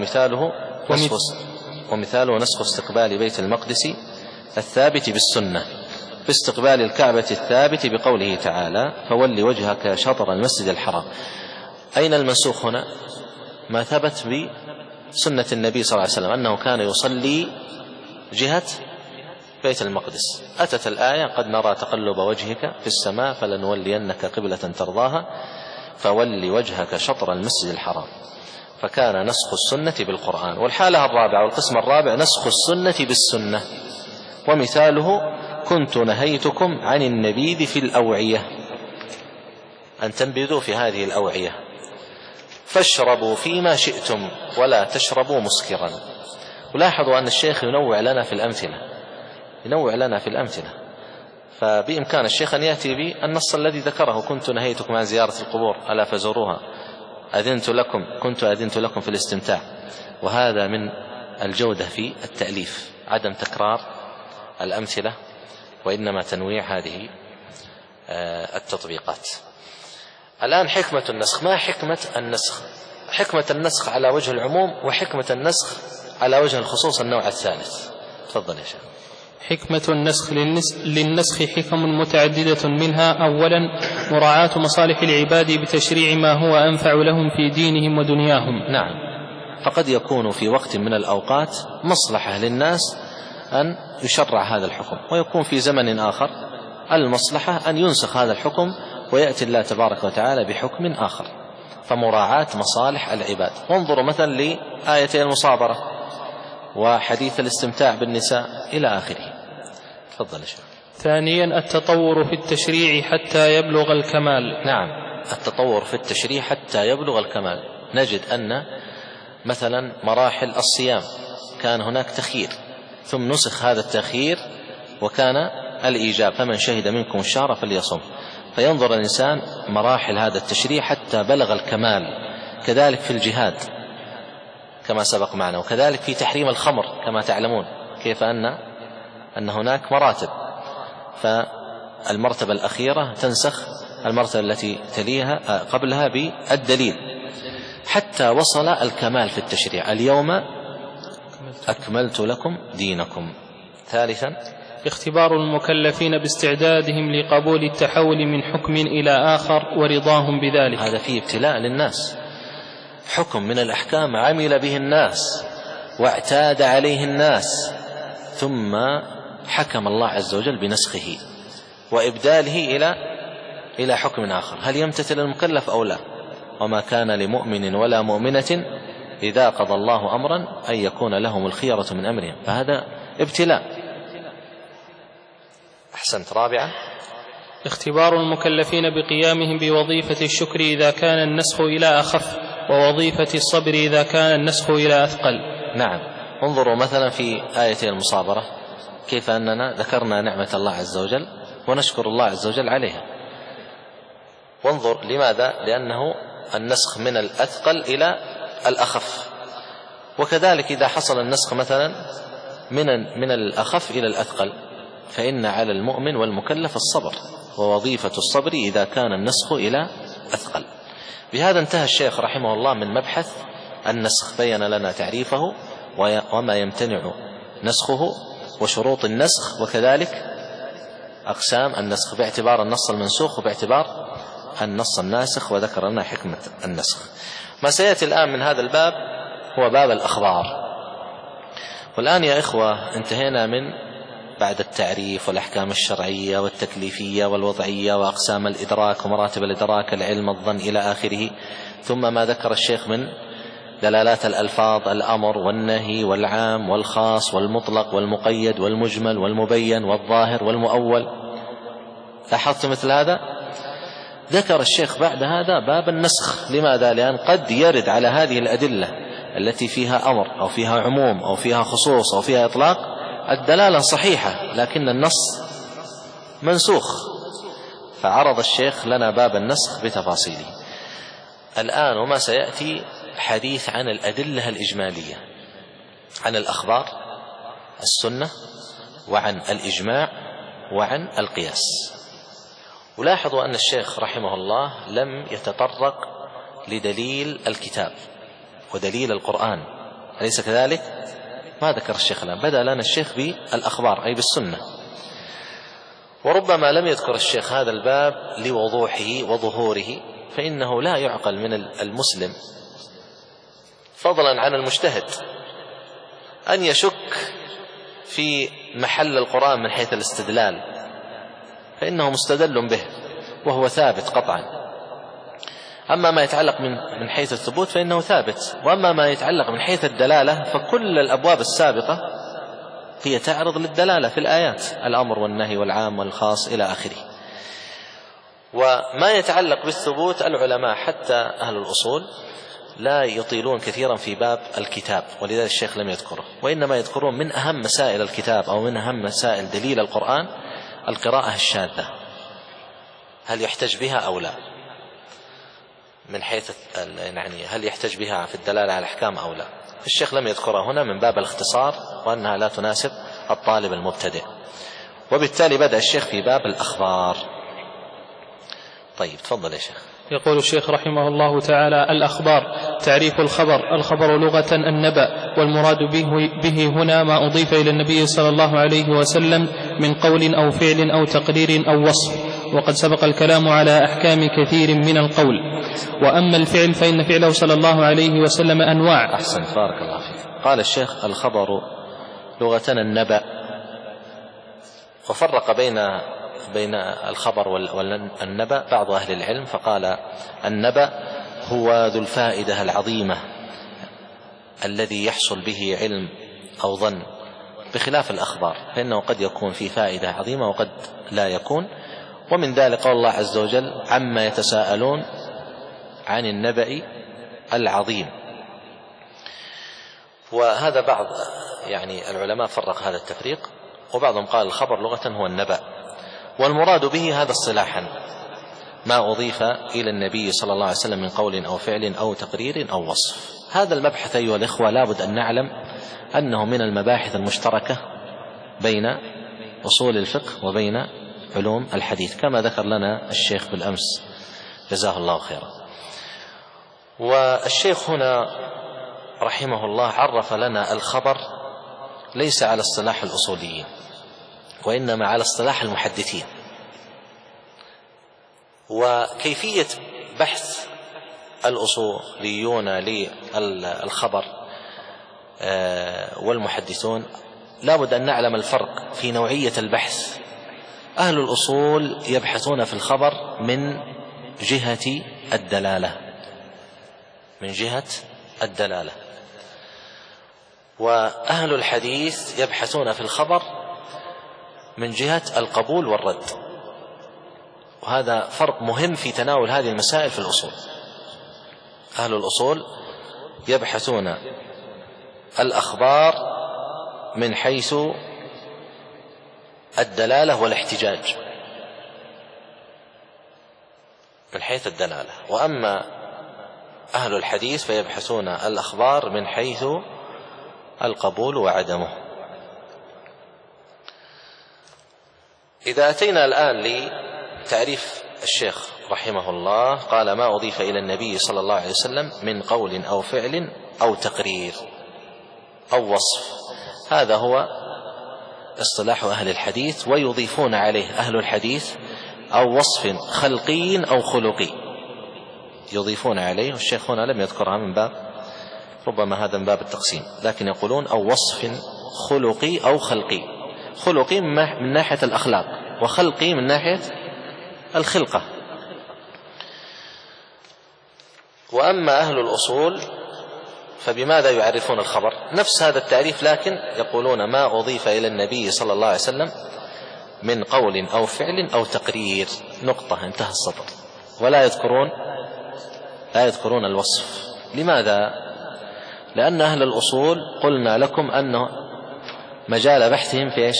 [SPEAKER 1] ومثاله نسخ استقبال بيت المقدس الثابت بالسنة باستقبال الكعبة الثابت بقوله تعالى فول وجهك شطر المسجد الحرام. أين المنسوخ هنا؟ ما ثبت بسنة النبي صلى الله عليه وسلم أنه كان يصلي جهة بيت المقدس. أتت الآية قد نرى تقلب وجهك في السماء فلنولينك قبلة ترضاها فول وجهك شطر المسجد الحرام، فكان نسخ السنة بالقرآن. والحالة الرابعة والقسم الرابع نسخ السنة بالسنة، ومثاله كنت نهيتكم عن النبيذ في الأوعية، أن تنبذوا في هذه الأوعية، فاشربوا فيما شئتم ولا تشربوا مسكرا. ولاحظوا أن الشيخ ينوع لنا في الأمثلة، فبإمكان الشيخ أن يأتي بالنص الذي ذكره كنت نهيتكم عن زيارة القبور ألا فزوروها، كنت أذنت لكم في الاستمتاع. وهذا من الجودة في التأليف عدم تكرار الأمثلة وإنما تنويع هذه التطبيقات. الآن حكمة النسخ. ما حكمة النسخ؟ حكمة النسخ على وجه العموم، وحكمة النسخ على وجه الخصوص النوع الثالث. تفضل يا شيخ.
[SPEAKER 2] حكمة النسخ للنسخ حكم متعددة، منها أولا مراعاة مصالح العباد بتشريع ما هو أنفع لهم في دينهم ودنياهم.
[SPEAKER 1] نعم، فقد يكون في وقت من الأوقات مصلحة للناس أن يشرع هذا الحكم، ويكون في زمن آخر المصلحة أن ينسخ هذا الحكم ويأتي الله تبارك وتعالى بحكم آخر، فمراعاة مصالح العباد. وانظروا مثلا لآيتي المصابرة وحديث الاستمتاع بالنساء إلى آخره. تفضل يا شيخ.
[SPEAKER 2] ثانيا التطور في التشريع حتى يبلغ الكمال.
[SPEAKER 1] نعم، التطور في التشريع حتى يبلغ الكمال. نجد أن مثلا مراحل الصيام كان هناك تخيير، ثم نسخ هذا التخيير وكان الإيجاب فمن شهد منكم الشهر فليصم. فينظر الإنسان مراحل هذا التشريع حتى بلغ الكمال. كذلك في الجهاد كما سبق معنا، وكذلك في تحريم الخمر كما تعلمون كيف أن هناك مراتب، فالمرتبة الأخيرة تنسخ المرتبة التي تليها قبلها بالدليل حتى وصل الكمال في التشريع. اليوم أكملت لكم دينكم. ثالثا
[SPEAKER 2] اختبار المكلفين باستعدادهم لقبول التحول من حكم إلى آخر ورضاهم بذلك.
[SPEAKER 1] هذا فيه ابتلاء للناس، حكم من الأحكام عمل به الناس واعتاد عليه الناس، ثم حكم الله عز وجل بنسخه وإبداله إلى حكم آخر. هل يمتثل المكلف أو لا؟ وما كان لمؤمن ولا مؤمنة إذا قضى الله أمرا أن يكون لهم الخيرة من أمرهم، فهذا ابتلاء. أحسنت. رابعا
[SPEAKER 2] اختبار المكلفين بقيامهم بوظيفة الشكر إذا كان النسخ إلى أخف، ووظيفة الصبر إذا كان النسخ إلى أثقل.
[SPEAKER 1] نعم، انظروا مثلا في آية المصابرة كيف أننا ذكرنا نعمة الله عز وجل ونشكر الله عز وجل عليها. وانظر لماذا؟ لأنه النسخ من الأثقل إلى الأخف. وكذلك إذا حصل النسخ مثلا من الأخف إلى الأثقل فإن على المؤمن والمكلف الصبر، ووظيفة الصبر إذا كان النسخ إلى أثقل. بهذا انتهى الشيخ رحمه الله من مبحث النسخ، بين لنا تعريفه وما يمتنع نسخه وشروط النسخ، وكذلك أقسام النسخ باعتبار النص المنسوخ وباعتبار النص الناسخ، وذكر لنا حكمة النسخ. ما سيأتي الآن من هذا الباب هو باب الأخبار. والآن يا إخوة انتهينا من بعد التعريف والأحكام الشرعية والتكليفية والوضعية وأقسام الإدراك ومراتب الإدراك، العلم، الظن، إلى آخره، ثم ما ذكر الشيخ من دلالات الألفاظ، الأمر والنهي والعام والخاص والمطلق والمقيد والمجمل والمبين والظاهر والمؤول. لاحظت مثل هذا؟ ذكر الشيخ بعد هذا باب النسخ. لماذا؟ لأن قد يرد على هذه الأدلة التي فيها أمر أو فيها عموم أو فيها خصوص أو فيها إطلاق الدلالة صحيحة لكن النص منسوخ، فعرض الشيخ لنا باب النسخ بتفاصيله. الآن وما سيأتي حديث عن الأدلة الإجمالية، عن الأخبار، السنة، وعن الإجماع، وعن القياس. ولاحظوا أن الشيخ رحمه الله لم يتطرق لدليل الكتاب ودليل القرآن، أليس كذلك؟ ما ذكر الشيخ الآن، بدأ لنا الشيخ بالأخبار أي بالسنة. وربما لم يذكر الشيخ هذا الباب لوضوحه وظهوره، فإنه لا يعقل من المسلم فضلا عن المجتهد أن يشك في محل القرآن من حيث الاستدلال، فإنه مستدل به وهو ثابت قطعا. أما ما يتعلق من حيث الثبوت فإنه ثابت، وأما ما يتعلق من حيث الدلالة فكل الأبواب السابقة هي تعرض للدلالة في الآيات، الأمر والنهي والعام والخاص إلى آخره. وما يتعلق بالثبوت العلماء حتى أهل الأصول لا يطيلون كثيرا في باب الكتاب، ولذلك الشيخ لم يذكره، وإنما يذكرون من أهم مسائل الكتاب أو من أهم مسائل دليل القرآن القراءة الشاذة، هل يحتج بها أو لا، من حيث يعني هل يحتج بها في الدلالة على الأحكام أو لا. الشيخ لم يذكرها هنا من باب الاختصار وأنها لا تناسب الطالب المبتدئ، وبالتالي بدأ الشيخ في باب الأخبار. طيب تفضل يا شيخ.
[SPEAKER 2] يقول الشيخ رحمه الله تعالى: الأخبار. تعريف الخبر: الخبر لغة النبأ، والمراد به هنا ما أضيف إلى النبي صلى الله عليه وسلم من قول أو فعل أو تقرير أو وصف، وقد سبق الكلام على أحكام كثير من القول. وأما الفعل فإن فعله صلى الله عليه وسلم أنواع.
[SPEAKER 1] أحسن، بارك الله فيك. قال الشيخ: الخبر لغة النبأ، وفرق بين الخبر والنبأ بعض أهل العلم، فقال: النبأ هو ذو الفائدة العظيمة الذي يحصل به علم أو ظن، بخلاف الأخبار فإنه قد يكون فيه فائدة عظيمة وقد لا يكون. ومن ذلك قول الله عز وجل: عما يتساءلون عن النبأ العظيم. وهذا بعض يعني العلماء فرق هذا التفريق، وبعضهم قال الخبر لغة هو النبأ، والمراد به هذا اصطلاحا ما أضيف إلى النبي صلى الله عليه وسلم من قول أو فعل أو تقرير أو وصف. هذا المبحث أيها الإخوة لابد أن نعلم أنه من المباحث المشتركة بين أصول الفقه وبين علوم الحديث، كما ذكر لنا الشيخ بالأمس جزاه الله خيرا. والشيخ هنا رحمه الله عرف لنا الخبر ليس على اصطلاح الأصوليين، وإنما على اصطلاح المحدثين. وكيفية بحث الأصوليون للخبر والمحدثون لابد أن نعلم الفرق في نوعية البحث. أهل الأصول يبحثون في الخبر من جهة الدلالة، من جهة الدلالة، وأهل الحديث يبحثون في الخبر من جهة القبول والرد. وهذا فرق مهم في تناول هذه المسائل في الأصول. أهل الأصول يبحثون الأخبار من حيث الدلالة والاحتجاج، من حيث الدلالة. وأما أهل الحديث فيبحثون الأخبار من حيث القبول وعدمه. إذا أتينا الآن لتعريف الشيخ رحمه الله قال: ما أضيف إلى النبي صلى الله عليه وسلم من قول أو فعل أو تقرير أو وصف. هذا هو اصطلاح أهل الحديث، ويضيفون عليه أهل الحديث أو وصف خلقي أو خلقي، يضيفون عليه. والشيخ هنا لم يذكرها من باب، ربما هذا من باب التقسيم، لكن يقولون أو وصف خلقي أو خلقي. خلقي من ناحية الأخلاق، وخلقي من ناحية الخلقة. وأما أهل الأصول فبماذا يعرفون الخبر؟ نفس هذا التعريف، لكن يقولون ما أضيف إلى النبي صلى الله عليه وسلم من قول أو فعل أو تقرير، نقطة، انتهى السطر. ولا يذكرون الوصف. لماذا؟ لأن أهل الأصول قلنا لكم أنه مجال بحثهم في إيش؟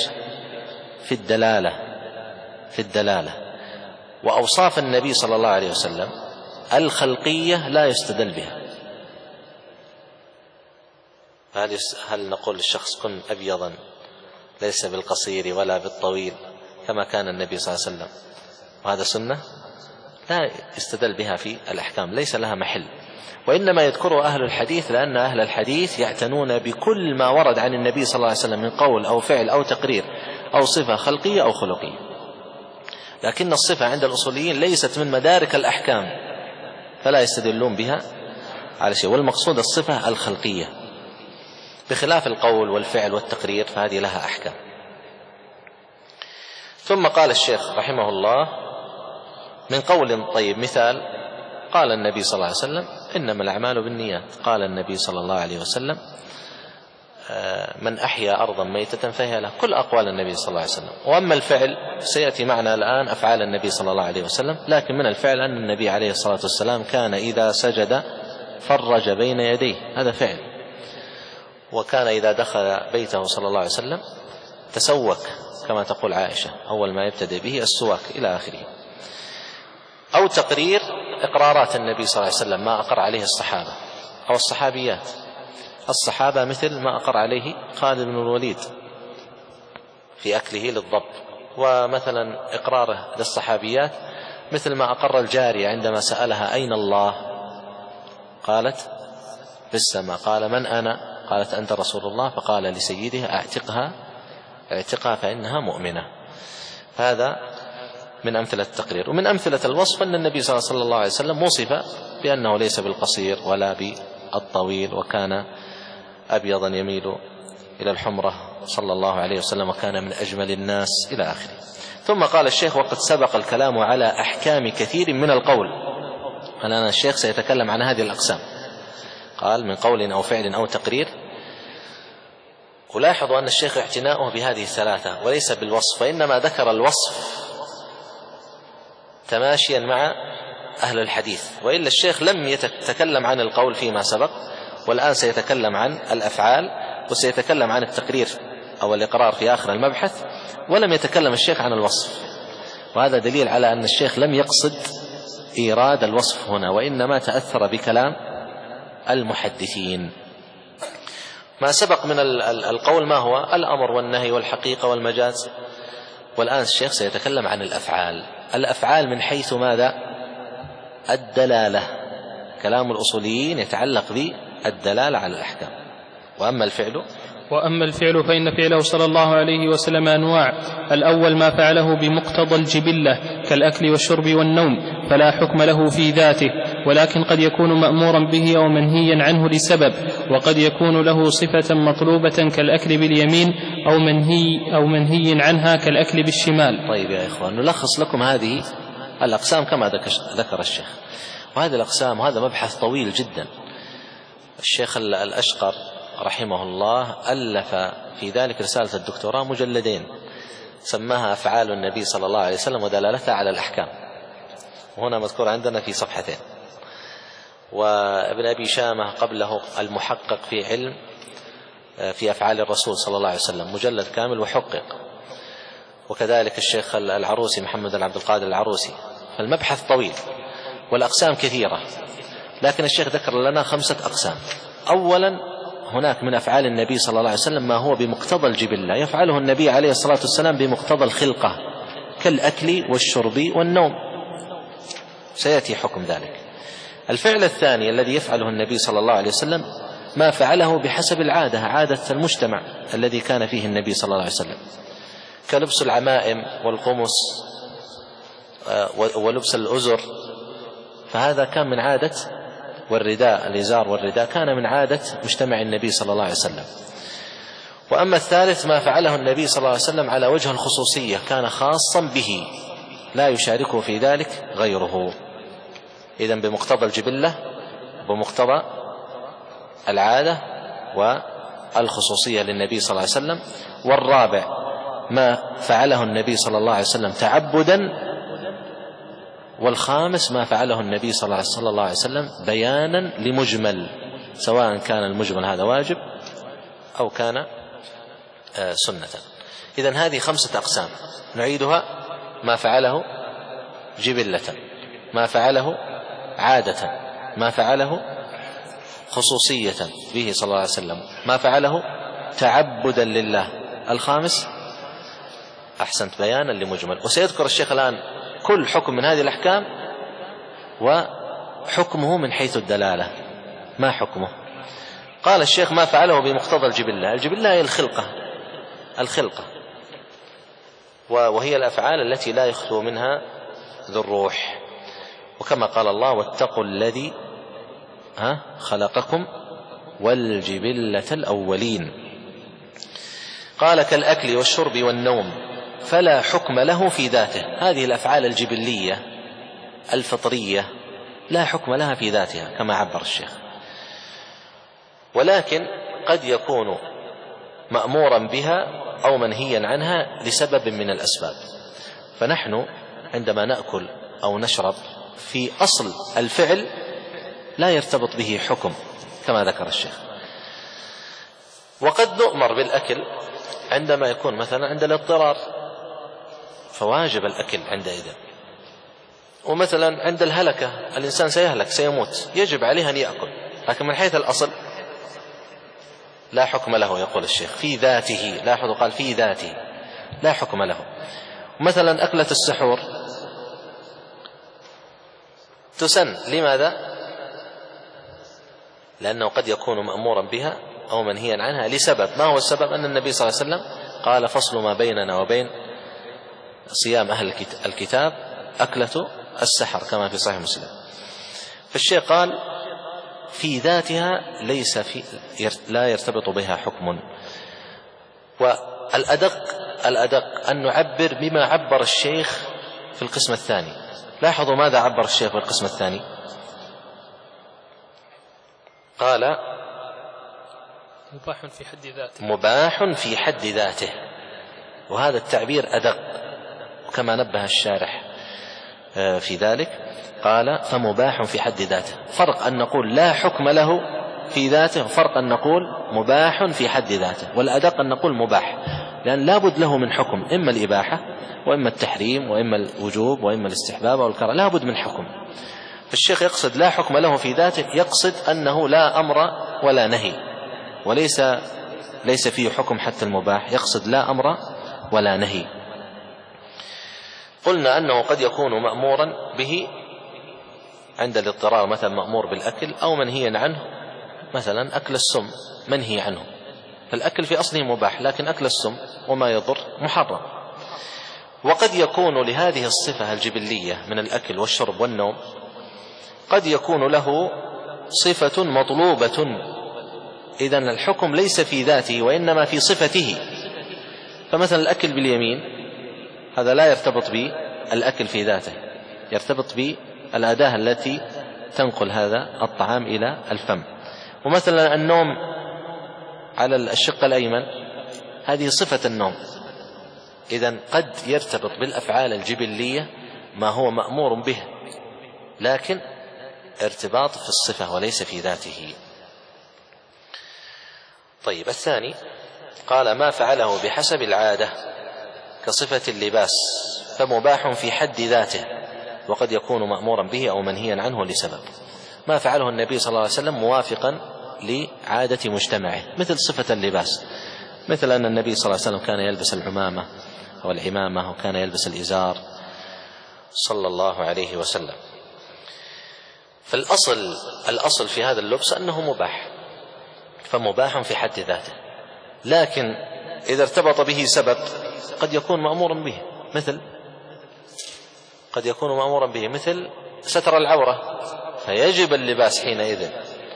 [SPEAKER 1] في الدلالة. وأوصاف النبي صلى الله عليه وسلم الخلقية لا يستدل بها. هل نقول للشخص كن أبيضا ليس بالقصير ولا بالطويل كما كان النبي صلى الله عليه وسلم، وهذا سنة لا يستدل بها في الأحكام، ليس لها محل. وإنما يذكره أهل الحديث، لأن أهل الحديث يعتنون بكل ما ورد عن النبي صلى الله عليه وسلم من قول أو فعل أو تقرير أو صفة خلقية أو خلقية. لكن الصفة عند الأصوليين ليست من مدارك الأحكام، فلا يستدلون بها على شيء، والمقصود الصفة الخلقية، بخلاف القول والفعل والتقرير فهذه لها أحكام. ثم قال الشيخ رحمه الله: من قول طيب، مثال، قال النبي صلى الله عليه وسلم: إنما الأعمال بالنيات. قال النبي صلى الله عليه وسلم: من أحيا أرضا ميتة فهي له. كل أقوال النبي صلى الله عليه وسلم. وأما الفعل سيأتي معنا الآن أفعال النبي صلى الله عليه وسلم، لكن من الفعل أن النبي عليه الصلاة والسلام كان إذا سجد فرج بين يديه، هذا فعل. وكان إذا دخل بيته صلى الله عليه وسلم تسوك، كما تقول عائشة أول ما يبتدئ به السواك إلى آخره. أو تقرير إقرارات النبي صلى الله عليه وسلم، ما أقر عليه الصحابة أو الصحابيات. الصحابة مثل ما أقر عليه خالد بن الوليد في أكله للضب، ومثلا إقراره للصحابيات مثل ما أقر الجارية عندما سألها: أين الله؟ قالت: في السماء. قال: من أنا؟ قالت: أنت رسول الله. فقال لسيدها: اعتقها فإنها مؤمنة. هذا من أمثلة التقرير. ومن أمثلة الوصف أن النبي صلى الله عليه وسلم وصف بأنه ليس بالقصير ولا بالطويل، وكان أبيضا يميل إلى الحمرة صلى الله عليه وسلم، وكان من أجمل الناس إلى آخره. ثم قال الشيخ: وقد سبق الكلام على أحكام كثير من القول. الآن الشيخ سيتكلم عن هذه الأقسام. قال: من قول أو فعل أو تقرير. ولاحظوا أن الشيخ اعتناؤه بهذه الثلاثة وليس بالوصف، وإنما ذكر الوصف تماشيا مع أهل الحديث، وإلا الشيخ لم يتكلم عن القول فيما سبق، والآن سيتكلم عن الأفعال، وسيتكلم عن التقرير أو الإقرار في آخر المبحث، ولم يتكلم الشيخ عن الوصف. وهذا دليل على أن الشيخ لم يقصد إيراد الوصف هنا، وإنما تأثر بكلام المحدثين. ما سبق من القول ما هو الأمر والنهي والحقيقة والمجاز، والآن الشيخ سيتكلم عن الأفعال من حيث ماذا؟ الدلالة. كلام الأصوليين يتعلق بالدلالة على الأحكام. وأما الفعل
[SPEAKER 2] فإن فعله صلى الله عليه وسلم أنواع. الأول ما فعله بمقتضى الجبلة كالأكل والشرب والنوم، فلا حكم له في ذاته، ولكن قد يكون مأمورا به أو منهيا عنه لسبب، وقد يكون له صفة مطلوبة كالأكل باليمين أو منهي عنها كالأكل بالشمال.
[SPEAKER 1] طيب يا إخوان، نلخص لكم هذه الأقسام كما ذكر الشيخ. وهذه الأقسام، وهذا مبحث طويل جدا. الشيخ الأشقر رحمه الله ألف في ذلك رسالة الدكتوراه مجلدين، سماها أفعال النبي صلى الله عليه وسلم ودلالتها على الأحكام، وهنا مذكور عندنا في صفحتين. وابن أبي شامة قبله المحقق في علم في أفعال الرسول صلى الله عليه وسلم، مجلد كامل وحقق. وكذلك الشيخ العروسي محمد بن عبد القادر العروسي. فالمبحث طويل والأقسام كثيرة، لكن الشيخ ذكر لنا 5 أقسام. أولا، هناك من أفعال النبي صلى الله عليه وسلم ما هو بمقتضى الجبلة، يفعله النبي عليه الصلاة والسلام بمقتضى الخلقة، كالأكل والشرب والنوم. سيأتي حكم ذلك. الفعل الثاني الذي يفعله النبي صلى الله عليه وسلم ما فعله بحسب العادة، عادة المجتمع الذي كان فيه النبي صلى الله عليه وسلم، كلبس العمائم والقمص ولبس الأزر، فهذا كان من عادة، والرداء الإزار والرداء كان من عادة مجتمع النبي صلى الله عليه وسلم. وأما الثالث ما فعله النبي صلى الله عليه وسلم على وجه الخصوصية، كان خاصا به لا يشاركه في ذلك غيره، إذن بمقتضى الجبلة بمقتضى العادة والخصوصية للنبي صلى الله عليه وسلم. والرابع ما فعله النبي صلى الله عليه وسلم تعبدا. والخامس ما فعله النبي صلى الله عليه وسلم بيانا لمجمل، سواء كان المجمل هذا واجب أو كان سنة. إذن هذه 5 أقسام نعيدها: ما فعله جبلة، ما فعله عادة، ما فعله خصوصية به صلى الله عليه وسلم، ما فعله تعبدا لله، الخامس أحسنت بيانا لمجمل. وسيذكر الشيخ الآن كل حكم من هذه الأحكام وحكمه من حيث الدلالة. ما حكمه؟ قال الشيخ: ما فعله بمقتضى الجبلة. الجبلة هي الخلقة، وهي الأفعال التي لا يخلو منها ذو الروح، وكما قال الله: واتقوا الذي خلقكم والجبلة الأولين. قال: كالأكل والشرب والنوم فلا حكم له في ذاته. هذه الأفعال الجبلية الفطرية لا حكم لها في ذاتها كما عبر الشيخ، ولكن قد يكون مأمورا بها أو منهيا عنها لسبب من الأسباب. فنحن عندما نأكل أو نشرب في أصل الفعل لا يرتبط به حكم كما ذكر الشيخ، وقد نؤمر بالأكل عندما يكون مثلا عند الاضطرار فواجب الأكل عندئذ، ومثلا عند الهلكة الإنسان سيهلك سيموت يجب عليه أن يأكل، لكن من حيث الأصل لا حكم له. يقول الشيخ في ذاته، لاحظوا قال في ذاته لا حكم له. مثلا أكلة السحور تسن، لماذا؟ لأنه قد يكون مأمورا بها أو منهيا عنها لسبب. ما هو السبب؟ أن النبي صلى الله عليه وسلم قال: فصل ما بيننا وبين صيام أهل الكتاب أكلة السحر، كما في صحيح مسلم. فالشيخ قال في ذاتها لا يرتبط بها حكم. والأدق أن نعبر بما عبر الشيخ في القسم الثاني. لاحظوا ماذا عبر الشيخ في القسم الثاني. قال:
[SPEAKER 2] مباح في حد ذاته.
[SPEAKER 1] مباح في حد ذاته، وهذا التعبير أدق، وكما نبه الشارح في ذلك قال: فمباح في حد ذاته. فرق أن نقول لا حكم له في ذاته، وفرق أن نقول مباح في حد ذاته. والأدق أن نقول مباح، لأن لابد له من حكم، إما الإباحة وإما التحريم وإما الوجوب وإما الاستحباب أو الكراهة، لابد من حكم. فالشيخ يقصد لا حكم له في ذاته، يقصد أنه لا أمر ولا نهي، ليس فيه حكم حتى المباح، يقصد لا أمر ولا نهي. قلنا أنه قد يكون مأمورا به عند الاضطرار، مثلا مأمور بالأكل أو منهيا عنه، مثلا أكل السم منهي عنه، فالأكل في أصله مباح، لكن أكل السم وما يضر محرم. وقد يكون لهذه الصفة الجبلية من الأكل والشرب والنوم قد يكون له صفة مطلوبة، إذن الحكم ليس في ذاته وإنما في صفته. فمثلا الأكل باليمين هذا لا يرتبط بالأكل في ذاته، يرتبط بالأداة التي تنقل هذا الطعام إلى الفم. ومثلا النوم على الشق الأيمن هذه صفة النوم، إذن قد يرتبط بالأفعال الجبلية ما هو مأمور به، لكن ارتباط في الصفة وليس في ذاته. طيب، الثاني قال: ما فعله بحسب العادة كصفة اللباس فمباح في حد ذاته، وقد يكون مأمورا به أو منهيا عنه لسبب. ما فعله النبي صلى الله عليه وسلم موافقا لعادة مجتمعه، مثل صفة اللباس، مثل أن النبي صلى الله عليه وسلم كان يلبس العمامة أو العمامة، وكان يلبس الإزار صلى الله عليه وسلم. فالأصل في هذا اللبس أنه مباح، فمباح في حد ذاته، لكن إذا ارتبط به سبب قد يكون مأمورا به، مثل ستر العورة، فيجب اللباس حينئذ،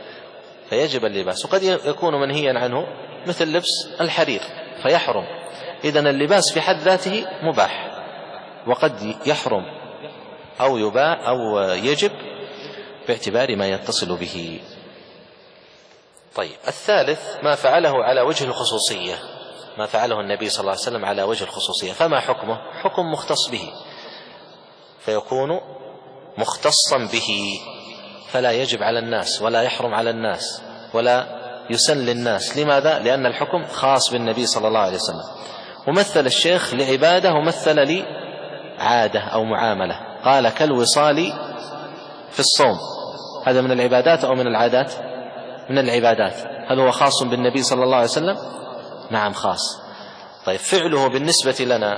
[SPEAKER 1] وقد يكون منهيا عنه مثل لبس الحرير فيحرم. إذن اللباس في حد ذاته مباح، وقد يحرم أو يباح أو يجب باعتبار ما يتصل به. طيب، الثالث ما فعله على وجه الخصوصية، ما فعله النبي صلى الله عليه وسلم على وجه الخصوصية، فما حكمه؟ حكم مختص به، فيكون مختصا به، فلا يجب على الناس ولا يحرم على الناس ولا يسن للناس. لماذا؟ لأن الحكم خاص بالنبي صلى الله عليه وسلم. ومثل الشيخ لعبادة ومثل لعادة أو معاملة، قال كالوصال في الصوم، هذا من العبادات أو من العادات؟ من العبادات. هل هو خاص بالنبي صلى الله عليه وسلم؟ نعم خاص. طيب، فعله بالنسبة لنا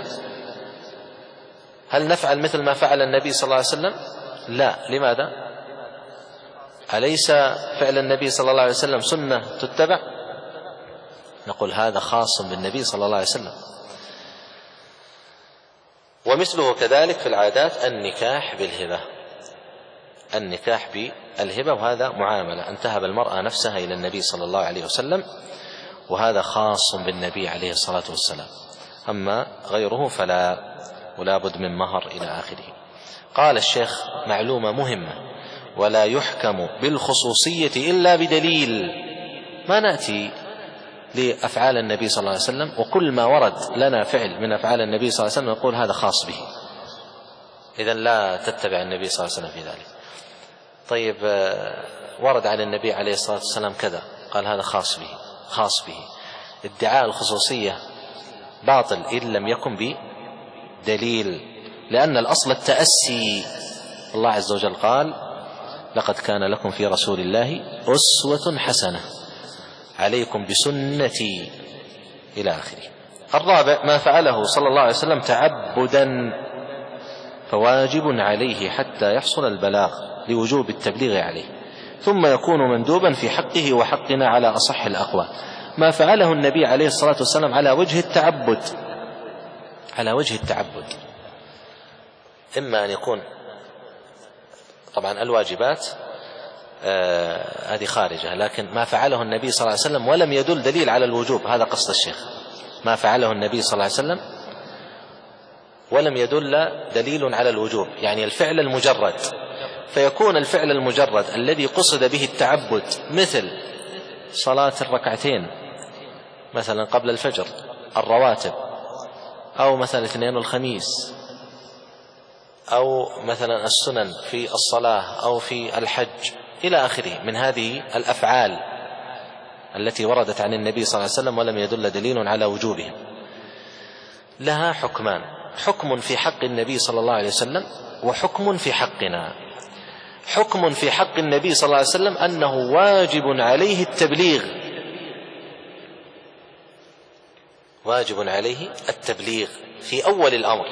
[SPEAKER 1] هل نفعل مثل ما فعل النبي صلى الله عليه وسلم؟ لا. لماذا؟ أليس فعل النبي صلى الله عليه وسلم سنة تتبع؟ نقول هذا خاص بالنبي صلى الله عليه وسلم. ومثله كذلك في العادات النكاح بالهبة، وهذا معاملة، أن تهب المرأة نفسها إلى النبي صلى الله عليه وسلم، وهذا خاص بالنبي عليه الصلاة والسلام. أما غيره فلا، ولا بد من مهر إلى آخره. قال الشيخ معلومة مهمة: ولا يحكم بالخصوصية إلا بدليل. ما نأتي لأفعال النبي صلى الله عليه وسلم وكل ما ورد لنا فعل من أفعال النبي صلى الله عليه وسلم نقول هذا خاص به، إذن لا تتبع النبي صلى الله عليه وسلم في ذلك. طيب، ورد عن النبي عليه الصلاة والسلام كذا، قال هذا خاص به. ادعاء الخصوصية باطل إن لم يكن بدليل، لأن الأصل التأسي. الله عز وجل قال: لقد كان لكم في رسول الله أسوة حسنة، عليكم بسنتي، إلى آخره. الرابع ما فعله صلى الله عليه وسلم تعبدا، فواجب عليه حتى يحصل البلاغ لوجوب التبليغ عليه، ثم يكون مندوبا في حقه وحقنا على أصح الأقوال. ما فعله النبي عليه الصلاة والسلام على وجه التعبد، إما أن يكون طبعا الواجبات هذه خارجة، لكن ما فعله النبي صلى الله عليه وسلم ولم يدل دليل على الوجوب، هذا قصد الشيخ. ما فعله النبي صلى الله عليه وسلم ولم يدل دليل على الوجوب، يعني الفعل المجرد، فيكون الفعل المجرد الذي قصد به التعبد مثل صلاة الركعتين مثلا قبل الفجر، الرواتب، أو مثلا الاثنين والخميس، أو مثلا السنن في الصلاة أو في الحج إلى آخره، من هذه الأفعال التي وردت عن النبي صلى الله عليه وسلم ولم يدل دليل على وجوبها، لها حكمان: حكم في حق النبي صلى الله عليه وسلم، وحكم في حقنا. حكم في حق النبي صلى الله عليه وسلم أنه واجب عليه التبليغ في أول الأمر،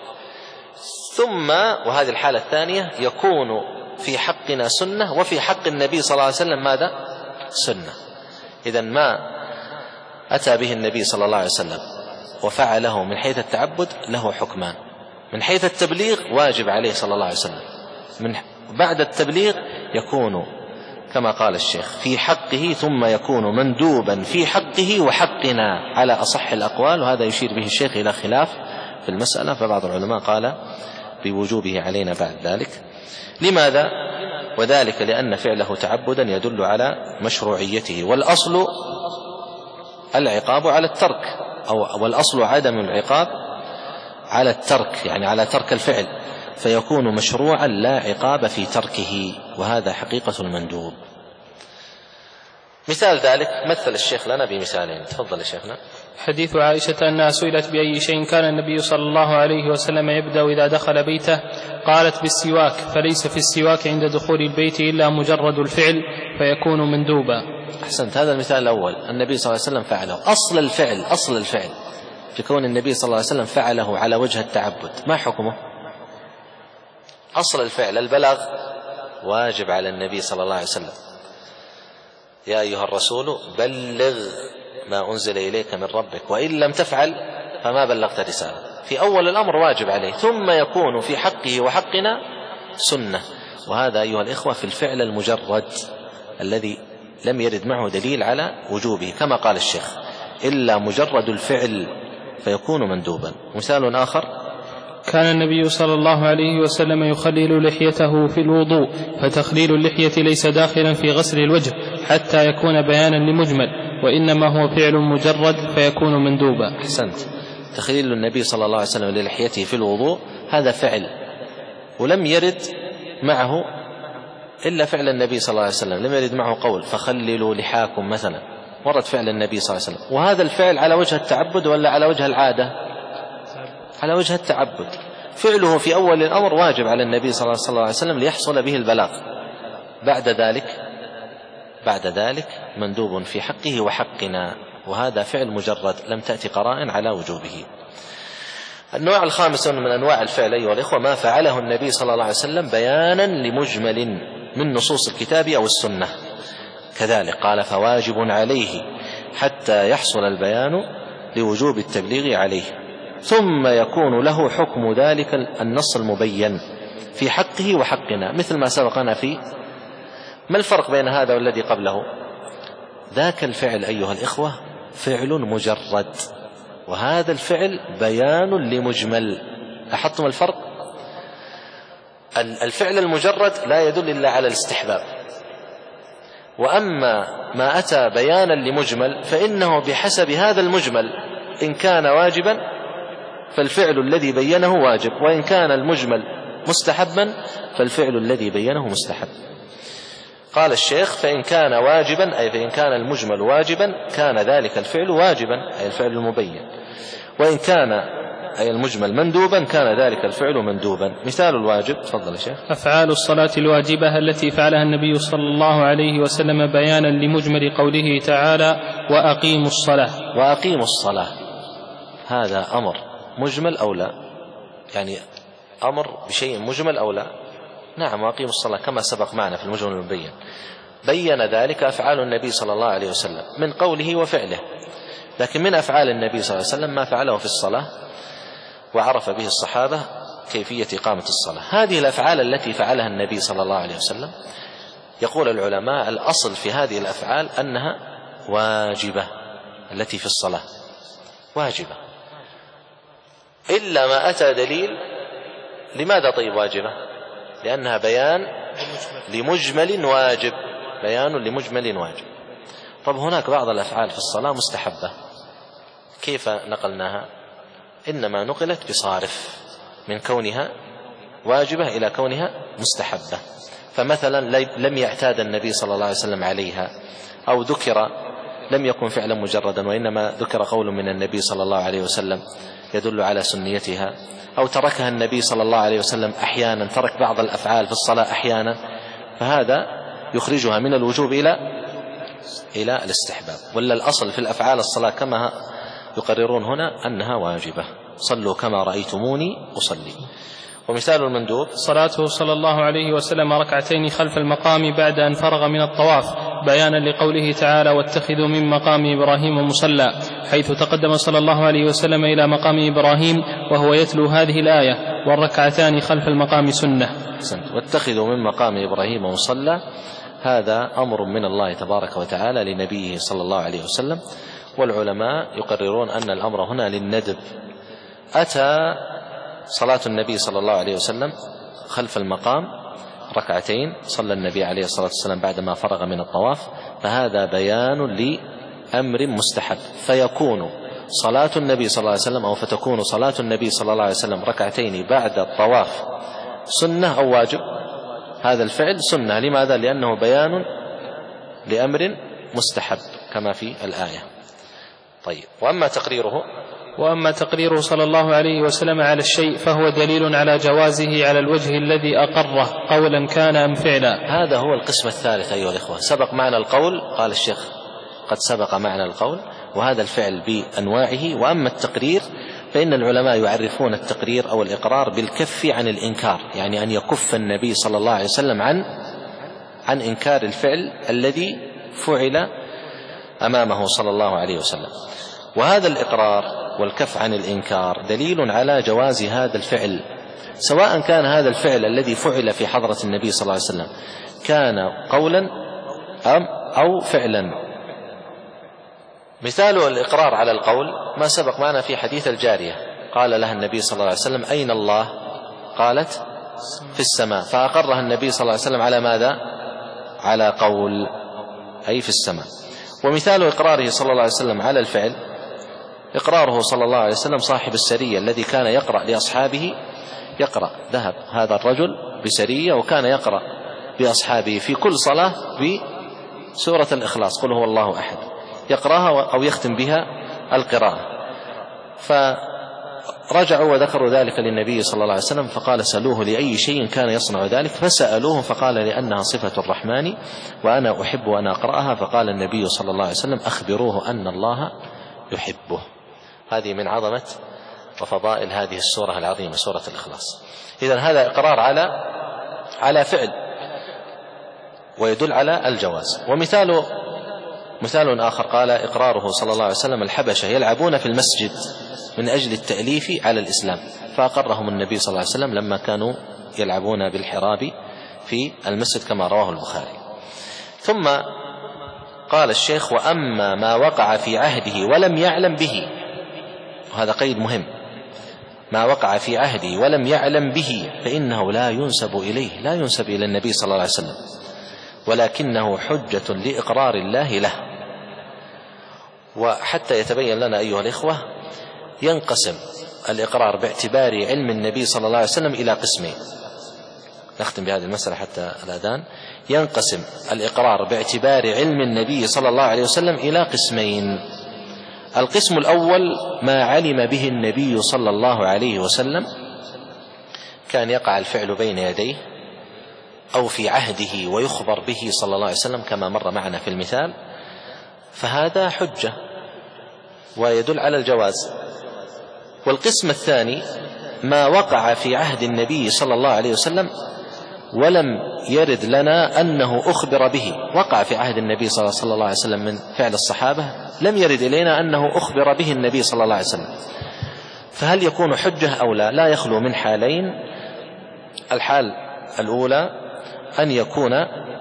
[SPEAKER 1] ثم وهذه الحالة الثانية يكون في حقنا سنة، وفي حق النبي صلى الله عليه وسلم ماذا؟ سنة. إذن ما أتى به النبي صلى الله عليه وسلم وفعله من حيث التعبد له حكمان: من حيث التبليغ واجب عليه صلى الله عليه وسلم، من بعد التبليغ يكون كما قال الشيخ في حقه، ثم يكون مندوبا في حقه وحقنا على أصح الأقوال. وهذا يشير به الشيخ إلى خلاف في المسألة، فبعض العلماء قال بوجوبه علينا بعد ذلك. لماذا؟ وذلك لأن فعله تعبدا يدل على مشروعيته، والأصل العقاب على الترك، والأصل عدم العقاب على الترك، يعني على ترك الفعل، فيكون مشروعا لا عقاب في تركه، وهذا حقيقة المندوب. مثال ذلك مثل الشيخ لنا بمثالين. تفضل يا شيخنا.
[SPEAKER 2] حديث عائشة أنها سئلت بأي شيء كان النبي صلى الله عليه وسلم يبدأ إذا دخل بيته، قالت بالسواك، فليس في السواك عند دخول البيت إلا مجرد الفعل فيكون مندوبا.
[SPEAKER 1] أحسنت. هذا المثال الأول النبي صلى الله عليه وسلم فعله، أصل الفعل في كون النبي صلى الله عليه وسلم فعله على وجه التعبد، ما حكمه؟ أصل الفعل البلاغ واجب على النبي صلى الله عليه وسلم: يا أيها الرسول بلغ ما أنزل إليك من ربك وإن لم تفعل فما بلغت رسالة. في أول الأمر واجب عليه، ثم يكون في حقه وحقنا سنة. وهذا أيها الإخوة في الفعل المجرد الذي لم يرد معه دليل على وجوبه، كما قال الشيخ: إلا مجرد الفعل فيكون مندوبا. مثال آخر:
[SPEAKER 2] كان النبي صلى الله عليه وسلم يخلل لحيته في الوضوء، فتخليل اللحية ليس داخلا في غسل الوجه حتى يكون بيانا لمجمل، وإنما هو فعل مجرد فيكون مندوبا.
[SPEAKER 1] أحسنت. تخليل النبي صلى الله عليه وسلم للحيته في الوضوء هذا فعل، ولم يرد معه إلا فعل النبي صلى الله عليه وسلم، لم يرد معه قول فخللوا لحاكم مثلا، ورد فعل النبي صلى الله عليه وسلم. وهذا الفعل على وجه التعبد ولا على وجه العادة؟ على وجه التعبد. فعله في أول الأمر واجب على النبي صلى الله عليه وسلم ليحصل به البلاغ، بعد ذلك مندوب في حقه وحقنا، وهذا فعل مجرد لم تأتي قرائن على وجوبه. النوع الخامس من أنواع الفعل أيها الإخوة: ما فعله النبي صلى الله عليه وسلم بيانا لمجمل من نصوص الكتاب أو السنة. كذلك قال: فواجب عليه حتى يحصل البيان لوجوب التبليغ عليه، ثم يكون له حكم ذلك النص المبين في حقه وحقنا، مثل ما سبقنا فيه. ما الفرق بين هذا والذي قبله؟ ذاك الفعل أيها الإخوة فعل مجرد، وهذا الفعل بيان لمجمل. لاحظتم الفرق؟ الفعل المجرد لا يدل إلا على الاستحباب، وأما ما أتى بيانا لمجمل فإنه بحسب هذا المجمل، إن كان واجبا فالفعل الذي بينه واجب، وإن كان المجمل مستحبا فالفعل الذي بينه مستحب. قال الشيخ: فإن كان واجبا، أي فإن كان المجمل واجبا كان ذلك الفعل واجبا، أي الفعل المبين، وإن كان أي المجمل مندوبا كان ذلك الفعل مندوبا. مثال الواجب، تفضل يا شيخ.
[SPEAKER 2] أفعال الصلاة الواجبة التي فعلها النبي صلى الله عليه وسلم بيانا لمجمل قوله تعالى: وأقيموا الصلاة.
[SPEAKER 1] وأقيموا الصلاة هذا أمر مجمل أو لا؟ يعني أمر بشيء مجمل أو لا؟ نعم، وأقيموا الصلاة كما سبق معنا في المجمل المبين. بين ذلك أفعال النبي صلى الله عليه وسلم من قوله وفعله، لكن من أفعال النبي صلى الله عليه وسلم ما فعله في الصلاة وعرف به الصحابة كيفية إقامة الصلاة. هذه الأفعال التي فعلها النبي صلى الله عليه وسلم يقول العلماء الأصل في هذه الأفعال أنها واجبة، التي في الصلاة واجبة، إلا ما أتى دليل. لماذا طيب واجبة؟ لأنها بيان لمجمل واجب، بيان لمجمل واجب. طب هناك بعض الأفعال في الصلاة مستحبة، كيف نقلناها؟ إنما نقلت بصارف من كونها واجبة إلى كونها مستحبة. فمثلا لم يعتاد النبي صلى الله عليه وسلم عليها، أو ذكر لم يكن فعلا مجردا وإنما ذكر قول من النبي صلى الله عليه وسلم يدل على سنيتها، أو تركها النبي صلى الله عليه وسلم أحيانا، ترك بعض الأفعال في الصلاة أحيانا، فهذا يخرجها من الوجوب إلى الاستحباب. ولا الأصل في الأفعال الصلاة كما يقررون هنا أنها واجبة: صلوا كما رأيتموني أصلي. ومثال المندوب:
[SPEAKER 2] صلاته صلى الله عليه وسلم ركعتين خلف المقام بعد أن فرغ من الطواف، بيانا لقوله تعالى: واتخذوا من مقام إبراهيم مصلى، حيث تقدم صلى الله عليه وسلم إلى مقام إبراهيم وهو يتلو هذه الآية: والركعتان خلف المقام سنة.
[SPEAKER 1] واتخذوا من مقام إبراهيم مصلى، هذا أمر من الله تبارك وتعالى لنبيه صلى الله عليه وسلم، والعلماء يقررون أن الأمر هنا للندب. أتى صلاة النبي صلى الله عليه وسلم خلف المقام ركعتين، صلى النبي عليه الصلاة والسلام بعدما فرغ من الطواف، فهذا بيان لأمر مستحب، فيكون صلاة النبي صلى الله عليه وسلم، أو فتكون صلاة النبي صلى الله عليه وسلم ركعتين بعد الطواف سنة أو واجب. هذا الفعل سنة، لماذا؟ لأنه بيان لأمر مستحب كما في الآية. طيب، وأما تقريره
[SPEAKER 2] صلى الله عليه وسلم على الشيء فهو دليل على جوازه على الوجه الذي أقره، قولا كان أم فعلا.
[SPEAKER 1] هذا هو القسم الثالث أيها الإخوة. سبق معنا القول، قال الشيخ قد سبق معنا القول، وهذا الفعل بأنواعه. وأما التقرير فإن العلماء يعرفون التقرير أو الإقرار بالكف عن الإنكار، يعني أن يكف النبي صلى الله عليه وسلم عن عن إنكار الفعل الذي فعل أمامه صلى الله عليه وسلم. وهذا الإقرار والكف عن الإنكار دليل على جواز هذا الفعل، سواء كان هذا الفعل الذي فعل في حضرة النبي صلى الله عليه وسلم كان قولا أو فعلا. مثال الإقرار على القول ما سبق معنا في حديث الجارية، قال لها النبي صلى الله عليه وسلم: أين الله؟ قالت: في السماء، فأقرها النبي صلى الله عليه وسلم على ماذا؟ على قول، أي في السماء. ومثال إقراره صلى الله عليه وسلم على الفعل إقراره صلى الله عليه وسلم صاحب السرية الذي كان يقرأ لأصحابه، ذهب هذا الرجل بسرية وكان يقرأ لأصحابه في كل صلاة بسورة الإخلاص، قل هو الله أحد، يقرأها أو يختم بها القراءة. فرجعوا وذكروا ذلك للنبي صلى الله عليه وسلم، فقال: سألوه لأي شيء كان يصنع ذلك، فسألوه فقال: لأنها صفة الرحمن وأنا أحب أن أقرأها. فقال النبي صلى الله عليه وسلم: أخبروه أن الله يحبه. هذه من عظمة وفضائل هذه السورة العظيمة، سورة الإخلاص. إذن هذا إقرار على فعل ويدل على الجواز. مثال آخر قال إقراره صلى الله عليه وسلم الحبشة يلعبون في المسجد من أجل التأليف على الإسلام، فأقرهم النبي صلى الله عليه وسلم لما كانوا يلعبون بالحراب في المسجد كما رواه البخاري. ثم قال الشيخ: وأما ما وقع في عهده ولم يعلم به، وهذا قيد مهم، ما وقع في عهده ولم يعلم به فإنه لا ينسب إليه، لا ينسب إلى النبي صلى الله عليه وسلم، ولكنه حجة لإقرار الله له. وحتى يتبين لنا أيها الإخوة، ينقسم الإقرار باعتبار علم النبي صلى الله عليه وسلم إلى قسمين. نختم بهذه المسألة حتى الأذان. ينقسم الإقرار باعتبار علم النبي صلى الله عليه وسلم إلى قسمين. القسم الأول ما علم به النبي صلى الله عليه وسلم، كان يقع الفعل بين يديه أو في عهده ويخبر به صلى الله عليه وسلم كما مر معنا في المثال، فهذا حجة ويدل على الجواز. والقسم الثاني ما وقع في عهد النبي صلى الله عليه وسلم ولم يرد لنا أنه أخبر به، وقع في عهد النبي صلى الله عليه وسلم من فعل الصحابة لم يرد إلينا أنه أخبر به النبي صلى الله عليه وسلم، فهل يكون حجة أو لا؟ لا يخلو من حالين. الحال الأولى أن يكون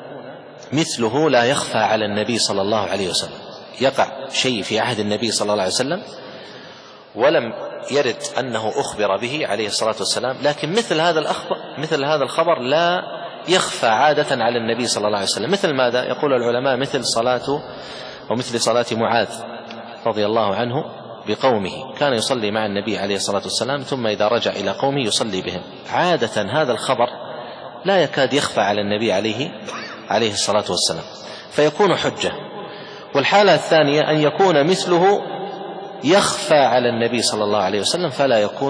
[SPEAKER 1] مثله لا يخفى على النبي صلى الله عليه وسلم، يقع شيء في عهد النبي صلى الله عليه وسلم ولم يرد أنه أخبر به عليه الصلاة والسلام، لكن مثل هذا الخبر لا يخفى عادة على النبي صلى الله عليه وسلم. مثل ماذا؟ يقول العلماء: مثل صلاة معاذ رضي الله عنه بقومه، كان يصلي مع النبي عليه الصلاة والسلام ثم إذا رجع إلى قومه يصلي بهم. عادة هذا الخبر لا يكاد يخفى على النبي عليه الصلاة والسلام، فيكون حجة. والحالة الثانية أن يكون مثله يخفى على النبي صلى الله عليه وسلم، فلا يكون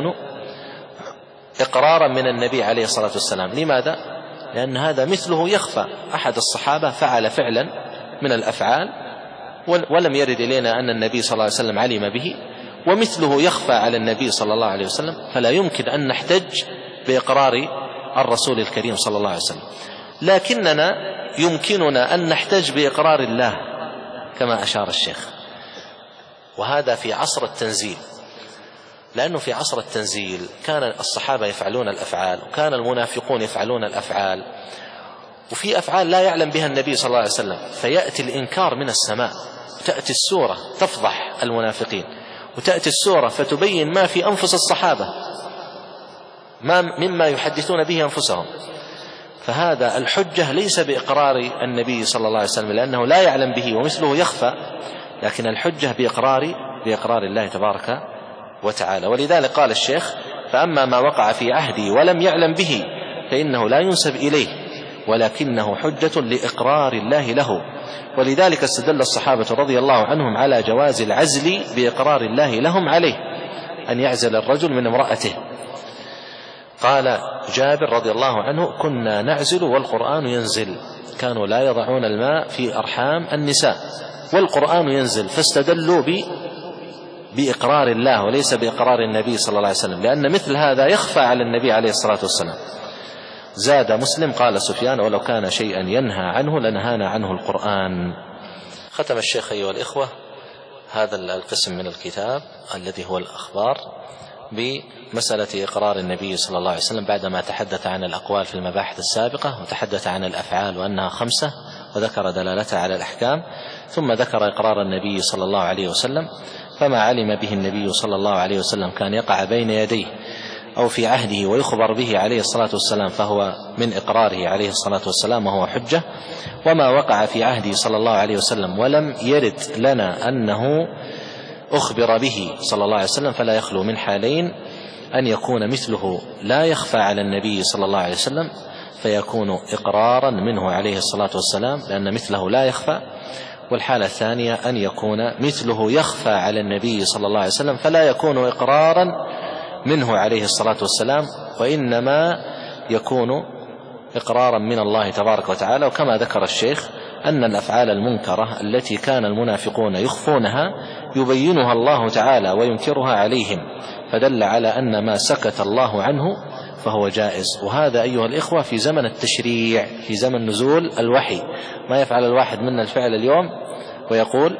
[SPEAKER 1] إقرارا من النبي عليه الصلاة والسلام. لماذا؟ لأن هذا مثله يخفى، أحد الصحابة فعل فعلا من الأفعال ولم يرد إلينا أن النبي صلى الله عليه وسلم علم به، ومثله يخفى على النبي صلى الله عليه وسلم، فلا يمكن أن نحتج بإقرار الرسول الكريم صلى الله عليه وسلم. لكننا يمكننا أن نحتج بإقرار الله كما أشار الشيخ، وهذا في عصر التنزيل، لأنه في عصر التنزيل كان الصحابة يفعلون الأفعال وكان المنافقون يفعلون الأفعال، وفي أفعال لا يعلم بها النبي صلى الله عليه وسلم، فيأتي الإنكار من السماء، وتأتي السورة تفضح المنافقين، وتأتي السورة فتبين ما في أنفس الصحابة مما يحدثون به أنفسهم. فهذا الحجة ليس بإقرار النبي صلى الله عليه وسلم لأنه لا يعلم به ومثله يخفى، لكن الحجة بإقرار الله تبارك وتعالى. ولذلك قال الشيخ: فأما ما وقع في عهدي ولم يعلم به فإنه لا ينسب إليه، ولكنه حجة لإقرار الله له. ولذلك استدل الصحابة رضي الله عنهم على جواز العزل بإقرار الله لهم عليه، أن يعزل الرجل من امرأته. قال جابر رضي الله عنه: كنا نعزل والقرآن ينزل، كانوا لا يضعون الماء في أرحام النساء والقرآن ينزل، فاستدلوا بإقرار الله وليس بإقرار النبي صلى الله عليه وسلم، لأن مثل هذا يخفى على النبي عليه الصلاة والسلام. زاد مسلم قال سفيان: ولو كان شيئا ينهى عنه لنهانا عنه القرآن. ختم الشيخ أيها الإخوة هذا القسم من الكتاب الذي هو الأخبار بمسألة إقرار النبي صلى الله عليه وسلم بعدما تحدث عن الأقوال في المباحث السابقة، وتحدث عن الأفعال وأنها 5 وذكر دلالتها على الأحكام، ثم ذكر إقرار النبي صلى الله عليه وسلم. فما علم به النبي صلى الله عليه وسلم كان يقع بين يديه أو في عهده ويخبر به عليه الصلاة والسلام فهو من إقراره عليه الصلاة والسلام وهو حجة، وما وقع في عهده صلى الله عليه وسلم ولم يرد لنا أنه أخبر به صلى الله عليه وسلم فلا يخلو من حالين: أن يكون مثله لا يخفى على النبي صلى الله عليه وسلم فيكون إقرارا منه عليه الصلاة والسلام لأن مثله لا يخفى، والحالة الثانية أن يكون مثله يخفى على النبي صلى الله عليه وسلم فلا يكون إقرارا منه عليه الصلاة والسلام، وإنما يكون إقرارا من الله تبارك وتعالى. وكما ذكر الشيخ أن الأفعال المنكرة التي كان المنافقون يخفونها يبينها الله تعالى وينكرها عليهم، فدل على أن ما سكت الله عنه فهو جائز. وهذا أيها الإخوة في زمن التشريع، في زمن نزول الوحي. ما يفعل الواحد منا الفعل اليوم ويقول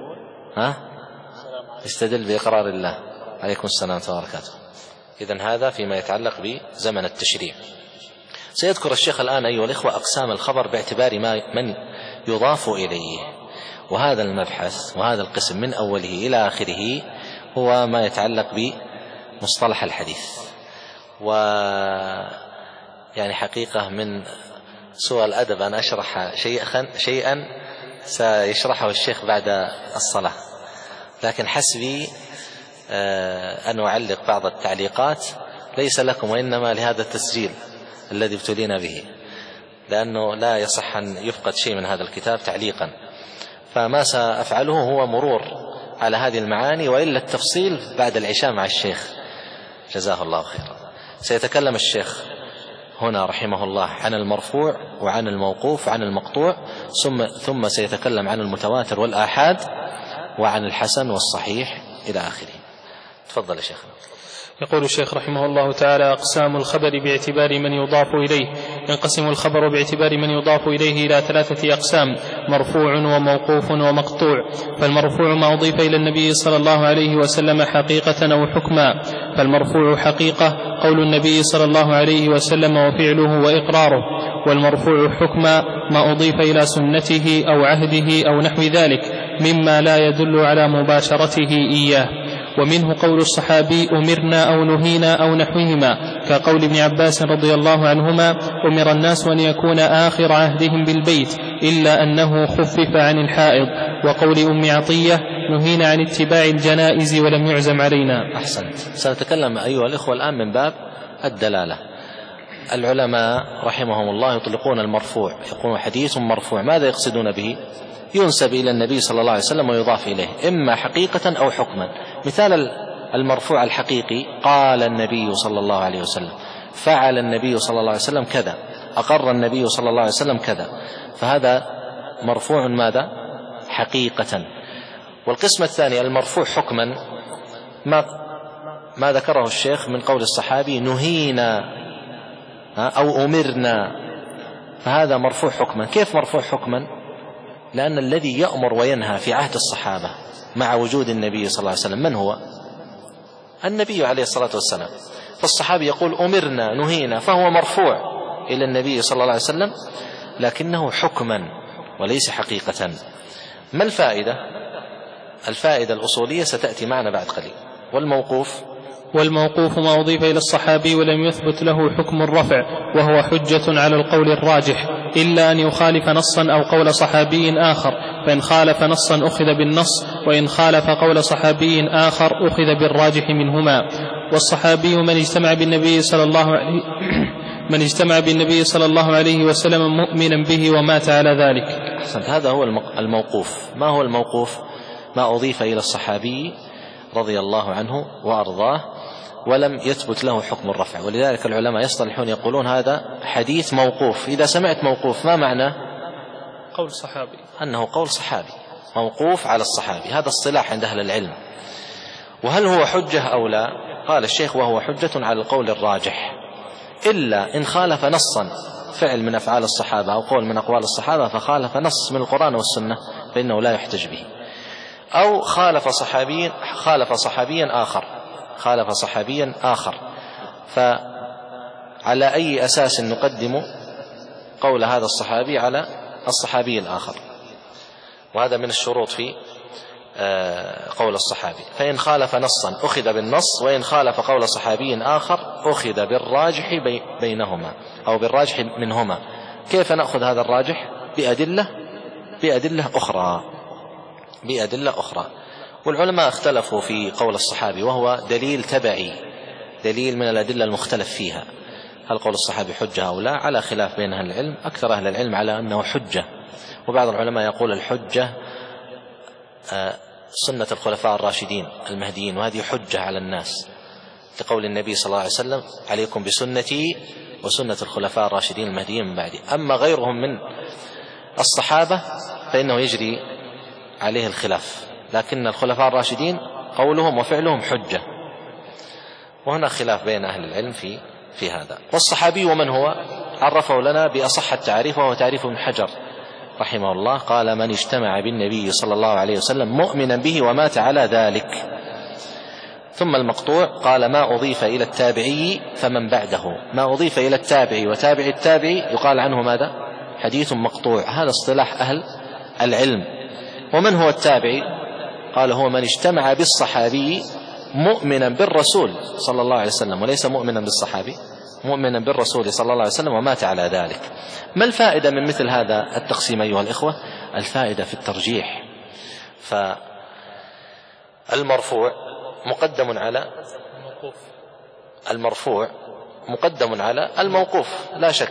[SPEAKER 1] استدل بإقرار الله. عليكم السلام ورحمة الله وبركاته. إذن هذا فيما يتعلق بزمن التشريع. سيذكر الشيخ الآن أيها الإخوة أقسام الخبر باعتبار من يضاف إليه، وهذا المبحث وهذا القسم من أوله إلى آخره هو ما يتعلق بمصطلح الحديث. ويعني حقيقة من سوء الأدب أن أشرح شيئا سيشرحه الشيخ بعد الصلاة، لكن حسبي أن أعلق بعض التعليقات ليس لكم وإنما لهذا التسجيل الذي ابتلينا به، لأنه لا يصح أن يفقد شيء من هذا الكتاب تعليقا. فما سأفعله هو مرور على هذه المعاني، وإلا التفصيل بعد العشاء مع الشيخ جزاه الله خيرا. سيتكلم الشيخ هنا رحمه الله عن المرفوع وعن الموقوف وعن المقطوع، ثم سيتكلم عن المتواتر والآحاد وعن الحسن والصحيح إلى آخره. تفضل يا شيخ.
[SPEAKER 2] يقول الشيخ رحمه الله تعالى: أقسام الخبر باعتبار من يضاف إليه. ينقسم الخبر باعتبار من يضاف إليه إلى 3 أقسام: مرفوع وموقوف ومقطوع. فالمرفوع ما أضيف إلى النبي صلى الله عليه وسلم حقيقة أو حكما. فالمرفوع حقيقة قول النبي صلى الله عليه وسلم وفعله وإقراره. والمرفوع حكما ما أضيف إلى سنته أو عهده أو نحو ذلك مما لا يدل على مباشرته إياه. ومنه قول الصحابي: أمرنا أو نهينا أو نحوهما، كقول ابن عباس رضي الله عنهما: أمر الناس أن يكون آخر عهدهم بالبيت إلا أنه خفف عن الحائض. وقول أم عطية: نهينا عن اتباع الجنائز ولم يعزم علينا.
[SPEAKER 1] أحسنت. سنتكلم أيها الإخوة الآن من باب الدلالة. العلماء رحمهم الله يطلقون المرفوع، يقولون حديث مرفوع. ماذا يقصدون به؟ ينسب إلى النبي صلى الله عليه وسلم ويضاف إليه إما حقيقة أو حكما. مثال المرفوع الحقيقي: قال النبي صلى الله عليه وسلم، فعل النبي صلى الله عليه وسلم كذا، أقر النبي صلى الله عليه وسلم كذا، فهذا مرفوع ماذا؟ حقيقة. والقسم الثاني المرفوع حكما ما ذكره الشيخ من قول الصحابي: نهينا أو أمرنا، فهذا مرفوع حكما. كيف مرفوع حكما؟ لأن الذي يأمر وينهى في عهد الصحابة مع وجود النبي صلى الله عليه وسلم من هو؟ النبي عليه الصلاة والسلام. فالصحابي يقول أمرنا نهينا، فهو مرفوع إلى النبي صلى الله عليه وسلم، لكنه حكما وليس حقيقة. ما الفائدة؟ الفائدة الأصولية ستأتي معنا بعد قليل.
[SPEAKER 2] والموقوف ما أضيف إلى الصحابي ولم يثبت له حكم الرفع، وهو حجة على القول الراجح، إلا أن يخالف نصا أو قول صحابي آخر، فإن خالف نصا أخذ بالنص، وإن خالف قول صحابي آخر أخذ بالراجح منهما. والصحابي من اجتمع بالنبي صلى الله عليه وسلم مؤمنا به ومات على ذلك.
[SPEAKER 1] أحسنت. هذا هو الموقوف. ما هو الموقوف؟ ما أضيف إلى الصحابي رضي الله عنه وأرضاه ولم يثبت له حكم الرفع. ولذلك العلماء يصطلحون يقولون هذا حديث موقوف. إذا سمعت موقوف ما معنى؟
[SPEAKER 2] قول صحابي،
[SPEAKER 1] أنه قول صحابي موقوف على الصحابي. هذا اصطلاح عند أهل العلم. وهل هو حجة أو لا؟ قال الشيخ: وهو حجة على القول الراجح. إلا إن خالف نصا، فعل من أفعال الصحابة أو قول من أقوال الصحابة فخالف نص من القرآن والسنة فإنه لا يحتج به، أو خالف صحابيا آخر، فعلى أي أساس نقدم قول هذا الصحابي على الصحابي الآخر؟ وهذا من الشروط في قول الصحابي. فإن خالف نصا أخذ بالنص، وإن خالف قول صحابي آخر أخذ بالراجح بينهما أو بالراجح منهما. كيف نأخذ هذا الراجح؟ بأدلة أخرى. والعلماء اختلفوا في قول الصحابي، وهو دليل تبعي، دليل من الأدلة المختلف فيها. هل قول الصحابي حجة أو لا؟ على خلاف بين أهل العلم. أكثر أهل العلم على أنه حجة، وبعض العلماء يقول الحجة سنة الخلفاء الراشدين المهديين، وهذه حجة على الناس، لقول النبي صلى الله عليه وسلم: عليكم بسنتي وسنة الخلفاء الراشدين المهديين من بعدي. أما غيرهم من الصحابة فإنه يجري عليه الخلاف، لكن الخلفاء الراشدين قولهم وفعلهم حجة. وهنا خلاف بين أهل العلم في هذا. والصحابي ومن هو؟ عرفه لنا بأصح التعريف، وهو تعريف ابن حجر رحمه الله، قال: من اجتمع بالنبي صلى الله عليه وسلم مؤمنا به ومات على ذلك. ثم المقطوع قال: ما أضيف إلى التابعي فمن بعده. ما أضيف إلى التابعي وتابع التابعي يقال عنه ماذا؟ حديث مقطوع. هذا اصطلاح أهل العلم. ومن هو التابعي؟ قال: هو من اجتمع بالصحابي مؤمنا بالرسول صلى الله عليه وسلم، وليس مؤمنا بالصحابي، مؤمنا بالرسول صلى الله عليه وسلم ومات على ذلك. ما الفائدة من مثل هذا التقسيم أيها الإخوة؟ الفائدة في الترجيح. فالمرفوع مقدم على الموقوف لا شك،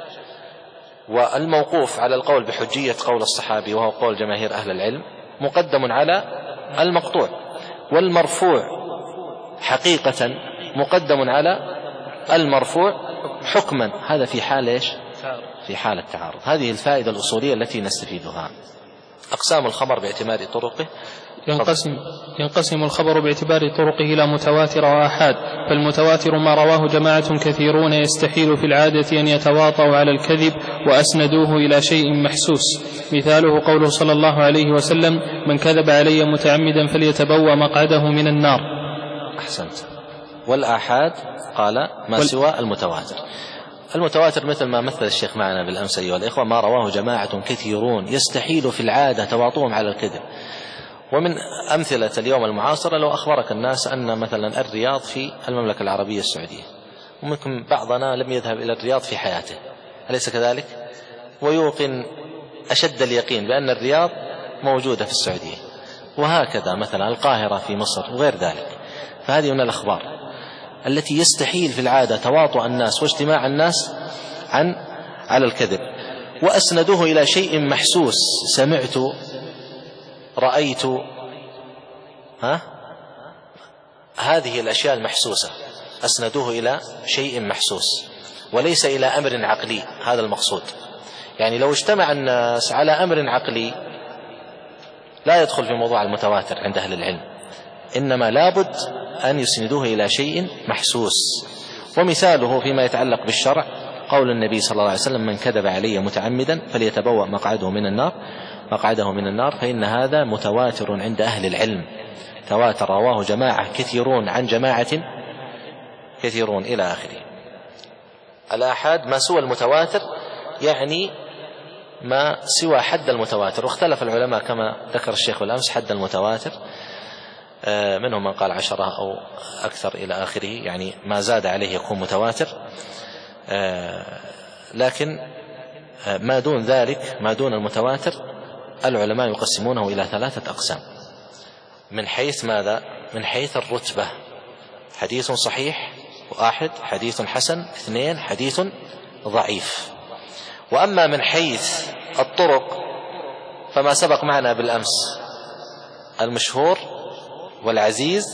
[SPEAKER 1] والموقوف على القول بحجية قول الصحابي، وهو قول جماهير أهل العلم، مقدم على المقطوع. والمرفوع حقيقة مقدم على المرفوع حكما. هذا في حال إيش؟ في حال التعارض. هذه الفائدة الأصولية التي نستفيدها. أقسام الخبر باعتبار طرقه:
[SPEAKER 2] ينقسم الخبر باعتبار طرقه إلى متواتر وآحاد. فالمتواتر ما رواه جماعة كثيرون يستحيل في العادة أن يتواطوا على الكذب وأسندوه إلى شيء محسوس. مثاله قوله صلى الله عليه وسلم: من كذب علي متعمدا فليتبوأ مقعده من النار.
[SPEAKER 1] أحسنت. والآحاد قال: ما سوى المتواتر. المتواتر مثل ما مثل الشيخ معنا بالأمس أيها الإخوة: ما رواه جماعة كثيرون يستحيل في العادة تواطؤهم على الكذب. ومن أمثلة اليوم المعاصرة لو أخبرك الناس أن مثلا الرياض في المملكة العربية السعودية، وممكن بعضنا لم يذهب إلى الرياض في حياته، أليس كذلك؟ ويوقن أشد اليقين بأن الرياض موجودة في السعودية، وهكذا مثلا القاهرة في مصر وغير ذلك. فهذه من الأخبار التي يستحيل في العادة تواطؤ الناس واجتماع الناس على الكذب. وأسندوه إلى شيء محسوس: سمعت، رأيت، هذه الأشياء المحسوسة أسندوه إلى شيء محسوس وليس إلى أمر عقلي. هذا المقصود. يعني لو اجتمع الناس على أمر عقلي لا يدخل في موضوع المتواتر عند أهل العلم، إنما لابد أن يسندوه إلى شيء محسوس. ومثاله فيما يتعلق بالشرع قول النبي صلى الله عليه وسلم: من كذب علي متعمدا فليتبوأ مقعده من النار، فإن هذا متواتر عند أهل العلم. تواتر، رواه جماعة كثيرون عن جماعة كثيرون إلى آخره. الآحاد ما سوى المتواتر، يعني ما سوى حد المتواتر. واختلف العلماء كما ذكر الشيخ بالأمس حد المتواتر، منهم من قال 10 أو أكثر إلى آخره، يعني ما زاد عليه يكون متواتر. لكن ما دون ذلك، ما دون المتواتر، العلماء يقسمونه إلى 3 أقسام. من حيث ماذا؟ من حيث الرتبة: حديث صحيح 1، حديث حسن 2، حديث ضعيف. وأما من حيث الطرق فما سبق معنا بالأمس: المشهور والعزيز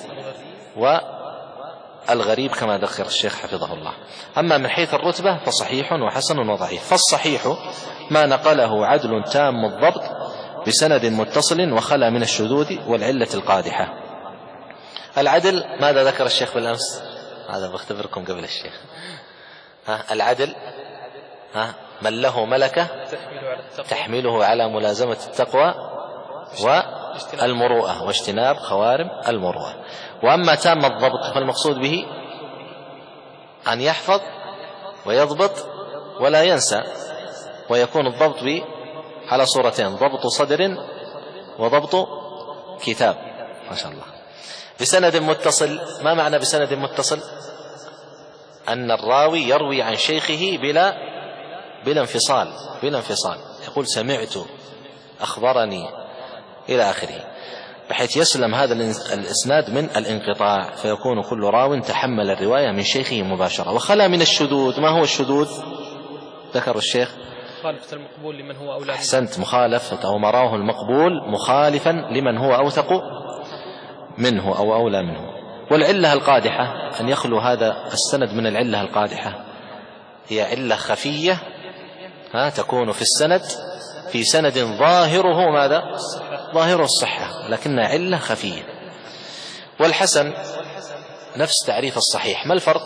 [SPEAKER 1] والغريب كما ذكر الشيخ حفظه الله. أما من حيث الرتبة فصحيح وحسن وضعيف. فالصحيح ما نقله عدل تام الضبط بسند متصل وخلا من الشذوذ والعلة القادحة. العدل ماذا ذكر الشيخ بالأمس؟ هذا بختبركم قبل الشيخ. العدل من له ملكة تحمله على ملازمة التقوى والمروءة واجتناب خوارم المروءة. وأما تام الضبط فالمقصود به أن يحفظ ويضبط ولا ينسى، ويكون الضبط على صورتين: ضبط صدر وضبط كتاب. ما شاء الله. بسند متصل. ما معنى بسند متصل؟ أن الراوي يروي عن شيخه بلا انفصال، يقول سمعت، أخبرني، إلى آخره، بحيث يسلم هذا الإسناد من الانقطاع، فيكون كل راو تحمل الرواية من شيخه مباشرة. وخلا من الشذوذ. ما هو الشذوذ؟ ذكر الشيخ:
[SPEAKER 2] مخالفة المقبول لمن هو أولى.
[SPEAKER 1] أحسنت، مخالفة أو مراه المقبول مخالفا لمن هو أوثق منه أو أولى منه. والعلة القادحة أن يخلو هذا السند من العلة القادحة، هي علة خفية تكون في السند، في سند ظاهره ماذا؟ ظاهره الصحة، لكنها علة خفية. والحسن نفس تعريف الصحيح. ما الفرق؟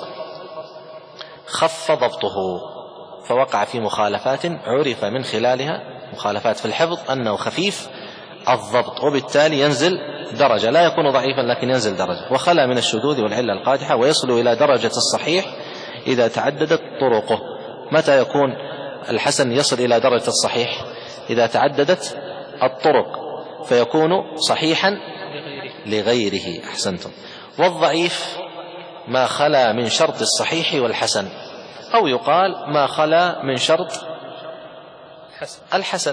[SPEAKER 1] خف ضبطه فوقع في مخالفات عرف من خلالها، مخالفات في الحفظ، أنه خفيف الضبط، وبالتالي ينزل درجة، لا يكون ضعيفا لكن ينزل درجة. وخلا من الشذوذ والعلة القادحة، ويصل إلى درجة الصحيح إذا تعددت طرقه. متى يكون الحسن يصل إلى درجة الصحيح؟ إذا تعددت الطرق، فيكون صحيحا لغيره. أحسنتم. والضعيف ما خلا من شرط الصحيح والحسن، أو يقال ما خلا من شرط الحسن،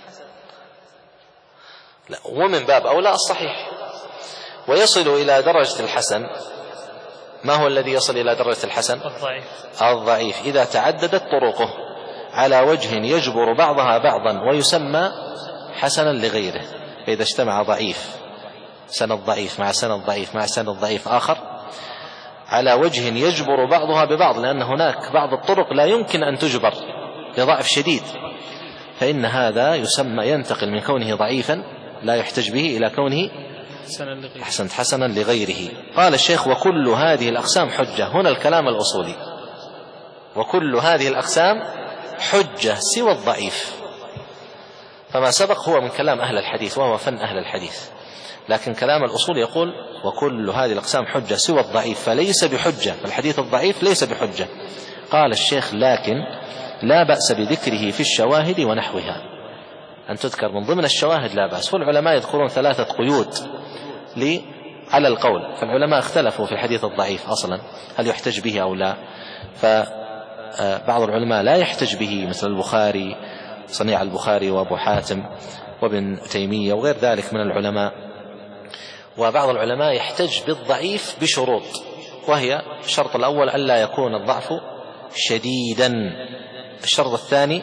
[SPEAKER 1] لا، ومن باب أولى الصحيح. ويصل إلى درجة الحسن. ما هو الذي يصل إلى درجة الحسن؟ الضعيف إذا تعددت طرقه على وجه يجبر بعضها بعضا ويسمى حسنا لغيره. إذا اجتمع ضعيف، سند ضعيف مع سند ضعيف مع سند ضعيف آخر على وجه يجبر بعضها ببعض، لأن هناك بعض الطرق لا يمكن أن تجبر لضعف شديد، فإن هذا يسمى، ينتقل من كونه ضعيفا لا يحتج به إلى كونه حسنا لغيره. قال الشيخ: وكل هذه الأقسام حجة. هنا الكلام الأصولي: وكل هذه الأقسام حجة سوى الضعيف. فما سبق هو من كلام أهل الحديث، وهو فن أهل الحديث، لكن كلام الأصول يقول: وكل هذه الأقسام حجة سوى الضعيف، فليس بحجة، فالحديث الضعيف ليس بحجة. قال الشيخ: لكن لا بأس بذكره في الشواهد ونحوها، أن تذكر من ضمن الشواهد لا بأس. والعلماء يذكرون 3 قيود على القول، فالعلماء اختلفوا في الحديث الضعيف أصلا هل يحتج به أو لا. فبعض العلماء لا يحتج به، مثل البخاري، صنيع البخاري وأبو حاتم وابن تيمية وغير ذلك من العلماء. وبعض العلماء يحتج بالضعيف بشروط، وهي: الشرط الأول ألا يكون الضعف شديدا، الشرط الثاني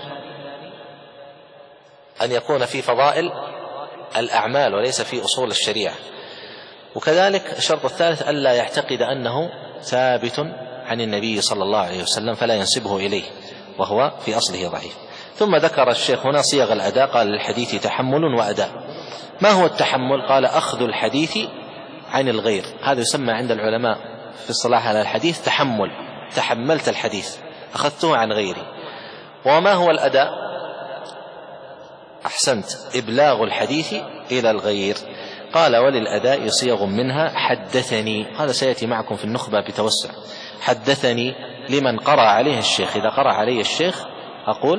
[SPEAKER 1] أن يكون في فضائل الأعمال وليس في أصول الشريعة، وكذلك الشرط الثالث ألا يعتقد أنه ثابت عن النبي صلى الله عليه وسلم فلا ينسبه إليه، وهو في أصله ضعيف. ثم ذكر الشيخ هنا صيغ الأداء، قال: للحديث تحمل وأداء. ما هو التحمل؟ قال: أخذ الحديث عن الغير، هذا يسمى عند العلماء في الصلاح على الحديث تحمل، تحملت الحديث، أخذته عن غيري. وما هو الأداء؟ أحسنت، إبلاغ الحديث إلى الغير. قال: وللأداء صيغ منها حدثني، هذا سيأتي معكم في النخبة بتوسع. حدثني لمن قرأ عليه الشيخ، إذا قرأ عليه الشيخ أقول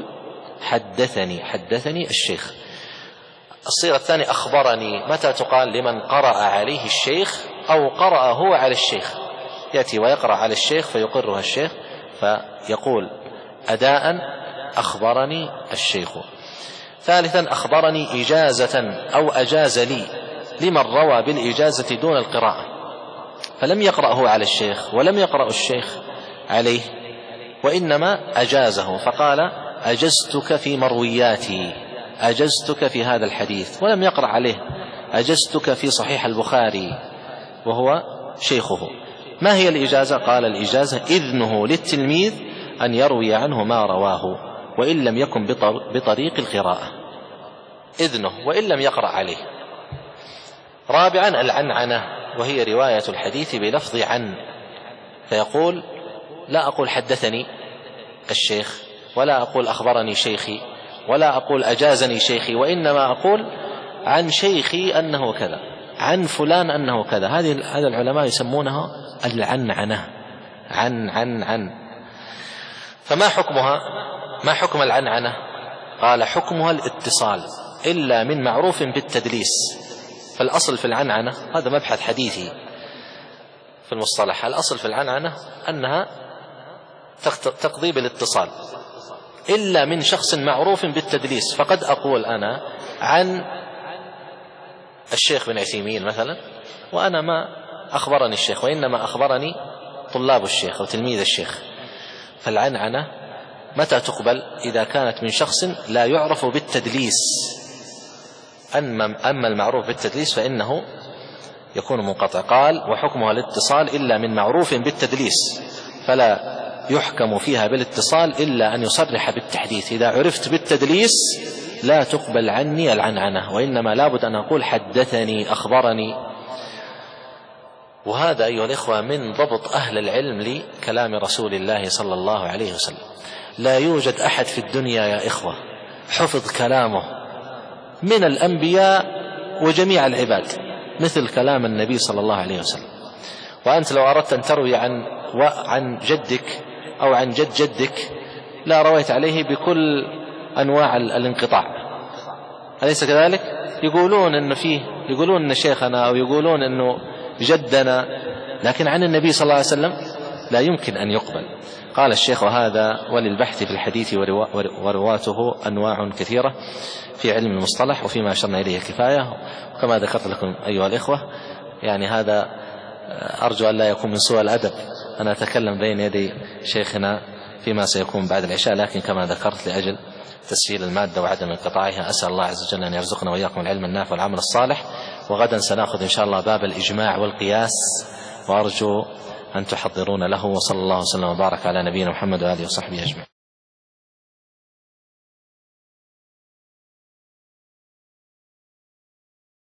[SPEAKER 1] حدثني الشيخ. الصيغة الثانية أخبرني، متى تقال؟ لمن قرأ عليه الشيخ أو قرأ هو على الشيخ، يأتي ويقرأ على الشيخ فيقرها الشيخ فيقول أداء أخبرني الشيخ. ثالثا أخبرني إجازة أو أجاز لي، لمن روى بالإجازة دون القراءة، فلم يقرأه على الشيخ ولم يقرأ الشيخ عليه، وإنما أجازه، فقال: أجزتك في مروياتي، أجزتك في هذا الحديث، ولم يقرأ عليه: أجزتك في صحيح البخاري، وهو شيخه. ما هي الإجازة؟ قال: الإجازة إذنه للتلميذ أن يروي عنه ما رواه وإن لم يكن بطريق القراءة، إذنه وإن لم يقرأ عليه. رابعا العنعنة، وهي رواية الحديث بلفظ عن، فيقول: لا أقول حدثني الشيخ، ولا أقول أخبرني شيخي، ولا أقول أجازني شيخي، وإنما أقول عن شيخي أنه كذا، عن فلان أنه كذا. هذا العلماء يسمونها العنعنة، عن. فما حكمها؟ ما حكم العنعنة؟ قال حكمها الاتصال إلا من معروف بالتدليس. فالأصل في العنعنة، هذا مبحث حديثي في المصطلح، الأصل في العنعنة أنها تقضي بالاتصال إلا من شخص معروف بالتدليس. فقد أقول أنا عن الشيخ بن عثيمين مثلا، وأنا ما أخبرني الشيخ، وإنما أخبرني طلاب الشيخ وتلميذ الشيخ. فالعنعنة متى تقبل؟ إذا كانت من شخص لا يعرف بالتدليس. أما المعروف بالتدليس فإنه يكون منقطع. قال وحكمها الاتصال إلا من معروف بالتدليس، فلا يحكم فيها بالاتصال إلا أن يصرح بالتحديث. إذا عرفت بالتدليس لا تقبل عني العنعنة، وإنما لابد أن أقول حدثني، أخبرني. وهذا أيها الإخوة من ضبط أهل العلم لكلام رسول الله صلى الله عليه وسلم. لا يوجد أحد في الدنيا يا إخوة حفظ كلامه من الأنبياء وجميع العباد مثل كلام النبي صلى الله عليه وسلم. وأنت لو أردت أن تروي عن جدك أو عن جد جدك لا رويت عليه بكل أنواع الانقطاع، أليس كذلك؟ يقولون إن شيخنا، أو يقولون إنه جدنا، لكن عن النبي صلى الله عليه وسلم لا يمكن أن يقبل. قال الشيخ وهذا وللبحث في الحديث ورواته أنواع كثيرة في علم المصطلح، وفيما أشرنا إليه كفاية. وكما ذكرت لكم أيها الإخوة، يعني هذا أرجو أن لا يكون من سوء الأدب، أنا أتكلم بين يدي شيخنا فيما سيكون بعد العشاء، لكن كما ذكرت لأجل تسهيل المادة وعدم انقطاعها أسأل الله عز وجل أن يرزقنا وإياكم العلم النافع والعمل الصالح. وغدا سنأخذ إن شاء الله باب الإجماع والقياس، وأرجو أن تحضرون له. وصلى الله وسلم وبارك على نبينا محمد وآله وصحبه أجمعين.